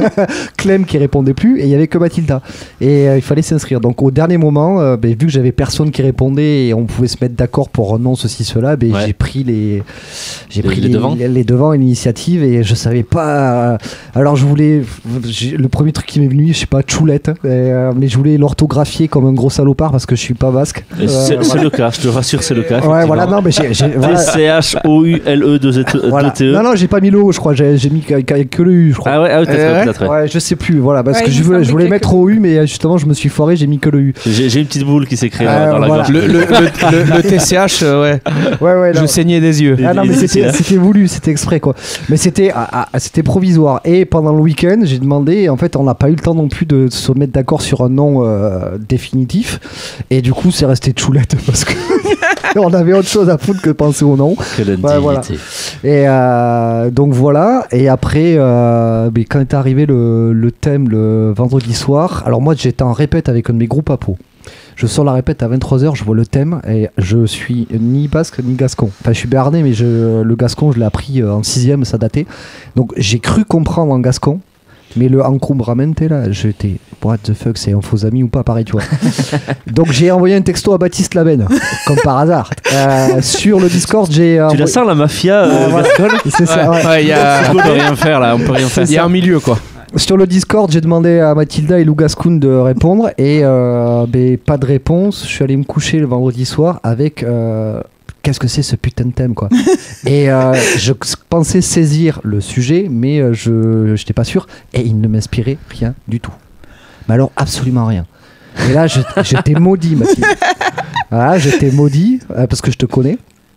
[SPEAKER 4] Clem qui répondait plus, et il y avait que Mathilda. Et euh, il fallait s'inscrire. Donc au dernier moment, euh, ben, vu que j'avais personne qui répondait et on pouvait se mettre d'accord pour un nom, ceci, cela, ben,
[SPEAKER 1] Ouais.
[SPEAKER 4] j'ai pris les, j'ai
[SPEAKER 1] Les-
[SPEAKER 4] pris
[SPEAKER 1] les devants.
[SPEAKER 4] les, les devants et l'initiative, et je savais pas. euh, alors je voulais, j'ai- le premier truc qui m'est venu, je sais pas, Choulette, euh, mais je voulais l'orthographier comme un gros salopard parce que je suis pas basque.
[SPEAKER 1] Et
[SPEAKER 4] Euh,
[SPEAKER 1] c'est, c'est
[SPEAKER 4] voilà.
[SPEAKER 1] le cas, je te rassure, c'est le cas.
[SPEAKER 4] Ouais, voilà, non, mais j'ai. j'ai- voilà.
[SPEAKER 1] C H O U L E deux
[SPEAKER 4] Voilà.
[SPEAKER 1] T E.
[SPEAKER 4] Non, non, j'ai pas mis le O, je crois, j'ai, j'ai mis que, que- que le U, je crois.
[SPEAKER 1] Ah ouais, ah ouais, peut-être,
[SPEAKER 9] Euh,
[SPEAKER 1] peut-être, ouais.
[SPEAKER 4] Ouais, je sais plus, voilà, parce
[SPEAKER 3] Ouais,
[SPEAKER 4] que
[SPEAKER 3] il
[SPEAKER 4] je,
[SPEAKER 3] me
[SPEAKER 4] voulais, je
[SPEAKER 3] semblait
[SPEAKER 4] voulais
[SPEAKER 3] que-
[SPEAKER 4] mettre au U, mais justement, je me suis foiré, j'ai mis que le U.
[SPEAKER 1] J'ai, j'ai une petite boule qui s'est créée
[SPEAKER 4] Ah,
[SPEAKER 1] dans, dans la
[SPEAKER 4] voilà.
[SPEAKER 1] gorge.
[SPEAKER 9] Le, le, le, le- le T C H, euh, ouais.
[SPEAKER 4] Ouais, ouais,
[SPEAKER 9] Je
[SPEAKER 4] non.
[SPEAKER 9] saignais des yeux.
[SPEAKER 4] Ah non, mais
[SPEAKER 1] Il- il-
[SPEAKER 4] c'était,
[SPEAKER 1] il-
[SPEAKER 4] c'était voulu, c'était exprès, quoi. Mais c'était, ah, ah, c'était provisoire. Et pendant le week-end, j'ai demandé, et en fait, on n'a pas eu le temps non plus de se mettre d'accord sur un nom euh, définitif. Et du coup, c'est resté Choulette parce que on avait autre chose à foutre que de penser au nom.
[SPEAKER 1] Quelle indignité.
[SPEAKER 4] Ouais, voilà. Et euh, donc voilà. Et après, euh, mais quand est arrivé le, le thème le vendredi soir, alors moi, j'étais en répète avec un de mes groupes à Pau. Je sors la répète à vingt-trois heures, je vois le thème et je suis ni basque ni gascon. Enfin, je suis béarnais, mais je, le gascon, je l'ai appris euh, en sixième, ça datait. Donc j'ai cru comprendre en gascon, mais le encombramente là, j'étais what the fuck, c'est un faux ami ou pas, pareil, tu vois. Donc j'ai envoyé un texto à Baptiste Labenne, comme par hasard. Euh, sur le Discord, j'ai.
[SPEAKER 1] Tu
[SPEAKER 4] envoyé-
[SPEAKER 1] la sens la mafia euh,
[SPEAKER 4] Ah, voilà.
[SPEAKER 1] gasconne
[SPEAKER 4] C'est ça, ouais.
[SPEAKER 9] Ouais, il y a,
[SPEAKER 5] On peut rien faire là, on peut rien faire.
[SPEAKER 9] il y a un milieu, quoi.
[SPEAKER 4] Sur le Discord, j'ai demandé à Mathilda et Lou Gascoun de répondre et euh, ben, pas de réponse. Je suis allé me coucher le vendredi soir avec euh, qu'est-ce que c'est ce putain de thème, quoi. Et euh, je pensais saisir le sujet, mais euh, je n'étais pas sûr et il ne m'inspirait rien du tout. Mais alors absolument rien. Et là, je- j'étais maudit, Mathilde. Voilà, j'étais maudit euh, parce que je te connais.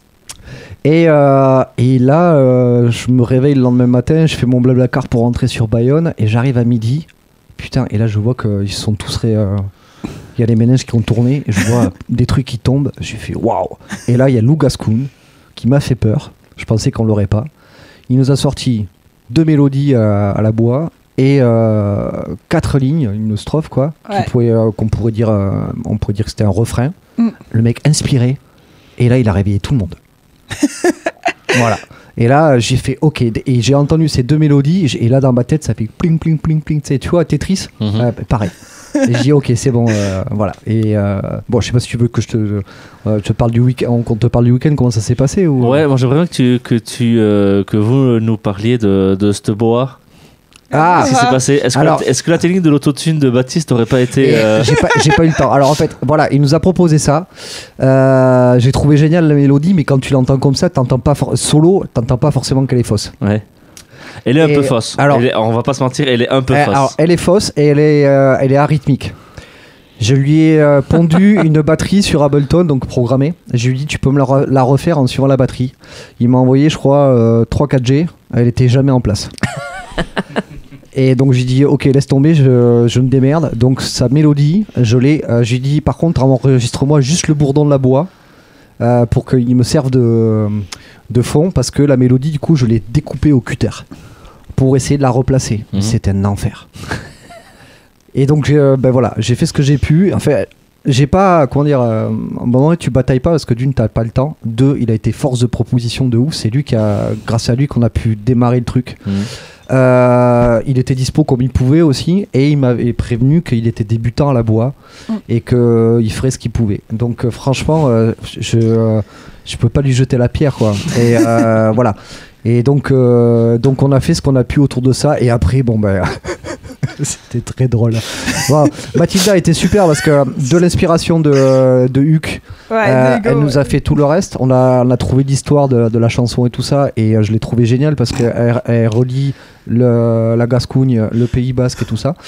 [SPEAKER 4] Et, euh, et là, euh, je me réveille le lendemain matin, je fais mon blablacar pour rentrer sur Bayonne et j'arrive à midi. Putain, et là je vois qu'ils sont tous ré, euh, il y a les ménages qui ont tourné et je vois des trucs qui tombent. J'ai fait waouh. Et là, il y a Lou Gascoun qui m'a fait peur. Je pensais qu'on l'aurait pas. Il nous a sorti deux mélodies à, à la bois et euh, quatre lignes, une strophe quoi,
[SPEAKER 3] Ouais.
[SPEAKER 4] qui pourrait, euh, qu'on pourrait dire, euh, on pourrait dire que c'était un refrain.
[SPEAKER 3] Mm.
[SPEAKER 4] Le mec inspiré et là il a réveillé tout le monde. Voilà. Et là j'ai fait ok et j'ai entendu ces deux mélodies et là dans ma tête ça fait pling pling pling pling, tu sais, tu vois Tetris,
[SPEAKER 1] Mhm.
[SPEAKER 4] euh, pareil. Et je dis ok c'est bon euh, voilà et euh, bon je sais pas si tu veux que je te, euh, je te parle du week-end, qu'on te parle du week-end, comment ça s'est passé ou...
[SPEAKER 1] Ouais, moi j'aimerais bien que tu que tu euh, que vous nous parliez de de cette boa.
[SPEAKER 4] Ah,
[SPEAKER 1] Qu'est-ce qui s'est passé? Est-ce que,
[SPEAKER 4] alors-
[SPEAKER 1] la, est-ce que la technique de l'autotune de Baptiste aurait pas été. euh,
[SPEAKER 4] J'ai pas, j'ai pas eu le temps. Alors en fait, voilà, il nous a proposé ça. Euh, j'ai trouvé génial la mélodie, mais quand tu l'entends comme ça, t'entends pas for- solo, t'entends pas forcément qu'elle est fausse.
[SPEAKER 1] Ouais. Elle est un
[SPEAKER 4] Et
[SPEAKER 1] peu fausse.
[SPEAKER 4] alors-
[SPEAKER 1] Elle est- on va pas se mentir, elle est un peu
[SPEAKER 4] Euh,
[SPEAKER 1] fausse.
[SPEAKER 4] alors elle est fausse et elle est, euh, elle est arythmique. Je lui ai euh, pondu une batterie sur Ableton, donc programmée. Je lui ai dit tu peux me la, re- la refaire en suivant la batterie. Il m'a envoyé, je crois, euh, trois quatre G. Elle était jamais en place. Et donc j'ai dit ok laisse tomber, je, je me démerde. Donc sa mélodie, je l'ai. Euh, j'ai dit par contre enregistre-moi juste le bourdon de la bois euh, pour qu'il me serve de, de fond parce que la mélodie du coup je l'ai découpée au cutter pour essayer de la replacer.
[SPEAKER 1] Mhm.
[SPEAKER 4] C'était un enfer. Et donc euh, ben voilà, j'ai fait ce que j'ai pu. En fait, j'ai pas comment dire. Euh, à un moment donné, tu batailles pas parce que d'une t'as pas le temps. Deux, il a été force de proposition de ouf. C'est lui qui a, grâce à lui, qu'on a pu démarrer le truc.
[SPEAKER 1] Mhm.
[SPEAKER 4] Euh, il était dispo comme il pouvait aussi et il m'avait prévenu qu'il était débutant à la bois
[SPEAKER 3] Mm.
[SPEAKER 4] et qu'il ferait ce qu'il pouvait. Donc euh, franchement, euh, je euh, je peux pas lui jeter la pierre quoi. Et euh, voilà. Et donc euh, donc on a fait ce qu'on a pu autour de ça et après bon ben c'était très drôle. Bon, Mathilda était super parce que de l'inspiration de de Huck,
[SPEAKER 3] Ouais,
[SPEAKER 4] euh,
[SPEAKER 3] Diego,
[SPEAKER 4] elle nous a
[SPEAKER 3] ouais.
[SPEAKER 4] fait tout le reste. On a, on a trouvé l'histoire de, de la chanson et tout ça. Et euh, je l'ai trouvé génial parce qu'elle elle relie le, la Gascogne, le Pays Basque et tout ça.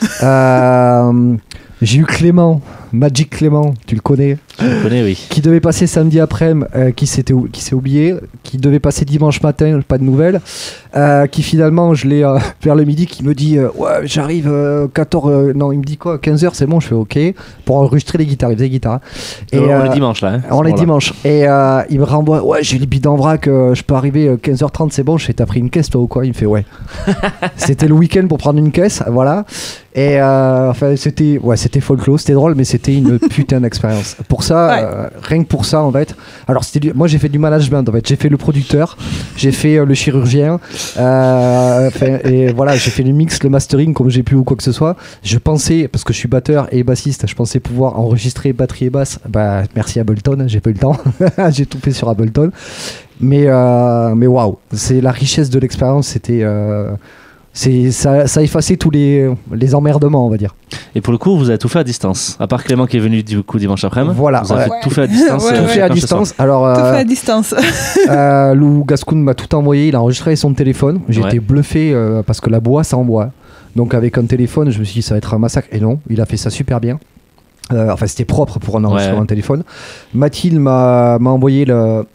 [SPEAKER 4] Euh, j'ai eu Clément, Magic Clément, tu le connais,
[SPEAKER 1] Je le connais, oui.
[SPEAKER 4] qui devait passer samedi après-midi, euh, qui s'était ou- qui s'est oublié, qui devait passer dimanche matin, pas de nouvelles, euh, qui finalement, je l'ai euh, vers le midi, qui me dit euh, ouais, j'arrive euh, quatorze, euh, non, il me dit quoi, quinze heures, c'est bon, je fais ok, pour enregistrer les guitares, il faisait guitare.
[SPEAKER 1] Et on
[SPEAKER 4] euh,
[SPEAKER 1] est dimanche là. Hein,
[SPEAKER 4] on est
[SPEAKER 1] Voilà.
[SPEAKER 4] dimanche. Et euh, il me renvoie, ouais, j'ai les bidons en vrac, euh, je peux arriver euh, quinze heures trente, c'est bon. Je fais, t'as pris une caisse toi ou quoi? Il me fait, ouais. C'était le week-end pour prendre une caisse, voilà. Et euh, enfin, c'était, ouais, c'était folklore, c'était drôle, mais c'était une putain d'expérience. Pour ça,
[SPEAKER 3] Ouais.
[SPEAKER 4] euh, rien que pour ça, en fait. Alors, c'était du- moi, j'ai fait du management, en fait. J'ai fait le producteur, j'ai fait euh, le chirurgien, euh, enfin, et voilà, j'ai fait le mix, le mastering, comme j'ai pu ou quoi que ce soit. Je pensais, parce que je suis batteur et bassiste, je pensais pouvoir enregistrer batterie et basse. Bah, merci Ableton, j'ai pas eu le temps. J'ai tout fait sur Ableton. Mais, euh, mais waouh, c'est la richesse de l'expérience, c'était. Euh, c'est, ça, ça a effacé tous les, les emmerdements, on va dire.
[SPEAKER 1] Et pour le coup, vous avez tout fait à distance. À part Clément qui est venu du coup dimanche après-midi.
[SPEAKER 4] Voilà,
[SPEAKER 1] Vous avez
[SPEAKER 4] ouais.
[SPEAKER 1] fait tout fait à distance.
[SPEAKER 3] Ouais,
[SPEAKER 1] euh,
[SPEAKER 4] Tout fait à
[SPEAKER 1] chacun chez soi.
[SPEAKER 4] distance. Alors,
[SPEAKER 3] Tout
[SPEAKER 4] euh,
[SPEAKER 3] fait à distance.
[SPEAKER 4] euh, Lou Gascoun m'a tout envoyé, il a enregistré avec son téléphone. J'ai
[SPEAKER 1] Ouais.
[SPEAKER 4] été bluffé euh, parce que la bois, ça envoie. Donc, avec un téléphone, je me suis dit, ça va être un massacre. Et non, il a fait ça super bien. Euh, enfin, c'était propre pour un enregistrement
[SPEAKER 1] Ouais.
[SPEAKER 4] de téléphone. Mathilde m'a, m'a envoyé le.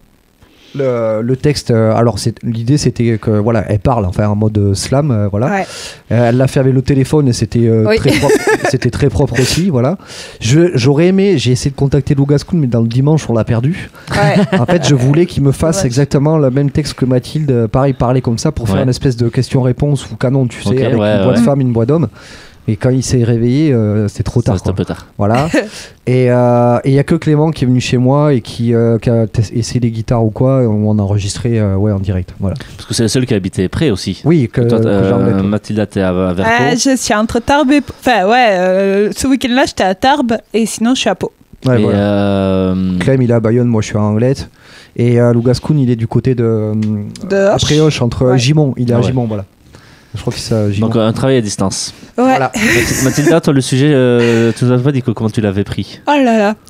[SPEAKER 4] Le, le texte, euh, alors c'est, l'idée c'était que voilà, elle parle enfin en mode euh, slam, euh, voilà.
[SPEAKER 3] Ouais.
[SPEAKER 4] Euh, elle l'a fait avec le téléphone et c'était euh,
[SPEAKER 3] Oui.
[SPEAKER 4] très propre, c'était très propre aussi, voilà. Je, j'aurais aimé, j'ai essayé de contacter Lou Gascoun, mais dans le dimanche on l'a perdu.
[SPEAKER 3] Ouais.
[SPEAKER 4] En fait, je voulais qu'il me fasse
[SPEAKER 3] Dommage.
[SPEAKER 4] exactement le même texte que Mathilde, euh, pareil, parler comme ça pour faire
[SPEAKER 1] Ouais.
[SPEAKER 4] une espèce de question-réponse ou canon, tu sais,
[SPEAKER 1] Ok,
[SPEAKER 4] avec
[SPEAKER 1] ouais,
[SPEAKER 4] une voix de
[SPEAKER 1] ouais.
[SPEAKER 4] femme, une voix d'homme. Et quand il s'est réveillé, euh, c'était trop
[SPEAKER 1] Ça,
[SPEAKER 4] tard.
[SPEAKER 1] c'était un
[SPEAKER 4] quoi.
[SPEAKER 1] peu tard.
[SPEAKER 4] Voilà. Et il euh, n'y a que Clément qui est venu chez moi et qui, euh, qui a tes- essayé les guitares ou quoi. On a enregistré euh, ouais, en direct. Voilà.
[SPEAKER 1] Parce que c'est le seul qui habitait près aussi.
[SPEAKER 4] Oui, que,
[SPEAKER 1] Toi,
[SPEAKER 4] que
[SPEAKER 1] euh,
[SPEAKER 4] j'en ai-
[SPEAKER 1] Mathilda, t'es à, à Verco.
[SPEAKER 3] Euh, je suis entre Tarbes et. Enfin, ouais, euh, ce week-end-là, j'étais à Tarbes et sinon, je suis à Pau.
[SPEAKER 4] Ouais,
[SPEAKER 1] Et,
[SPEAKER 4] voilà.
[SPEAKER 1] euh,
[SPEAKER 4] Clem, il est à Bayonne, moi je suis à Anglette. Et euh, Lou Gascoun, il est du côté de.
[SPEAKER 3] De
[SPEAKER 4] à
[SPEAKER 3] Hoche.
[SPEAKER 4] Préhoche, entre
[SPEAKER 3] Ouais.
[SPEAKER 4] Gimont. Il est
[SPEAKER 1] Ah
[SPEAKER 4] à
[SPEAKER 1] ouais.
[SPEAKER 4] Gimont, voilà. Je crois que c'est à Gimont.
[SPEAKER 1] donc un travail à distance.
[SPEAKER 3] Ouais.
[SPEAKER 4] Voilà.
[SPEAKER 1] Mathi- Mathilda, toi le sujet, euh, tu nous as pas dit que- comment tu l'avais pris.
[SPEAKER 3] Oh là là.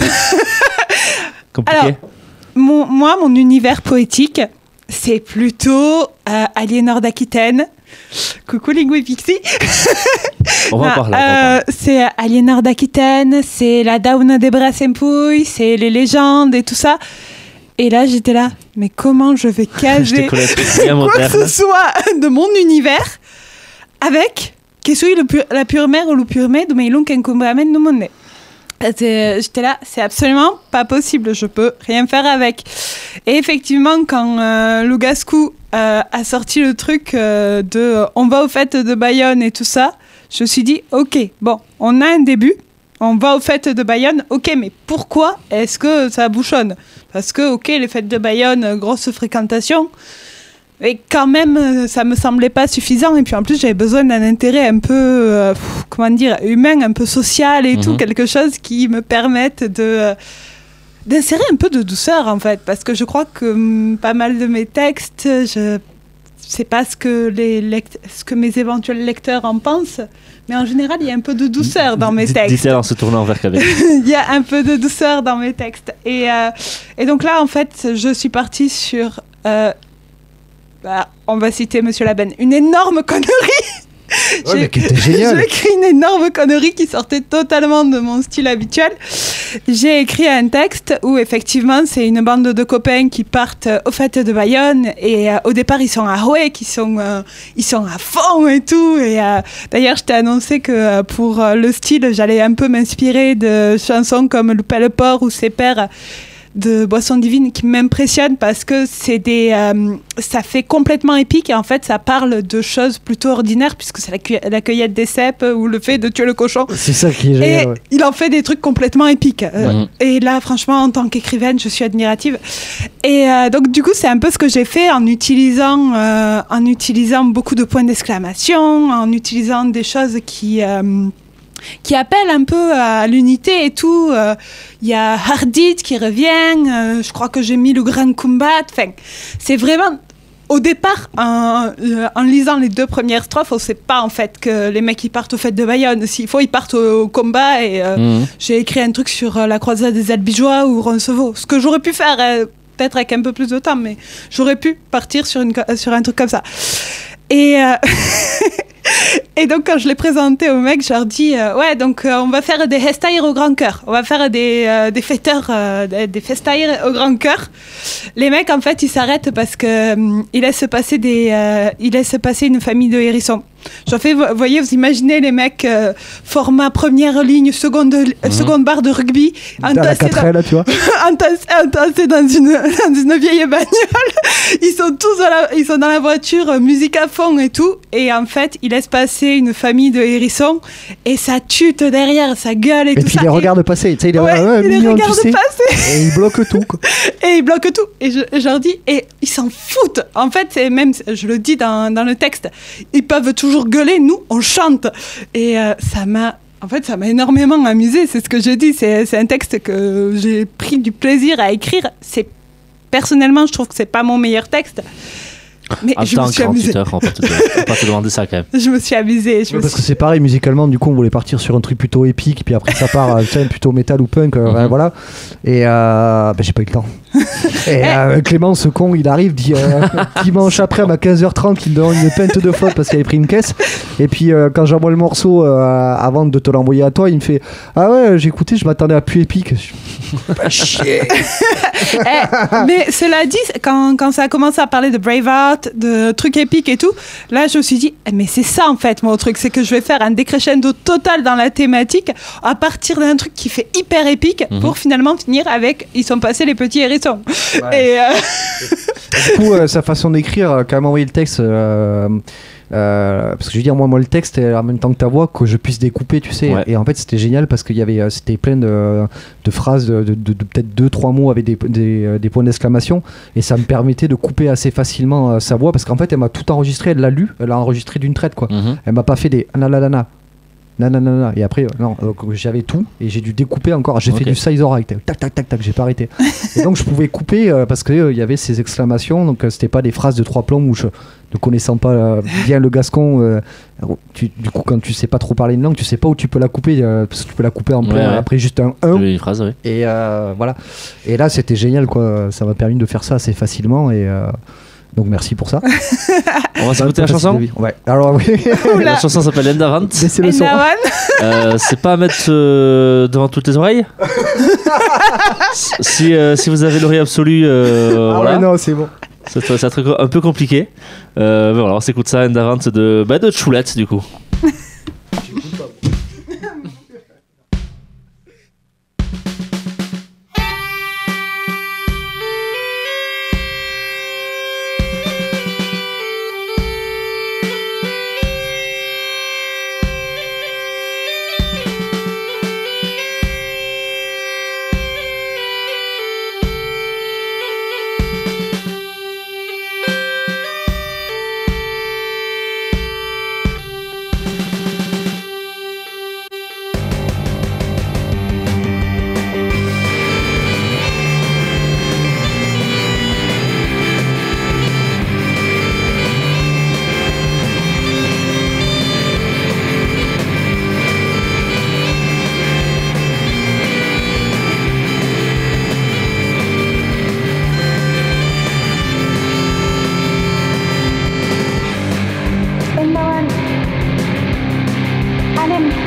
[SPEAKER 1] Compliqué.
[SPEAKER 3] Alors, Mon, moi, mon univers poétique, c'est plutôt euh, Aliénor d'Aquitaine. Coucou Lingo et Pixie.
[SPEAKER 1] on va en
[SPEAKER 3] Non,
[SPEAKER 1] parler. on va en
[SPEAKER 3] euh,
[SPEAKER 1] parler.
[SPEAKER 3] c'est Aliénor d'Aquitaine, c'est la Dauna des Brassempouilles, c'est les légendes et tout ça. Et là, j'étais là, mais comment je vais
[SPEAKER 1] Je
[SPEAKER 3] caser
[SPEAKER 1] te connais bien
[SPEAKER 3] quoi que
[SPEAKER 1] moderne.
[SPEAKER 3] ce soit de mon univers avec que soit le pur, la pure mère ou le pur mère de mes longs encombrements no monde. C'est- J'étais là, c'est absolument pas possible, je peux rien faire avec. Et effectivement, quand euh, le Gascou euh, a sorti le truc euh, de euh, on va aux fêtes de Bayonne et tout ça, je me suis dit, ok, bon, on a un début, on va aux fêtes de Bayonne, ok, mais pourquoi est-ce que ça bouchonne ? Parce que, ok, les fêtes de Bayonne, euh, grosse fréquentation, mais quand même, euh, ça me semblait pas suffisant. Et puis en plus, j'avais besoin d'un intérêt un peu, euh, pff, comment dire, humain, un peu social et
[SPEAKER 1] Mhm.
[SPEAKER 3] tout, quelque chose qui me permette de... euh, d'insérer un peu de douceur en fait, parce que je crois que hum, pas mal de mes textes, je sais pas ce que, les lect- ce que mes éventuels lecteurs en pensent, mais en général il y a un peu de douceur dans mes
[SPEAKER 1] D-
[SPEAKER 3] textes.
[SPEAKER 1] Dit-elle en se tournant vers Kabek.
[SPEAKER 3] Il y a un peu de douceur dans mes textes. Et, euh, et donc là en fait je suis partie sur, euh, bah, on va citer Monsieur Laben, une énorme connerie.
[SPEAKER 4] Ouais, mais qui était génial.
[SPEAKER 3] J'ai écrit une énorme connerie qui sortait totalement de mon style habituel. J'ai écrit un texte où effectivement c'est une bande de copains qui partent euh, aux fêtes de Bayonne et euh, au départ ils sont à Rouet, qui sont euh, ils sont à fond et tout. Et euh, d'ailleurs je t'ai annoncé que euh, pour euh, le style j'allais un peu m'inspirer de chansons comme Loupé le port ou Ses pères de Boisson Divine qui m'impressionnent parce que c'est des, euh, ça fait complètement épique et en fait ça parle de choses plutôt ordinaires puisque c'est la, cu- la cueillette des cèpes ou le fait de tuer le cochon.
[SPEAKER 4] C'est ça qui est
[SPEAKER 3] Et
[SPEAKER 4] génial. Ouais.
[SPEAKER 3] il en fait des trucs complètement épiques. Euh,
[SPEAKER 1] Ouais.
[SPEAKER 3] Et là, franchement, en tant qu'écrivaine, je suis admirative. Et euh, donc, du coup, c'est un peu ce que j'ai fait en utilisant, euh, en utilisant beaucoup de points d'exclamation, en utilisant des choses qui... euh, qui appellent un peu à l'unité et tout. Il euh, y a Hardit qui revient, euh, je crois que j'ai mis le Grand Combat. Enfin, c'est vraiment... Au départ, en, euh, en lisant les deux premières strophes, on ne sait pas en fait que les mecs ils partent aux fêtes de Bayonne. S'il faut, ils partent au, au combat. Et euh,
[SPEAKER 1] Mhm.
[SPEAKER 3] j'ai écrit un truc sur euh, la croisade des Albigeois ou Roncevaux. Ce que j'aurais pu faire, euh, peut-être avec un peu plus de temps, mais j'aurais pu partir sur, une, co- sur un truc comme ça. Et, euh, et donc, quand je l'ai présenté aux mecs, je leur dis euh, ouais, donc euh, on va faire des festaires au grand cœur. On va faire des, euh, des fêteurs, euh, des, des festaires au grand cœur. Les mecs, en fait, ils s'arrêtent parce que hum, ils laissent passer des, euh, ils laissent passer une famille de hérissons. Je fais, vous voyez, vous imaginez les mecs euh, format première ligne, seconde,
[SPEAKER 1] Mhm.
[SPEAKER 3] seconde barre de rugby,
[SPEAKER 4] Dans la
[SPEAKER 3] entassés
[SPEAKER 4] quatre
[SPEAKER 3] dans,
[SPEAKER 4] L, là, tu vois.
[SPEAKER 3] entassés, entassés dans une, dans une vieille bagnole. Ils sont tous dans la, ils sont dans la voiture, euh, musique à fond et tout. Et en fait, ils laissent passer une famille de hérissons et ça tute derrière, ça gueule et,
[SPEAKER 4] Et
[SPEAKER 3] tout
[SPEAKER 4] puis
[SPEAKER 3] ça.
[SPEAKER 4] il les
[SPEAKER 3] Et-
[SPEAKER 4] regarde passer. Tu sais, il est
[SPEAKER 3] Ouais,
[SPEAKER 4] ouais,
[SPEAKER 3] il les
[SPEAKER 4] mignon,
[SPEAKER 3] regarde
[SPEAKER 4] tu sais.
[SPEAKER 3] passer.
[SPEAKER 4] Et il bloque tout. Quoi.
[SPEAKER 3] Et ils bloquent tout. Et je, je leur dis, et ils s'en foutent. En fait, c'est même, je le dis dans, dans le texte, ils peuvent toujours gueuler, nous, on chante. Et euh, ça m'a, en fait, ça m'a énormément amusé. C'est ce que je dis. C'est, c'est un texte que j'ai pris du plaisir à écrire. C'est, personnellement, je trouve que c'est pas mon meilleur texte. Mais
[SPEAKER 1] En
[SPEAKER 3] je
[SPEAKER 1] temps,
[SPEAKER 3] me suis amusée.
[SPEAKER 1] quarante-huit heures, on va pas te, on va pas te demander ça quand même.
[SPEAKER 3] Je me suis amusée. Je me
[SPEAKER 4] Parce que
[SPEAKER 3] suis-
[SPEAKER 4] c'est pareil, musicalement, du coup, on voulait partir sur un truc plutôt épique, puis après ça part euh, tu sais, plutôt métal ou punk, euh,
[SPEAKER 1] Mhm.
[SPEAKER 4] voilà. Et euh, ben, j'ai pas eu le temps. Et euh, Clément, ce con, il arrive, dit euh, dimanche après, à quinze heures trente, il me donne une pinte de flotte parce qu'il avait pris une caisse. Et puis, euh, quand j'envoie le morceau euh, avant de te l'envoyer à toi, il me fait ah ouais, j'ai écouté, je m'attendais à plus épique. Je- Pas chier.
[SPEAKER 3] Eh, mais cela dit, quand, quand ça a commencé à parler de Braveheart, de trucs épiques et tout, là je me suis dit, eh, mais c'est ça en fait mon truc, c'est que je vais faire un décrescendo total dans la thématique à partir d'un truc qui fait hyper épique
[SPEAKER 1] Mhm.
[SPEAKER 3] pour finalement finir avec ils sont passés les petits hérissons.
[SPEAKER 4] Ouais.
[SPEAKER 3] Et, euh,
[SPEAKER 4] Du coup, euh, sa façon d'écrire, euh, quand elle m'a envoyé le texte, euh, euh, parce que je veux dire, moi, moi, le texte, est en même temps que ta voix, que je puisse découper, tu sais.
[SPEAKER 1] Ouais.
[SPEAKER 4] Et en fait, c'était génial parce qu'il y avait, euh, c'était plein de, de phrases, de, de- de- de peut-être deux, trois mots avec des, des, euh, des points d'exclamation. Et ça me permettait de couper assez facilement euh, sa voix parce qu'en fait, elle m'a tout enregistré, elle l'a lu, elle l'a enregistré d'une traite, quoi.
[SPEAKER 1] Mhm.
[SPEAKER 4] Elle m'a pas fait des nanana. Nanana. Et après, euh, non, donc j'avais tout et j'ai dû découper encore. J'ai
[SPEAKER 1] Ok.
[SPEAKER 4] fait du size right. Tac, tac, tac, tac, j'ai pas arrêté. Et donc je pouvais couper euh, parce qu'il euh, y avait ces exclamations. Donc euh, c'était pas des phrases de trois plombs où je, ne connaissant pas euh, bien le gascon, euh, tu, du coup, quand tu sais pas trop parler une langue, tu sais pas où tu peux la couper euh, parce que tu peux la couper en plein
[SPEAKER 1] Ouais, ouais.
[SPEAKER 4] après juste un un.
[SPEAKER 1] Une phrase, oui.
[SPEAKER 4] Et euh, voilà. Et là, c'était génial, quoi. Ça m'a permis de faire ça assez facilement et. euh, donc merci pour ça.
[SPEAKER 1] On va s'écouter la chanson.
[SPEAKER 4] Ouais. Alors oui.
[SPEAKER 1] La chanson s'appelle Endavant.
[SPEAKER 4] Laissez le son.
[SPEAKER 3] Endawan.
[SPEAKER 1] Euh, c'est pas à mettre euh, devant toutes les oreilles. si, euh, si vous avez l'oreille absolue, euh,
[SPEAKER 4] Ah
[SPEAKER 1] voilà.
[SPEAKER 4] ouais, non, c'est bon.
[SPEAKER 1] C'est c'est un truc un peu compliqué. Euh, mais voilà, on s'écoute ça, Endavant de, bah, de Choulette du coup.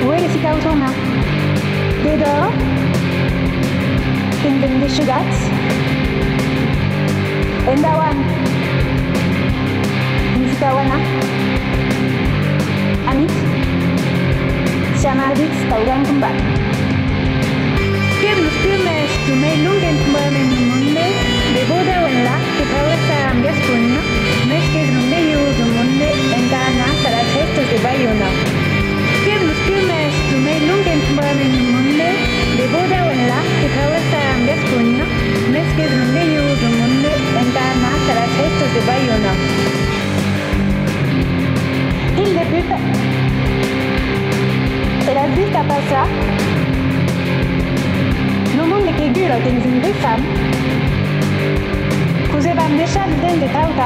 [SPEAKER 12] Uerisikautona. Dedo. Tindendishugats. Endawan. Insikawana. Amit. Shamadits taugan kembang. Kemlus kemes tumay lungen kumbamen munde. Deboda wenla kipawasa ambias punna. Meskes nunde yuzu munde. Entana salas restos de bayona. Kemlus kemes tumay lungen kumbamen munde. Deboda wenla kipawasa ambias punna. Meskes nunde yuzu munde. Entana salas restos de bayona. Il débute. Et la vista passa. No monde che gula tenzin de fam. Cuse vam deixar den de tauta.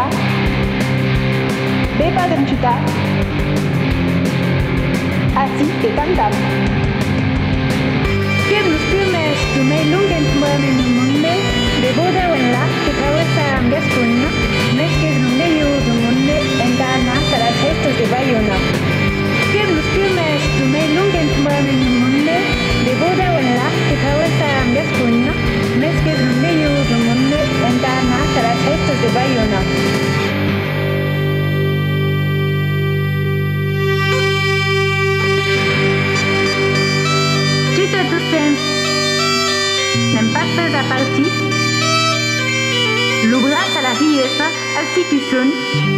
[SPEAKER 12] Bepa dem tuta. Asi te tantam. Kemlus plumes tu me lungen tumbame no monde. De boda wenla que travesa ambias punna. Meskes nunde yuzu munde. Entana salas restos de bayona. Kemlus plumes tu me lungen tumbame no monde. De boda wenla que travesa ambias punna. Meskes nunde yuzu munde. Entana salas restos de bayona. Tute tusen. N'empasses a partir. Logras a la riesa, así que son.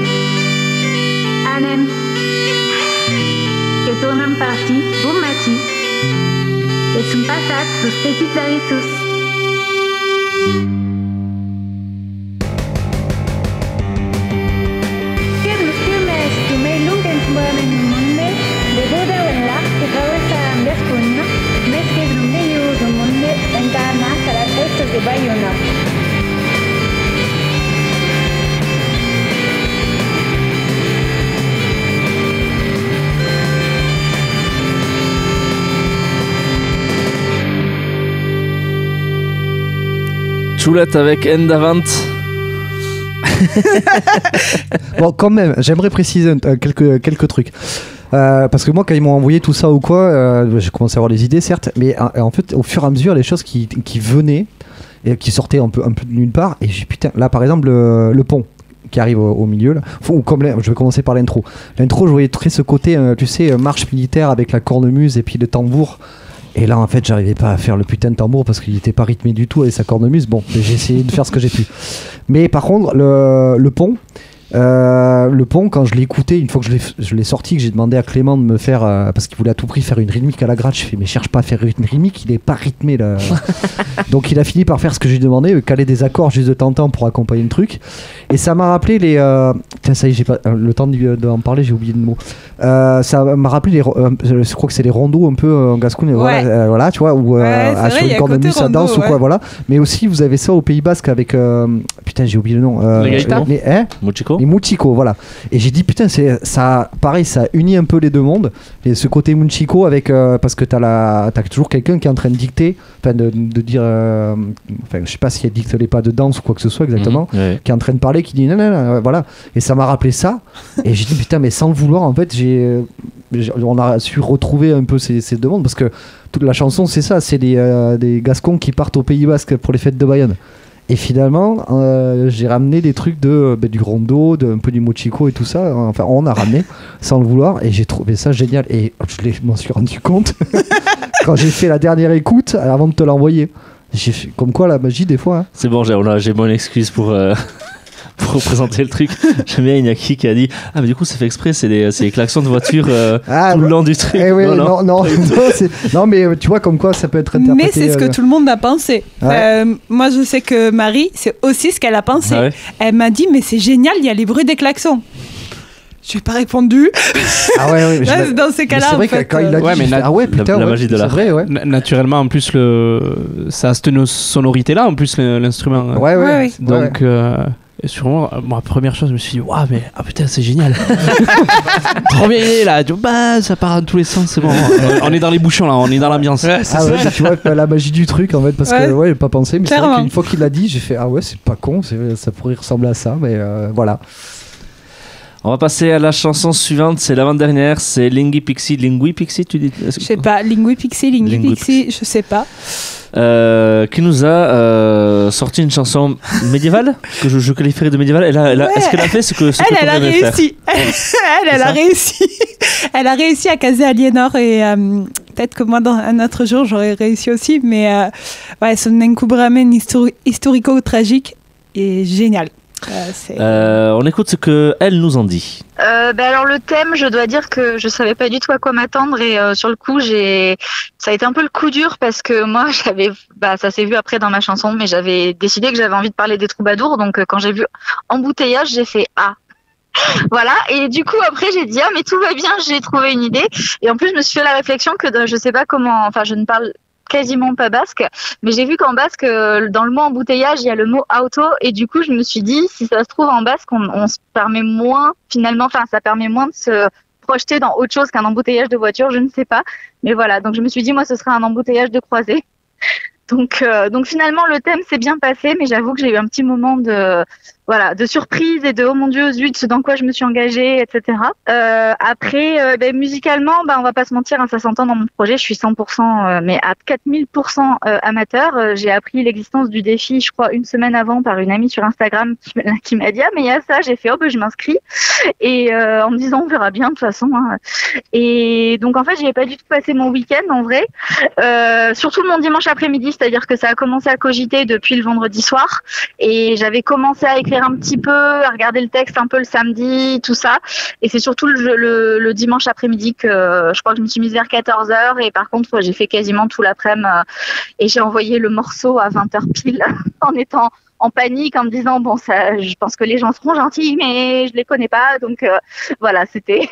[SPEAKER 12] Anem. Que tornen parti, bon mati. Que sont passats sus petits aritos. Que los plumes tu me lungen tumbame no monde. De boda wenla que travesa ambias punna. Meskes nunde yuzu munde. Encarna salas restos de bayona.
[SPEAKER 1] Choulette avec Endavant.
[SPEAKER 4] Bon, quand même, j'aimerais préciser euh, quelques, quelques trucs. Euh, parce que moi, quand ils m'ont envoyé tout ça ou quoi, euh, j'ai commencé à avoir des idées, certes, mais euh, en fait, au fur et à mesure, les choses qui, qui venaient et qui sortaient un peu, un peu de nulle part, et j'ai putain, là par exemple, le, le pont qui arrive au, au milieu, là. Ou comme les, je vais commencer par l'intro. L'intro, je voyais très ce côté, euh, tu sais, marche militaire avec la cornemuse et puis le tambour. Et là, en fait, j'arrivais pas à faire le putain de tambour parce qu'il était pas rythmé du tout avec sa cornemuse. Bon, j'ai essayé de faire ce que j'ai pu. Mais par contre, le, le pont, euh, le pont, quand je l'ai écouté, une fois que je l'ai, je l'ai sorti, que j'ai demandé à Clément de me faire, euh, parce qu'il voulait à tout prix faire une rythmique à la gratte, je fais, mais cherche pas à faire une rythmique, il est pas rythmé là. Donc il a fini par faire ce que j'ai demandé, caler des accords juste de temps en temps pour accompagner le truc. Et ça m'a rappelé les. Euh... Tiens, ça y est, j'ai pas le temps d'en parler, j'ai oublié le mot. Euh, ça m'a rappelé les. Euh, je crois que c'est les rondos un peu en Gascogne, ouais. voilà, euh, voilà, tu vois, ou euh,
[SPEAKER 3] ouais,
[SPEAKER 4] à sur une cornemuse ça danse ouais. ou quoi, voilà. Mais aussi, vous avez ça au Pays Basque avec. Euh... Putain, j'ai oublié le nom. Euh,
[SPEAKER 1] les gaïtas
[SPEAKER 4] les, hein
[SPEAKER 1] Muchiko.
[SPEAKER 4] Les Muchiko, voilà. Et j'ai dit, putain, c'est, ça, pareil, ça unit un peu les deux mondes. Et ce côté Muchiko avec. Euh, parce que t'as, la, t'as toujours quelqu'un qui est en train de dicter, enfin, de, de dire. Euh, enfin, je sais pas si elle dicte les pas de danse ou quoi que ce soit exactement, mmh, ouais. qui est en train de parler, qui dit non, non, non, voilà. Et ça m'a rappelé ça. Et j'ai dit, putain, mais sans le vouloir, en fait, j'ai. On a su retrouver un peu ces, ces deux mondes parce que toute la chanson c'est ça, c'est des, euh, des Gascons qui partent au Pays Basque pour les fêtes de Bayonne. Et finalement, euh, j'ai ramené des trucs de, bah, du rondo, de, un peu du mochiko et tout ça. Enfin, on a ramené sans le vouloir et j'ai trouvé ça génial. Et je, je m'en suis rendu compte quand j'ai fait la dernière écoute avant de te l'envoyer. J'ai fait, comme quoi la magie des fois. Hein.
[SPEAKER 1] C'est bon, j'ai, j'ai mon excuse pour. Euh... pour représenter le truc. J'aime bien Iñaki qui a dit ah mais du coup c'est fait exprès, c'est les, c'est les klaxons de voiture euh, ah, tout le long du truc.
[SPEAKER 4] Eh oui, non, non, non, non, c'est... non mais tu vois comme quoi ça peut être interprété.
[SPEAKER 3] Mais c'est ce que euh... tout le monde a pensé. Ouais. Euh, moi je sais que Marie c'est aussi ce qu'elle a pensé. Ah ouais. Elle m'a dit mais c'est génial, il y a les bruits des klaxons. Je n'ai pas répondu.
[SPEAKER 4] Ah ouais, ouais,
[SPEAKER 3] là, dans ces cas-là,
[SPEAKER 4] c'est vrai
[SPEAKER 3] en fait,
[SPEAKER 4] que quand il a dit,
[SPEAKER 5] ouais, mais
[SPEAKER 4] nat- ah ouais, putain,
[SPEAKER 1] la, la
[SPEAKER 4] ouais,
[SPEAKER 1] magie de la
[SPEAKER 4] vrai, ouais.
[SPEAKER 5] Naturellement, en plus, le... ça a cette sonorité-là, en plus, l'instrument.
[SPEAKER 4] Ouais, ouais. ouais, ouais.
[SPEAKER 5] Donc,
[SPEAKER 4] ouais.
[SPEAKER 5] Euh... Et sûrement, moi, première chose, je me suis dit, waouh, mais ah putain, c'est génial. Trop bien idée là. Bah, ça part dans tous les sens, c'est bon. On est dans les bouchons là, on est dans l'ambiance.
[SPEAKER 4] Ouais, ah ouais, tu vois, la magie du truc en fait, parce ouais. que ouais, j'ai pas pensé, mais
[SPEAKER 3] clairement.
[SPEAKER 4] C'est vrai qu'une fois qu'il l'a dit, j'ai fait, ah ouais, c'est pas con, c'est, ça pourrait ressembler à ça, mais euh, voilà.
[SPEAKER 1] On va passer à la chanson suivante, c'est l'avant-dernière, c'est Lingui Pixie. Lingui Pixie, tu dis?
[SPEAKER 3] Je sais pas, Lingui Pixie, Lingui, Lingui Pixie, Pixie, je sais pas.
[SPEAKER 1] Euh, qui nous a euh, sorti une chanson médiévale que je, je qualifierais de médiévale. Elle a, elle a, ouais. Est-ce qu'elle a fait ce que ce
[SPEAKER 3] elle,
[SPEAKER 1] que
[SPEAKER 3] elle a réussi. elle, elle a réussi. Elle a réussi à caser Aliénor et euh, peut-être que moi dans un autre jour j'aurais réussi aussi. Mais euh, ouais, son Nkubramen histori- historico-tragique est génial.
[SPEAKER 1] Euh, euh, on écoute ce que elle nous en dit.
[SPEAKER 13] Euh, bah alors le thème, je dois dire que je savais pas du tout à quoi m'attendre et euh, sur le coup j'ai, ça a été un peu le coup dur parce que moi j'avais, bah ça s'est vu après dans ma chanson, mais j'avais décidé que j'avais envie de parler des troubadours, donc euh, quand j'ai vu embouteillage, j'ai fait ah. Voilà, et du coup après j'ai dit ah mais tout va bien, j'ai trouvé une idée et en plus je me suis fait la réflexion que de, je sais pas comment, enfin je ne parle quasiment pas basque, mais j'ai vu qu'en basque, dans le mot embouteillage, il y a le mot auto, et du coup, je me suis dit, si ça se trouve en basque, on, on se permet moins, finalement, enfin, ça permet moins de se projeter dans autre chose qu'un embouteillage de voiture, je ne sais pas, mais voilà, donc je me suis dit, moi, ce serait un embouteillage de croisée. Donc, euh, donc finalement, le thème s'est bien passé, mais j'avoue que j'ai eu un petit moment de, voilà, de surprise et de oh mon Dieu, zut, dans quoi je me suis engagée, et cetera. Euh, après, euh, ben, musicalement, ben, on va pas se mentir, hein, ça s'entend dans mon projet, je suis cent pour cent, euh, mais à quatre mille pour cent euh, amateur. Euh, j'ai appris l'existence du défi, je crois, une semaine avant par une amie sur Instagram qui, qui m'a dit ah mais il y a ça, j'ai fait oh ben je m'inscris et euh, en me disant on verra bien de toute façon. Hein. Et donc en fait, j'y ai pas du tout passé mon week-end en vrai, euh, surtout mon dimanche après-midi. C'est-à-dire que ça a commencé à cogiter depuis le vendredi soir et j'avais commencé à écrire un petit peu, à regarder le texte un peu le samedi, tout ça. Et c'est surtout le, le, le dimanche après-midi que euh, je crois que je me suis mise vers quatorze heures et par contre j'ai fait quasiment tout l'après-midi euh, et j'ai envoyé le morceau à vingt heures pile en étant en panique, en me disant bon ça, je pense que les gens seront gentils mais je les connais pas donc euh, voilà c'était...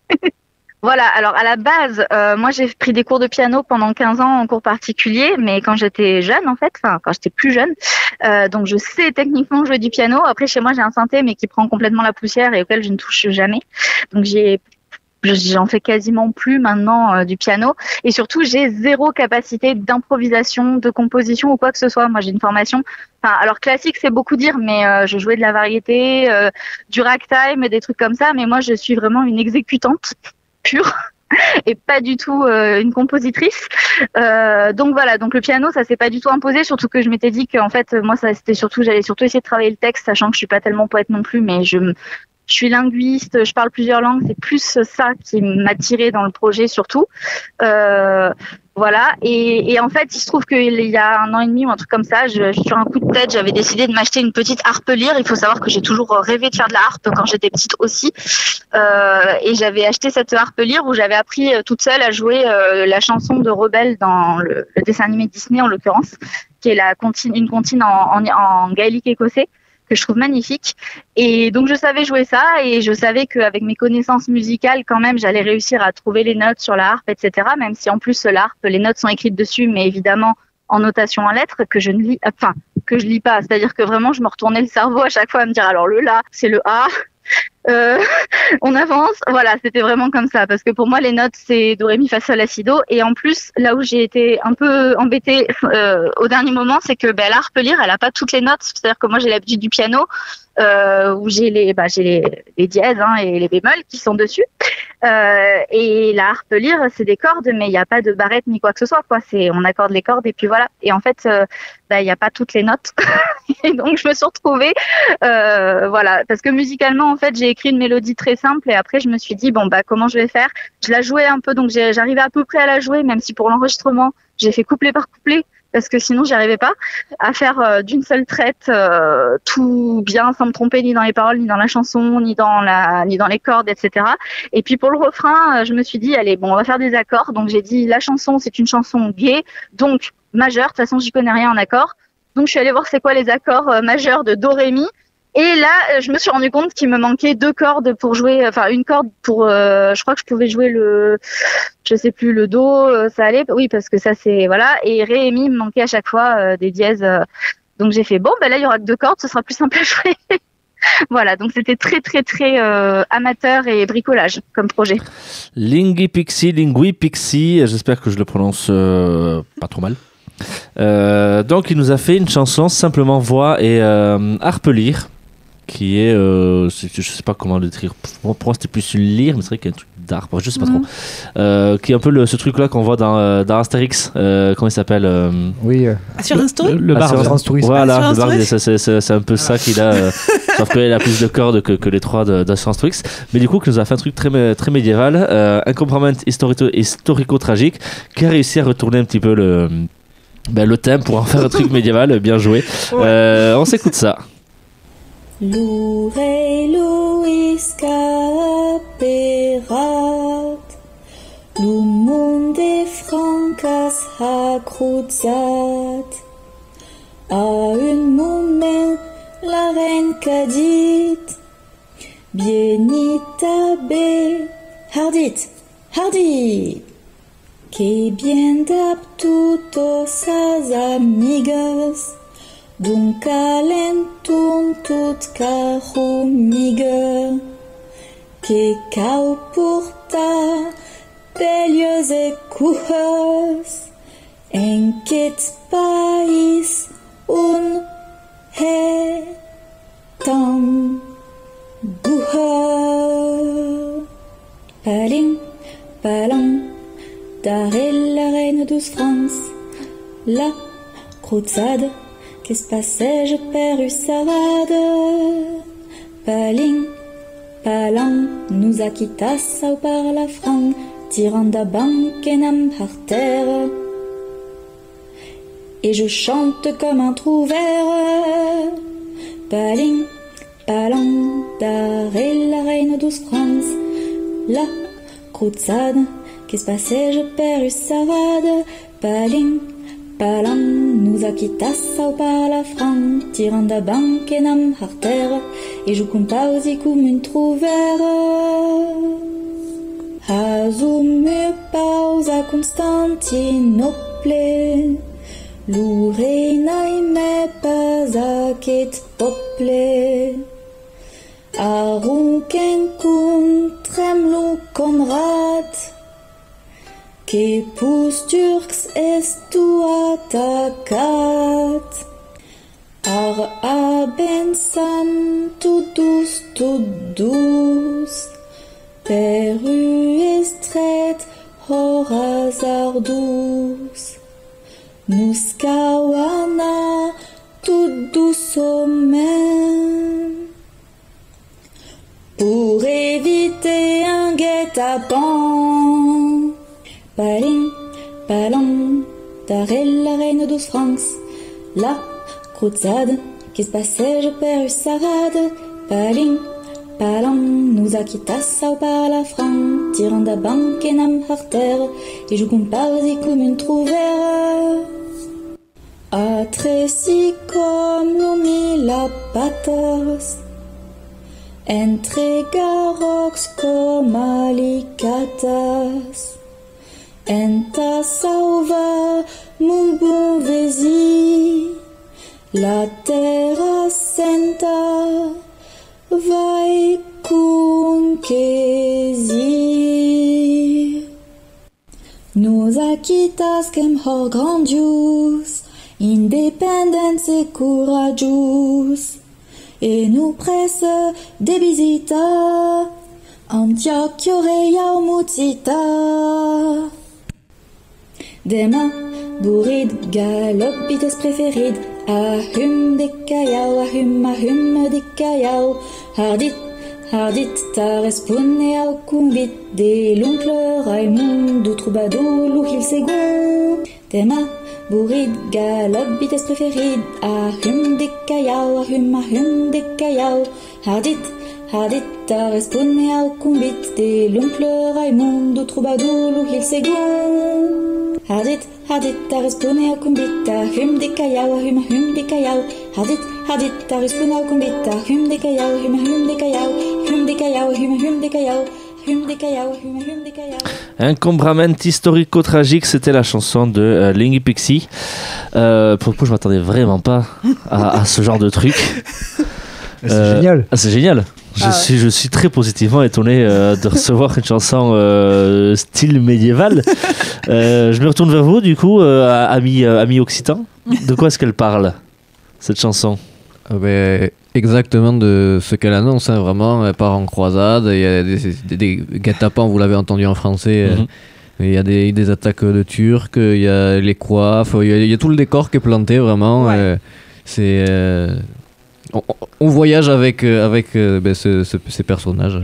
[SPEAKER 13] Voilà, alors à la base, euh, moi j'ai pris des cours de piano pendant quinze ans en cours particulier, mais quand j'étais jeune en fait, enfin quand j'étais plus jeune, euh, donc je sais techniquement jouer du piano. Après chez moi j'ai un synthé mais qui prend complètement la poussière et auquel je ne touche jamais. Donc j'ai j'en fais quasiment plus maintenant euh, du piano et surtout j'ai zéro capacité d'improvisation, de composition ou quoi que ce soit. Moi j'ai une formation, enfin alors classique c'est beaucoup dire, mais euh, je jouais de la variété, euh, du ragtime, des trucs comme ça, mais moi je suis vraiment une exécutante pure et pas du tout euh, une compositrice. Euh, donc voilà, donc le piano ça s'est pas du tout imposé, surtout que je m'étais dit que en fait moi ça c'était surtout j'allais surtout essayer de travailler le texte, sachant que je suis pas tellement poète non plus, mais je je suis linguiste, je parle plusieurs langues, c'est plus ça qui m'a tiré dans le projet surtout. Euh, voilà, et, et en fait, il se trouve qu'il y a un an et demi ou un truc comme ça, je, sur un coup de tête, j'avais décidé de m'acheter une petite harpe lyre. Il faut savoir que j'ai toujours rêvé de faire de la harpe quand j'étais petite aussi. Euh, et j'avais acheté cette harpe lyre où j'avais appris toute seule à jouer euh, la chanson de Rebelle dans le, le dessin animé Disney en l'occurrence, qui est la comptine, une comptine en, en, en gaélique écossais, que je trouve magnifique. Et donc je savais jouer ça et je savais qu'avec mes connaissances musicales quand même j'allais réussir à trouver les notes sur la harpe, et cetera. Même si en plus la harpe, les notes sont écrites dessus, mais évidemment en notation en lettres que je ne lis, enfin que je lis pas. C'est-à-dire que vraiment je me retournais le cerveau à chaque fois à me dire alors le la c'est le a. Euh, on avance, voilà, c'était vraiment comme ça parce que pour moi les notes c'est do ré mi fa sol la si do et en plus là où j'ai été un peu embêtée euh, au dernier moment c'est que ben, la harpe lyre elle a pas toutes les notes, c'est-à-dire que moi j'ai l'habitude du piano euh, où j'ai les bah j'ai les, les dièses hein, et les bémols qui sont dessus euh, et la harpe lyre c'est des cordes mais il n'y a pas de barrette ni quoi que ce soit quoi, c'est on accorde les cordes et puis voilà et en fait euh, bah il y a pas toutes les notes et donc je me suis retrouvée euh, voilà parce que musicalement en fait j'ai écrit une mélodie très simple et après je me suis dit bon bah comment je vais faire, je la jouais un peu donc j'ai, j'arrivais à peu près à la jouer même si pour l'enregistrement j'ai fait couplet par couplet parce que sinon j'y arrivais pas à faire euh, d'une seule traite euh, tout bien sans me tromper ni dans les paroles ni dans la chanson ni dans la ni dans les cordes etc. Et puis pour le refrain euh, je me suis dit allez bon on va faire des accords donc j'ai dit la chanson c'est une chanson gay donc majeure, de toute façon j'y connais rien en accords donc je suis allée voir c'est quoi les accords euh, majeurs de do ré mi. Et là, je me suis rendu compte qu'il me manquait deux cordes pour jouer, enfin une corde pour, euh, je crois que je pouvais jouer le, je sais plus, le do, euh, ça allait, oui parce que ça c'est voilà, et ré et mi me manquait à chaque fois euh, des dièses, euh, donc j'ai fait bon, ben là il y aura que deux cordes, ce sera plus simple à jouer. Voilà, donc c'était très très très euh, amateur et bricolage comme projet.
[SPEAKER 1] Lingui Pixie, Lingui Pixie, j'espère que je le prononce euh, pas trop mal. Euh, donc il nous a fait une chanson simplement voix et euh, harpe lyre. qui est, euh, c'est, je sais pas comment le décrire. Pour moi, c'était plus une lyre, mais c'est vrai qu'il y a un truc d'art, je sais pas
[SPEAKER 3] Mhm.
[SPEAKER 1] trop. Euh, qui est un peu le, ce truc-là qu'on voit dans, euh, dans Astérix. Euh, comment il s'appelle euh,
[SPEAKER 4] Oui. euh,
[SPEAKER 3] Assurance Tour.
[SPEAKER 5] Le bar.
[SPEAKER 4] Assurance Tourisme.
[SPEAKER 1] Voilà,
[SPEAKER 3] Assurance
[SPEAKER 1] le bar,
[SPEAKER 3] Tourist.
[SPEAKER 1] c'est, c'est, c'est, c'est un peu ça qu'il a. Euh, sauf qu'il a plus de cordes que, que les trois de- d'Assurance Tourist. Mais du coup, qui nous a fait un truc très, mé- très médiéval, euh, un compromis historico- historico-tragique, qui a réussi à retourner un petit peu le, ben, le thème pour en faire un truc médiéval. Bien joué. Euh, on s'écoute ça.
[SPEAKER 14] Lurei Luisca perat, lu monde francas ha cruzat. À un moment, la reine qu'a dit, Bienita be, hardit, hardi, que bien dap tutos as amigas. Donc alentour tout carumiga, que cau porta belhas e curras, em que país un é tão burra. Paling, palang, d'arrêt la reine douce France, la cruzade. Qu'est-ce que passait, je perds salade. Paling, palang, nous a quittas au par la franc, tirant da banque et nam par terre. Et je chante comme un trouvère. Paling, palang, d'arrêt la reine douce France, la cruzade. Qu'est-ce que passait, je perds salade. Paling, palang, nous a quittas au par la franc, tirant da banque et nam har terre, et je compausi comme une trouvère. Azumu pausa Constantinople, lu reinai me pas acet pople. Arunken kun tremlu Konrad, que pus turcs estu atacat. Ar abensam tudus tudus, peru estret horas ardus. Nous kawana tudus omen, pour éviter un guet-apens. Paling, palang, d'arrêt la reine douce France, la cruzade, qui se passait, je perds salade. Paling, palang, nous a quittas au par la franc, tirant da banque et nam har terre, et je compausi comme une trouvère. A tresi comme l'umi la patas, entre garox comme alicatas. Enta sauva mon bon vési, la terra senta vai conquesi. Nous aquitas quem hor grandius, independence et courageous, et nous presse des visitas, Antiochio reiau mutzita. Dema, bourrid, galop, bites préférid, ahum de cayau, ahum, ahum de cayau, hardit, hardit, tarespune au cumbit, de l'oncle Raymond, troubadour, louhil segon. Dema, bourrid, galop, bites préférid, ahum de cayau, ahum, ahum de cayau, hardit, hardit, tarespune au cumbit, de l'oncle Raymond, troubadour, louhil segon. Hardit, hardit, tarespune au kumbita, hum de cayau, hum hum de cayau. Hardit, hardit, tarespune au kumbita, hum de cayau, hum hum de cayau. Hum de cayau, hum hum de cayau. Hum de cayau, hum hum de cayau.
[SPEAKER 1] Encombrament historico-tragique, c'était la chanson de euh, Lingy Pixie. Euh, pour le coup, je m'attendais vraiment pas à, à ce genre de truc.
[SPEAKER 4] C'est euh, génial.
[SPEAKER 1] Ah, c'est génial. Je, ah ouais. suis, je suis très positivement étonné euh, de recevoir une chanson euh, style médiéval. euh, je me retourne vers vous, du coup, euh, ami, euh, ami occitan. De quoi est-ce qu'elle parle, cette chanson?
[SPEAKER 2] euh, ben, exactement de ce qu'elle annonce, hein, vraiment. Elle part en croisade, il y a des, des, des guet-apens, vous l'avez entendu en français. Mm-hmm. euh, Il y a des, des attaques de Turcs, il y a les coiffes, il y a, il y a tout le décor qui est planté vraiment. Ouais. Euh, c'est, euh, on, on voyage avec, avec euh, ben, ce, ce, ces personnages.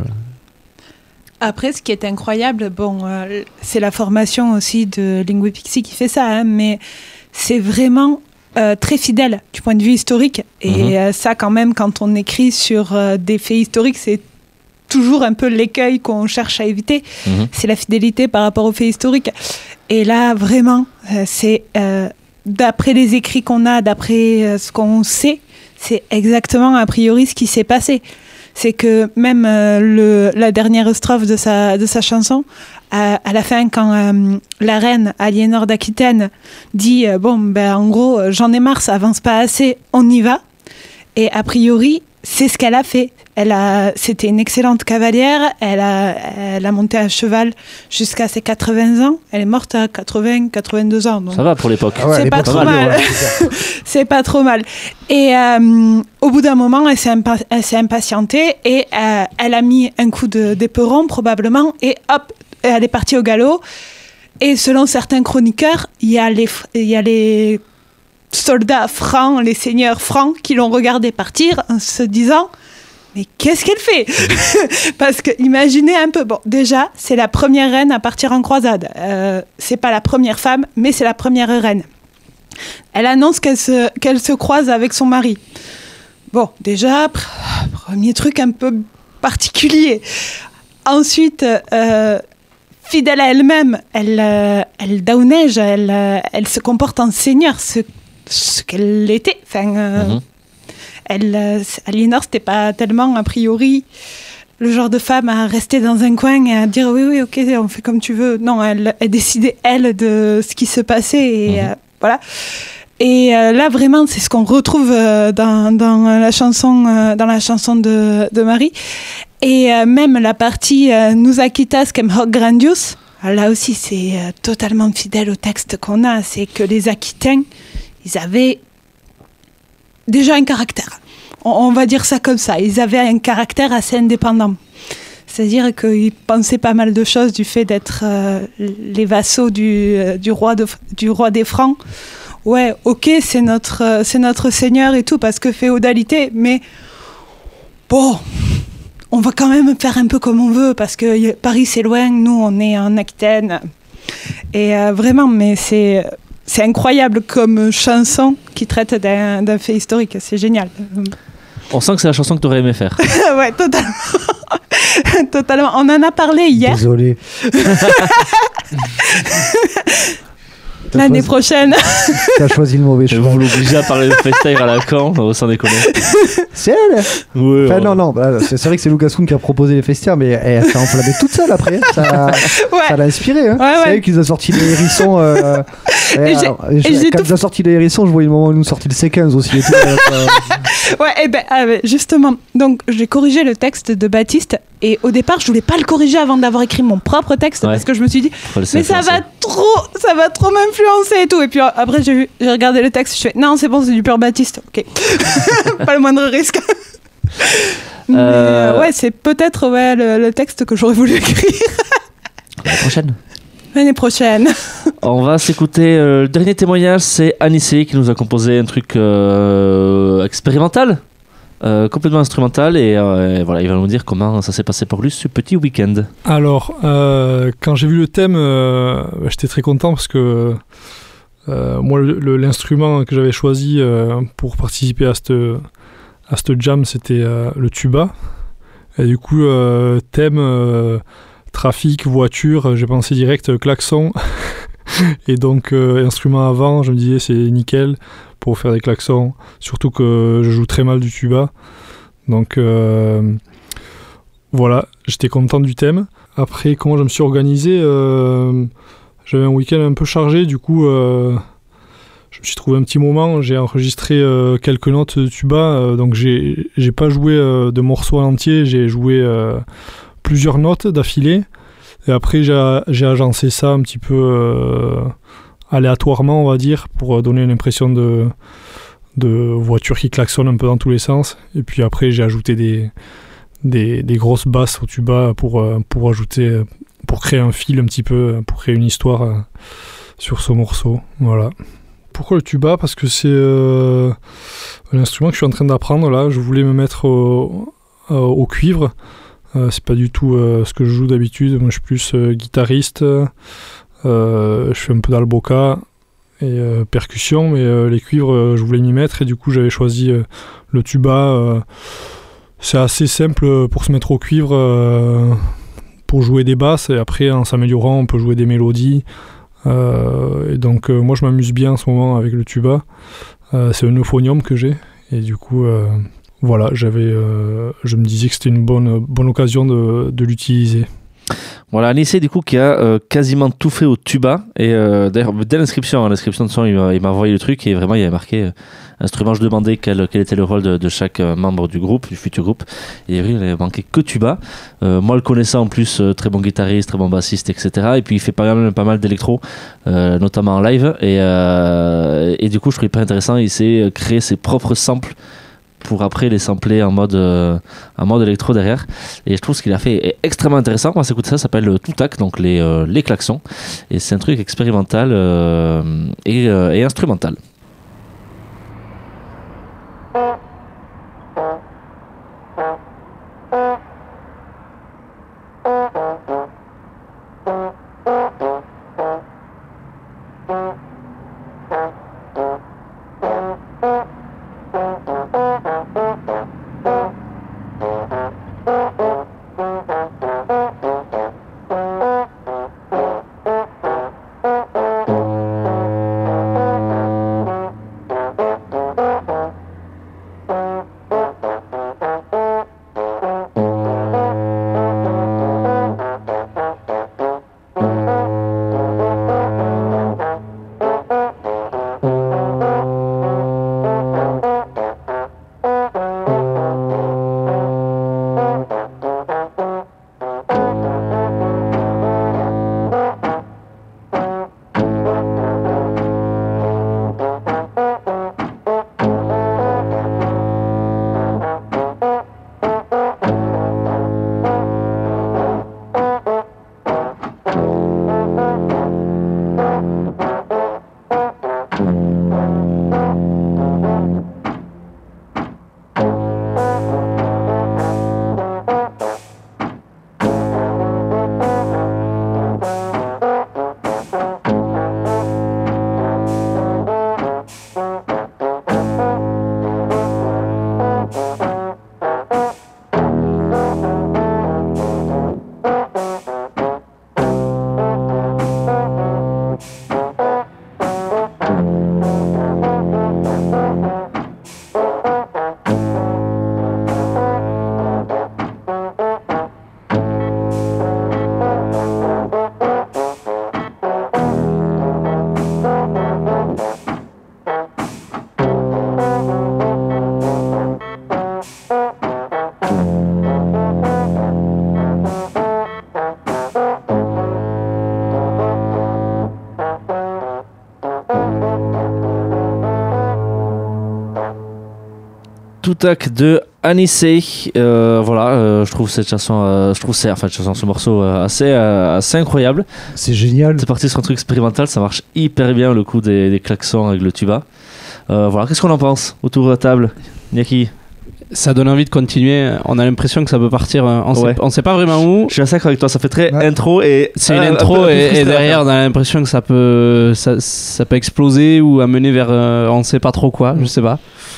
[SPEAKER 3] Après, ce qui est incroyable, bon, euh, c'est la formation aussi de Linguipixi qui fait ça, hein, mais c'est vraiment euh, très fidèle du point de vue historique. Et mmh. euh, ça, quand même, quand on écrit sur euh, des faits historiques, c'est toujours un peu l'écueil qu'on cherche à éviter. Mmh. C'est la fidélité par rapport aux faits historiques. Et là, vraiment, euh, c'est euh, d'après les écrits qu'on a, d'après euh, ce qu'on sait, c'est exactement a priori ce qui s'est passé. C'est que même euh, le, la dernière strophe de sa, de sa chanson, à, à la fin, quand euh, la reine Aliénor d'Aquitaine dit euh, bon, ben, en gros, j'en ai marre, ça avance pas assez, on y va. Et a priori, c'est ce qu'elle a fait. Elle a, c'était une excellente cavalière. Elle a, elle a monté à cheval jusqu'à ses quatre-vingts ans. Elle est morte à quatre-vingts, quatre-vingt-deux ans. Donc
[SPEAKER 1] ça va pour l'époque.
[SPEAKER 3] Ah ouais, c'est, pas trop mal. mal. C'est pas trop mal. Et euh, au bout d'un moment, elle s'est, impa- elle s'est impatientée et euh, elle a mis un coup de, d'éperon probablement et hop, elle est partie au galop. Et selon certains chroniqueurs, il y a les, il y a les soldats francs, les seigneurs francs qui l'ont regardé partir en se disant mais qu'est-ce qu'elle fait ? Parce que imaginez un peu, bon, déjà, c'est la première reine à partir en croisade. Euh, c'est pas la première femme, mais c'est la première reine. Elle annonce qu'elle se, qu'elle se croise avec son mari. Bon, déjà, pr- premier truc un peu particulier. Ensuite, euh, fidèle à elle-même, elle, euh, elle daoneige, elle, euh, elle se comporte en seigneur, ce, ce qu'elle était. Enfin. Euh, mm-hmm. Elle, euh, Aliénor, c'était pas tellement, a priori, le genre de femme à rester dans un coin et à dire oui, oui, ok, on fait comme tu veux. Non, elle, elle décidait, elle, de ce qui se passait. Et mmh. euh, voilà. Et euh, là, vraiment, c'est ce qu'on retrouve euh, dans, dans la chanson, euh, dans la chanson de, de Marie. Et euh, même la partie euh, Nous acquitas quem hoc grandius, là aussi, c'est euh, totalement fidèle au texte qu'on a. C'est que les Aquitains, ils avaient déjà un caractère. On, on va dire ça comme ça. Ils avaient un caractère assez indépendant. C'est-à-dire qu'ils pensaient pas mal de choses du fait d'être euh, les vassaux du, euh, du, roi de, du roi des Francs. Ouais, ok, c'est notre, euh, c'est notre seigneur et tout, parce que féodalité, mais bon, on va quand même faire un peu comme on veut, parce que Paris c'est loin, nous on est en Aquitaine. Et euh, vraiment, mais c'est... C'est incroyable comme chanson qui traite d'un, d'un fait historique, c'est génial.
[SPEAKER 1] On sent que c'est la chanson que tu aurais aimé faire.
[SPEAKER 3] Ouais, totalement. Totalement. On en a parlé hier.
[SPEAKER 4] Désolé.
[SPEAKER 3] L'année choisi... prochaine.
[SPEAKER 4] T'as choisi le mauvais choix.
[SPEAKER 1] Vous l'obligez à parler de freestyle à la Caen, sans déconner.
[SPEAKER 4] C'est elle.
[SPEAKER 1] Oui.
[SPEAKER 4] Enfin, ouais. non, non. Bah, c'est, c'est vrai que c'est Lucas Kuhn qui a proposé les festières, mais elle s'est enflammée toute seule après. Ça, ouais. ça l'a inspiré. Hein. Ouais, c'est ouais. elle qui nous a sorti les hérissons. Euh, et et alors, et et quand elle nous a sorti les hérissons, je voyais le moment où elle nous sortit le C quinze aussi. Et tout, euh,
[SPEAKER 3] ouais, et ben euh, justement, donc j'ai corrigé le texte de Baptiste. Et au départ, je voulais pas le corriger avant d'avoir écrit mon propre texte, ouais. parce que je me suis dit, mais ça va trop, ça va trop m'influencer et tout. Et puis après, j'ai, vu, j'ai regardé le texte, je fais, non, c'est bon, c'est du pur Baptiste, ok. Pas le moindre risque. Mais euh... ouais, c'est peut-être ouais, le, le texte que j'aurais voulu écrire.
[SPEAKER 1] L'année prochaine.
[SPEAKER 3] L'année prochaine.
[SPEAKER 1] On va s'écouter euh, le dernier témoignage, c'est Anissé qui nous a composé un truc euh, expérimental. Euh, complètement instrumental et, euh, et voilà, il va nous dire comment ça s'est passé pour lui ce petit week-end.
[SPEAKER 15] Alors, euh, quand j'ai vu le thème, euh, j'étais très content parce que euh, moi, le, le, l'instrument que j'avais choisi euh, pour participer à cette, à cette jam, c'était euh, le tuba. Et du coup, euh, thème, euh, trafic, voiture, j'ai pensé direct klaxon. Et donc, euh, instrument avant, je me disais c'est nickel pour faire des klaxons, surtout que je joue très mal du tuba. Donc euh, voilà, j'étais content du thème. Après, comment je me suis organisé, euh, j'avais un week-end un peu chargé, du coup euh, je me suis trouvé un petit moment, j'ai enregistré euh, quelques notes de tuba, euh, donc j'ai, j'ai pas joué euh, de morceaux en entier, j'ai joué euh, plusieurs notes d'affilée. Et après, j'ai, j'ai agencé ça un petit peu euh, aléatoirement, on va dire, pour donner une impression de, de voitures qui klaxonnent un peu dans tous les sens. Et puis après, j'ai ajouté des, des, des grosses basses au tuba pour, euh, pour ajouter, pour créer un fil un petit peu, pour créer une histoire euh, sur ce morceau. Voilà. Pourquoi le tuba ? Parce que c'est euh, un instrument que je suis en train d'apprendre là. Je voulais me mettre au, au, au cuivre. Euh, c'est pas du tout euh, ce que je joue d'habitude. Moi, je suis plus euh, guitariste. Euh, je fais un peu d'alboca et euh, percussion, mais euh, les cuivres, euh, je voulais m'y mettre et du coup, j'avais choisi euh, le tuba. Euh, c'est assez simple pour se mettre au cuivre, euh, pour jouer des basses, et après, en s'améliorant, on peut jouer des mélodies. Euh, et donc, euh, moi, je m'amuse bien en ce moment avec le tuba. Euh, c'est un euphonium que j'ai, et du coup. Euh, Voilà, j'avais, euh, je me disais que c'était une bonne, bonne occasion de, de l'utiliser.
[SPEAKER 1] Voilà, Anissé du coup qui a euh, quasiment tout fait au tuba. Et euh, d'ailleurs, dès l'inscription, hein, l'inscription de son, il m'a, il m'a envoyé le truc et vraiment il y avait marqué euh, instrument. Je demandais quel, quel était le rôle de, de chaque euh, membre du groupe, du futur groupe. Et il avait manqué que tuba. Euh, moi, le connaissant en plus, euh, très bon guitariste, très bon bassiste, et cetera. Et puis il fait pas mal, pas mal d'électro, euh, notamment en live. Et, euh, et du coup, je trouvais pas intéressant. Il s'est créé ses propres samples pour après les sampler en mode, euh, en mode électro derrière. Et je trouve ce qu'il a fait est extrêmement intéressant. Moi, s'écoute ça, ça s'appelle le Toutac, donc les, euh, les klaxons. Et c'est un truc expérimental euh, et, euh, et instrumental. Toutac de Anissé, euh, voilà, euh, je trouve cette chanson, euh, je trouve c'est, enfin, cette chanson, ce morceau euh, assez, euh, assez incroyable.
[SPEAKER 4] C'est génial.
[SPEAKER 1] C'est parti sur un truc expérimental, ça marche hyper bien le coup des, des klaxons avec le tuba. Euh, voilà, qu'est-ce qu'on en pense autour de la table, Nyaki?
[SPEAKER 5] Ça donne envie de continuer. On a l'impression que ça peut partir. On ne
[SPEAKER 1] ouais.
[SPEAKER 5] sait, sait pas vraiment où.
[SPEAKER 1] Je suis assez d'accord avec toi. Ça fait très ouais. intro et
[SPEAKER 5] c'est une euh, intro un peu, un peu et, et derrière on a l'impression que ça peut, ça, ça peut exploser ou amener vers, euh, on ne sait pas trop quoi. Je sais pas.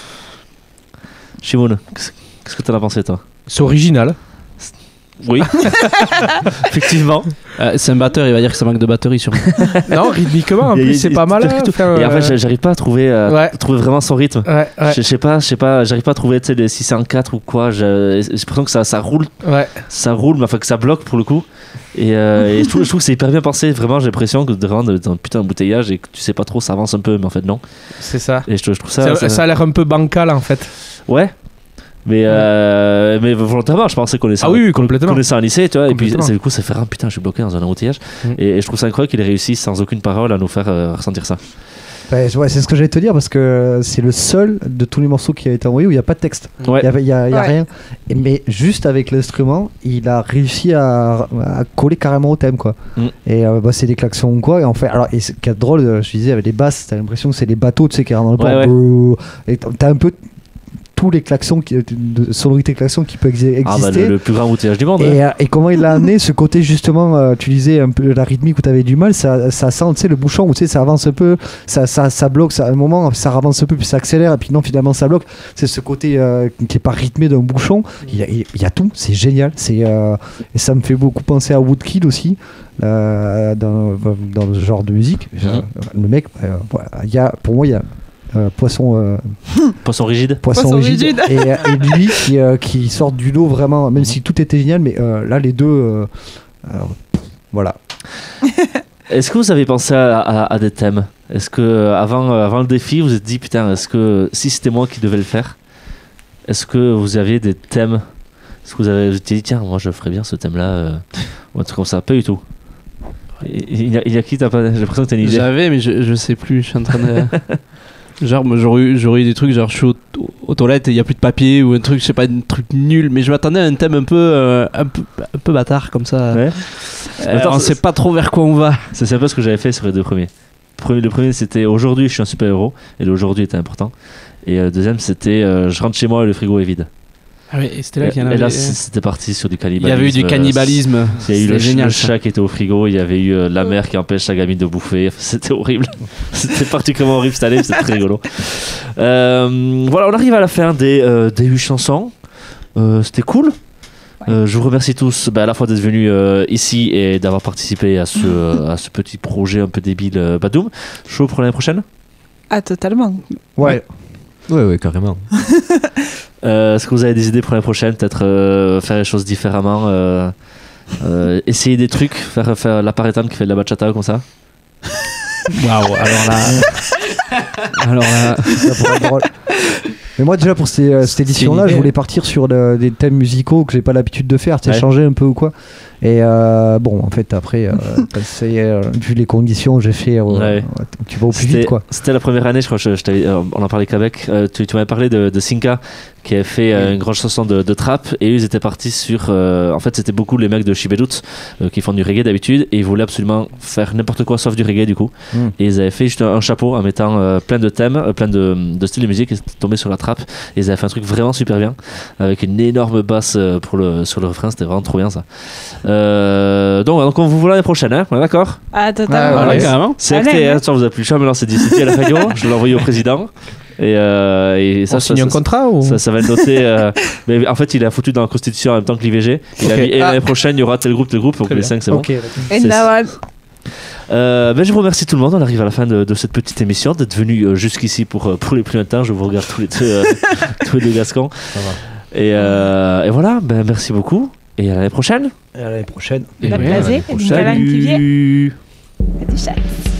[SPEAKER 1] Shimon, qu'est-ce que t'en as pensé toi?
[SPEAKER 9] C'est original.
[SPEAKER 1] Oui, effectivement.
[SPEAKER 5] Euh, c'est un batteur, il va dire que ça manque de batterie sur.
[SPEAKER 9] Non, rythmiquement, en plus, c'est pas mal.
[SPEAKER 1] Enfin, et en fait, j'arrive pas à trouver, euh, ouais. trouver vraiment son rythme.
[SPEAKER 9] Ouais, ouais.
[SPEAKER 1] Je sais pas, je sais pas, j'arrive pas à trouver, tu sais, les six cent quatre ou quoi. J'ai l'impression que ça, ça roule,
[SPEAKER 9] ouais.
[SPEAKER 1] ça roule, mais enfin que ça bloque pour le coup. Et, euh, et je, trouve, je trouve que c'est hyper bien pensé. Vraiment, j'ai l'impression que vraiment dans un putain d'embouteillage et que tu sais pas trop, ça avance un peu, mais en fait non.
[SPEAKER 9] C'est ça.
[SPEAKER 1] Et je, je trouve ça.
[SPEAKER 9] Ça,
[SPEAKER 1] ça,
[SPEAKER 9] ça a l'air un peu bancal en fait.
[SPEAKER 1] Ouais. Mais, euh, mais volontairement, je pensais qu'on est ça.
[SPEAKER 9] Ah oui, oui, complètement.
[SPEAKER 1] Qu'on est ça en lycée, tu vois. Et puis, c'est, du coup, ça fait ah, putain, je suis bloqué dans un embouteillage. Mm. Et, et je trouve ça incroyable qu'il ait réussi sans aucune parole à nous faire euh, ressentir ça.
[SPEAKER 4] Bah, ouais, c'est ce que j'allais te dire parce que c'est le seul de tous les morceaux qui a été envoyé où il n'y a pas de texte. Il
[SPEAKER 1] Ouais.
[SPEAKER 4] n'y a, il y a- il y a
[SPEAKER 3] Ouais.
[SPEAKER 4] rien. Et- mais juste avec l'instrument, il a réussi à, à coller carrément au thème. Quoi.
[SPEAKER 1] Mm.
[SPEAKER 4] Et euh, bah, c'est des klaxons ou quoi. Et en fait, alors, et ce qui est drôle, euh, je disais, avec les basses, t'as l'impression que c'est les bateaux tu sais, qui rentrent dans le
[SPEAKER 1] Ouais,
[SPEAKER 4] port.
[SPEAKER 1] ouais.
[SPEAKER 4] Brrr. Et t'as t'as un peu tous les klaxons, qui, de sonorité klaxon qui peut exi- exister.
[SPEAKER 1] Ah bah le, le plus grand outillage du monde.
[SPEAKER 4] Et,
[SPEAKER 1] hein.
[SPEAKER 4] euh, et comment il l'a amené ce côté justement, euh, tu disais un peu la rythmique où tu avais du mal, ça, ça sent tu sais, le bouchon où tu sais, ça avance un peu, ça, ça, ça bloque, ça, à un moment ça avance un peu puis ça accélère et puis non finalement ça bloque. C'est ce côté euh, qui est pas rythmé d'un bouchon. Il y a, il y a tout, c'est génial. C'est, euh, et ça me fait beaucoup penser à Woodkid aussi. euh, dans, dans ce genre de musique.
[SPEAKER 1] Mhm.
[SPEAKER 4] Le mec, euh, voilà, il y a, pour moi, il y a euh, Poisson, euh,
[SPEAKER 1] Poisson rigide.
[SPEAKER 4] Poisson,
[SPEAKER 3] Poisson
[SPEAKER 4] rigide.
[SPEAKER 3] rigide.
[SPEAKER 4] Et, euh, et lui qui, euh, qui sort du lot vraiment, même si tout était génial, mais euh, là les deux, euh, euh, voilà.
[SPEAKER 1] Est-ce que vous avez pensé à, à- à des thèmes? Est-ce que euh, avant, euh, avant le défi, vous vous êtes dit putain, est-ce que si c'était moi qui devais le faire, est-ce que vous aviez des thèmes? Est-ce que vous avez vous étiez dit tiens, moi je ferais bien ce thème-là euh, ou un truc comme ça? Pas du tout. Il y a, il y a qui t'as pas? J'ai l'impression que t'as une idée.
[SPEAKER 5] J'avais, mais je, je sais plus. Je suis en train de. Genre, moi, j'aurais eu, j'aurais eu des trucs, genre, je suis aux, aux toilettes et il n'y a plus de papier ou un truc, je sais pas, un truc nul. Mais je m'attendais à un thème un peu, euh, un peu, un peu bâtard comme ça.
[SPEAKER 1] Ouais.
[SPEAKER 5] Euh,
[SPEAKER 1] Attends,
[SPEAKER 5] on
[SPEAKER 1] c'est-
[SPEAKER 5] sait pas trop vers quoi on va.
[SPEAKER 1] C'est c'est un peu ce que j'avais fait sur les deux premiers. Premier- Le premier c'était aujourd'hui je suis un super héros et l'aujourd'hui était important. Et euh, le deuxième c'était euh, je rentre chez moi et le frigo est vide.
[SPEAKER 5] Ah oui, et c'était là
[SPEAKER 1] Et,
[SPEAKER 5] qu'il y en
[SPEAKER 1] et
[SPEAKER 5] avait.
[SPEAKER 1] là c- c'était parti sur du
[SPEAKER 5] Il
[SPEAKER 1] cannibalisme.
[SPEAKER 5] y avait eu du cannibalisme.
[SPEAKER 1] Euh, Il y a eu le,
[SPEAKER 5] C'était
[SPEAKER 1] ch-
[SPEAKER 5] génial,
[SPEAKER 1] le
[SPEAKER 5] ça.
[SPEAKER 1] chat qui était au frigo, il y avait eu euh, la mère qui empêche sa gamine de bouffer. Enfin, c'était horrible. C'était particulièrement horrible cette année, c'était très rigolo. Euh, voilà, on arrive à la fin des, euh, des huit chansons. Euh, c'était cool. Euh, je vous remercie tous bah, à la fois d'être venus euh, ici et d'avoir participé à ce, euh, à ce petit projet un peu débile euh, Badoum. Chaud pour l'année prochaine?
[SPEAKER 3] Ah, totalement.
[SPEAKER 4] Ouais.
[SPEAKER 2] Ouais, ouais, carrément.
[SPEAKER 1] Euh, Est-ce que vous avez des idées pour l'année prochaine? Peut-être euh, faire les choses différemment, euh, euh, essayer des trucs, faire, faire la parétane qui fait de la bachata comme ça.
[SPEAKER 5] Waouh, alors là. alors là.
[SPEAKER 4] Ça pourrait être drôle. Mais moi déjà pour ces, euh, cette édition-là,
[SPEAKER 5] une
[SPEAKER 4] je
[SPEAKER 5] idée.
[SPEAKER 4] voulais partir sur le- des thèmes musicaux que j'ai pas l'habitude de faire, tu sais,
[SPEAKER 1] Ouais.
[SPEAKER 4] changer un peu ou quoi. Et euh, bon, en fait après, euh, bah, c'est, euh, vu les conditions, j'ai fait, euh,
[SPEAKER 1] Ouais.
[SPEAKER 4] ouais, tu vas au plus
[SPEAKER 1] C'était-
[SPEAKER 4] vite quoi.
[SPEAKER 1] C'était la première année, je crois, je, je t'avais- euh, on en parlait qu'avec. Euh, tu tu m'avais parlé de, de Sinka qui avait fait euh, une grande chanson de, de trap et eux, ils étaient partis sur. euh, en fait, c'était beaucoup les mecs de Shibedut euh, qui font du reggae d'habitude et ils voulaient absolument faire n'importe quoi sauf du reggae du coup.
[SPEAKER 4] Mm.
[SPEAKER 1] Et ils avaient fait juste un, un chapeau en mettant euh, plein de thèmes, euh, plein de, de styles de musique et c'était tombé sur la trap. Et ils avaient fait un truc vraiment super bien avec une énorme basse euh, pour le, sur le refrain, c'était vraiment trop bien ça. Euh, donc, donc on vous voit l'année prochaine, hein, on est d'accord?
[SPEAKER 3] Ah, totalement.
[SPEAKER 4] Ah, ouais,
[SPEAKER 5] carrément.
[SPEAKER 1] C'est
[SPEAKER 3] Allez,
[SPEAKER 1] acté,
[SPEAKER 3] hein.
[SPEAKER 1] hein. Tiens, vous avez plus le choix, maintenant c'est dit, c'est dit à la radio, je l'ai envoyé au président. Et, euh, et ça,
[SPEAKER 9] On
[SPEAKER 1] ça,
[SPEAKER 9] signe
[SPEAKER 1] ça,
[SPEAKER 9] un contrat ou
[SPEAKER 1] ça, ça va être noté. euh, mais en fait, il a foutu dans la Constitution en même temps que l'I V G. Il a
[SPEAKER 9] Ok.
[SPEAKER 1] mis et
[SPEAKER 9] Ah.
[SPEAKER 1] l'année prochaine, il y aura tel groupe, tel groupe, donc
[SPEAKER 9] Très
[SPEAKER 1] les
[SPEAKER 9] bien.
[SPEAKER 1] cinq, c'est bon.
[SPEAKER 4] Ok.
[SPEAKER 3] Et
[SPEAKER 1] C'est-
[SPEAKER 3] Nawal.
[SPEAKER 1] Euh, ben, je vous remercie tout le monde. On arrive à la fin de, de cette petite émission, d'être venu euh, jusqu'ici pour, euh, pour les plus lointains. Je vous regarde tous les deux, euh, tous les deux Gascons. Et, euh, et voilà, ben, merci beaucoup. Et à l'année prochaine.
[SPEAKER 4] Et à l'année prochaine.
[SPEAKER 3] La
[SPEAKER 5] ouais,
[SPEAKER 3] plaisir.
[SPEAKER 5] à l'année
[SPEAKER 3] Et Nicolas Antivier.
[SPEAKER 1] Salut.
[SPEAKER 3] Adieu, chat.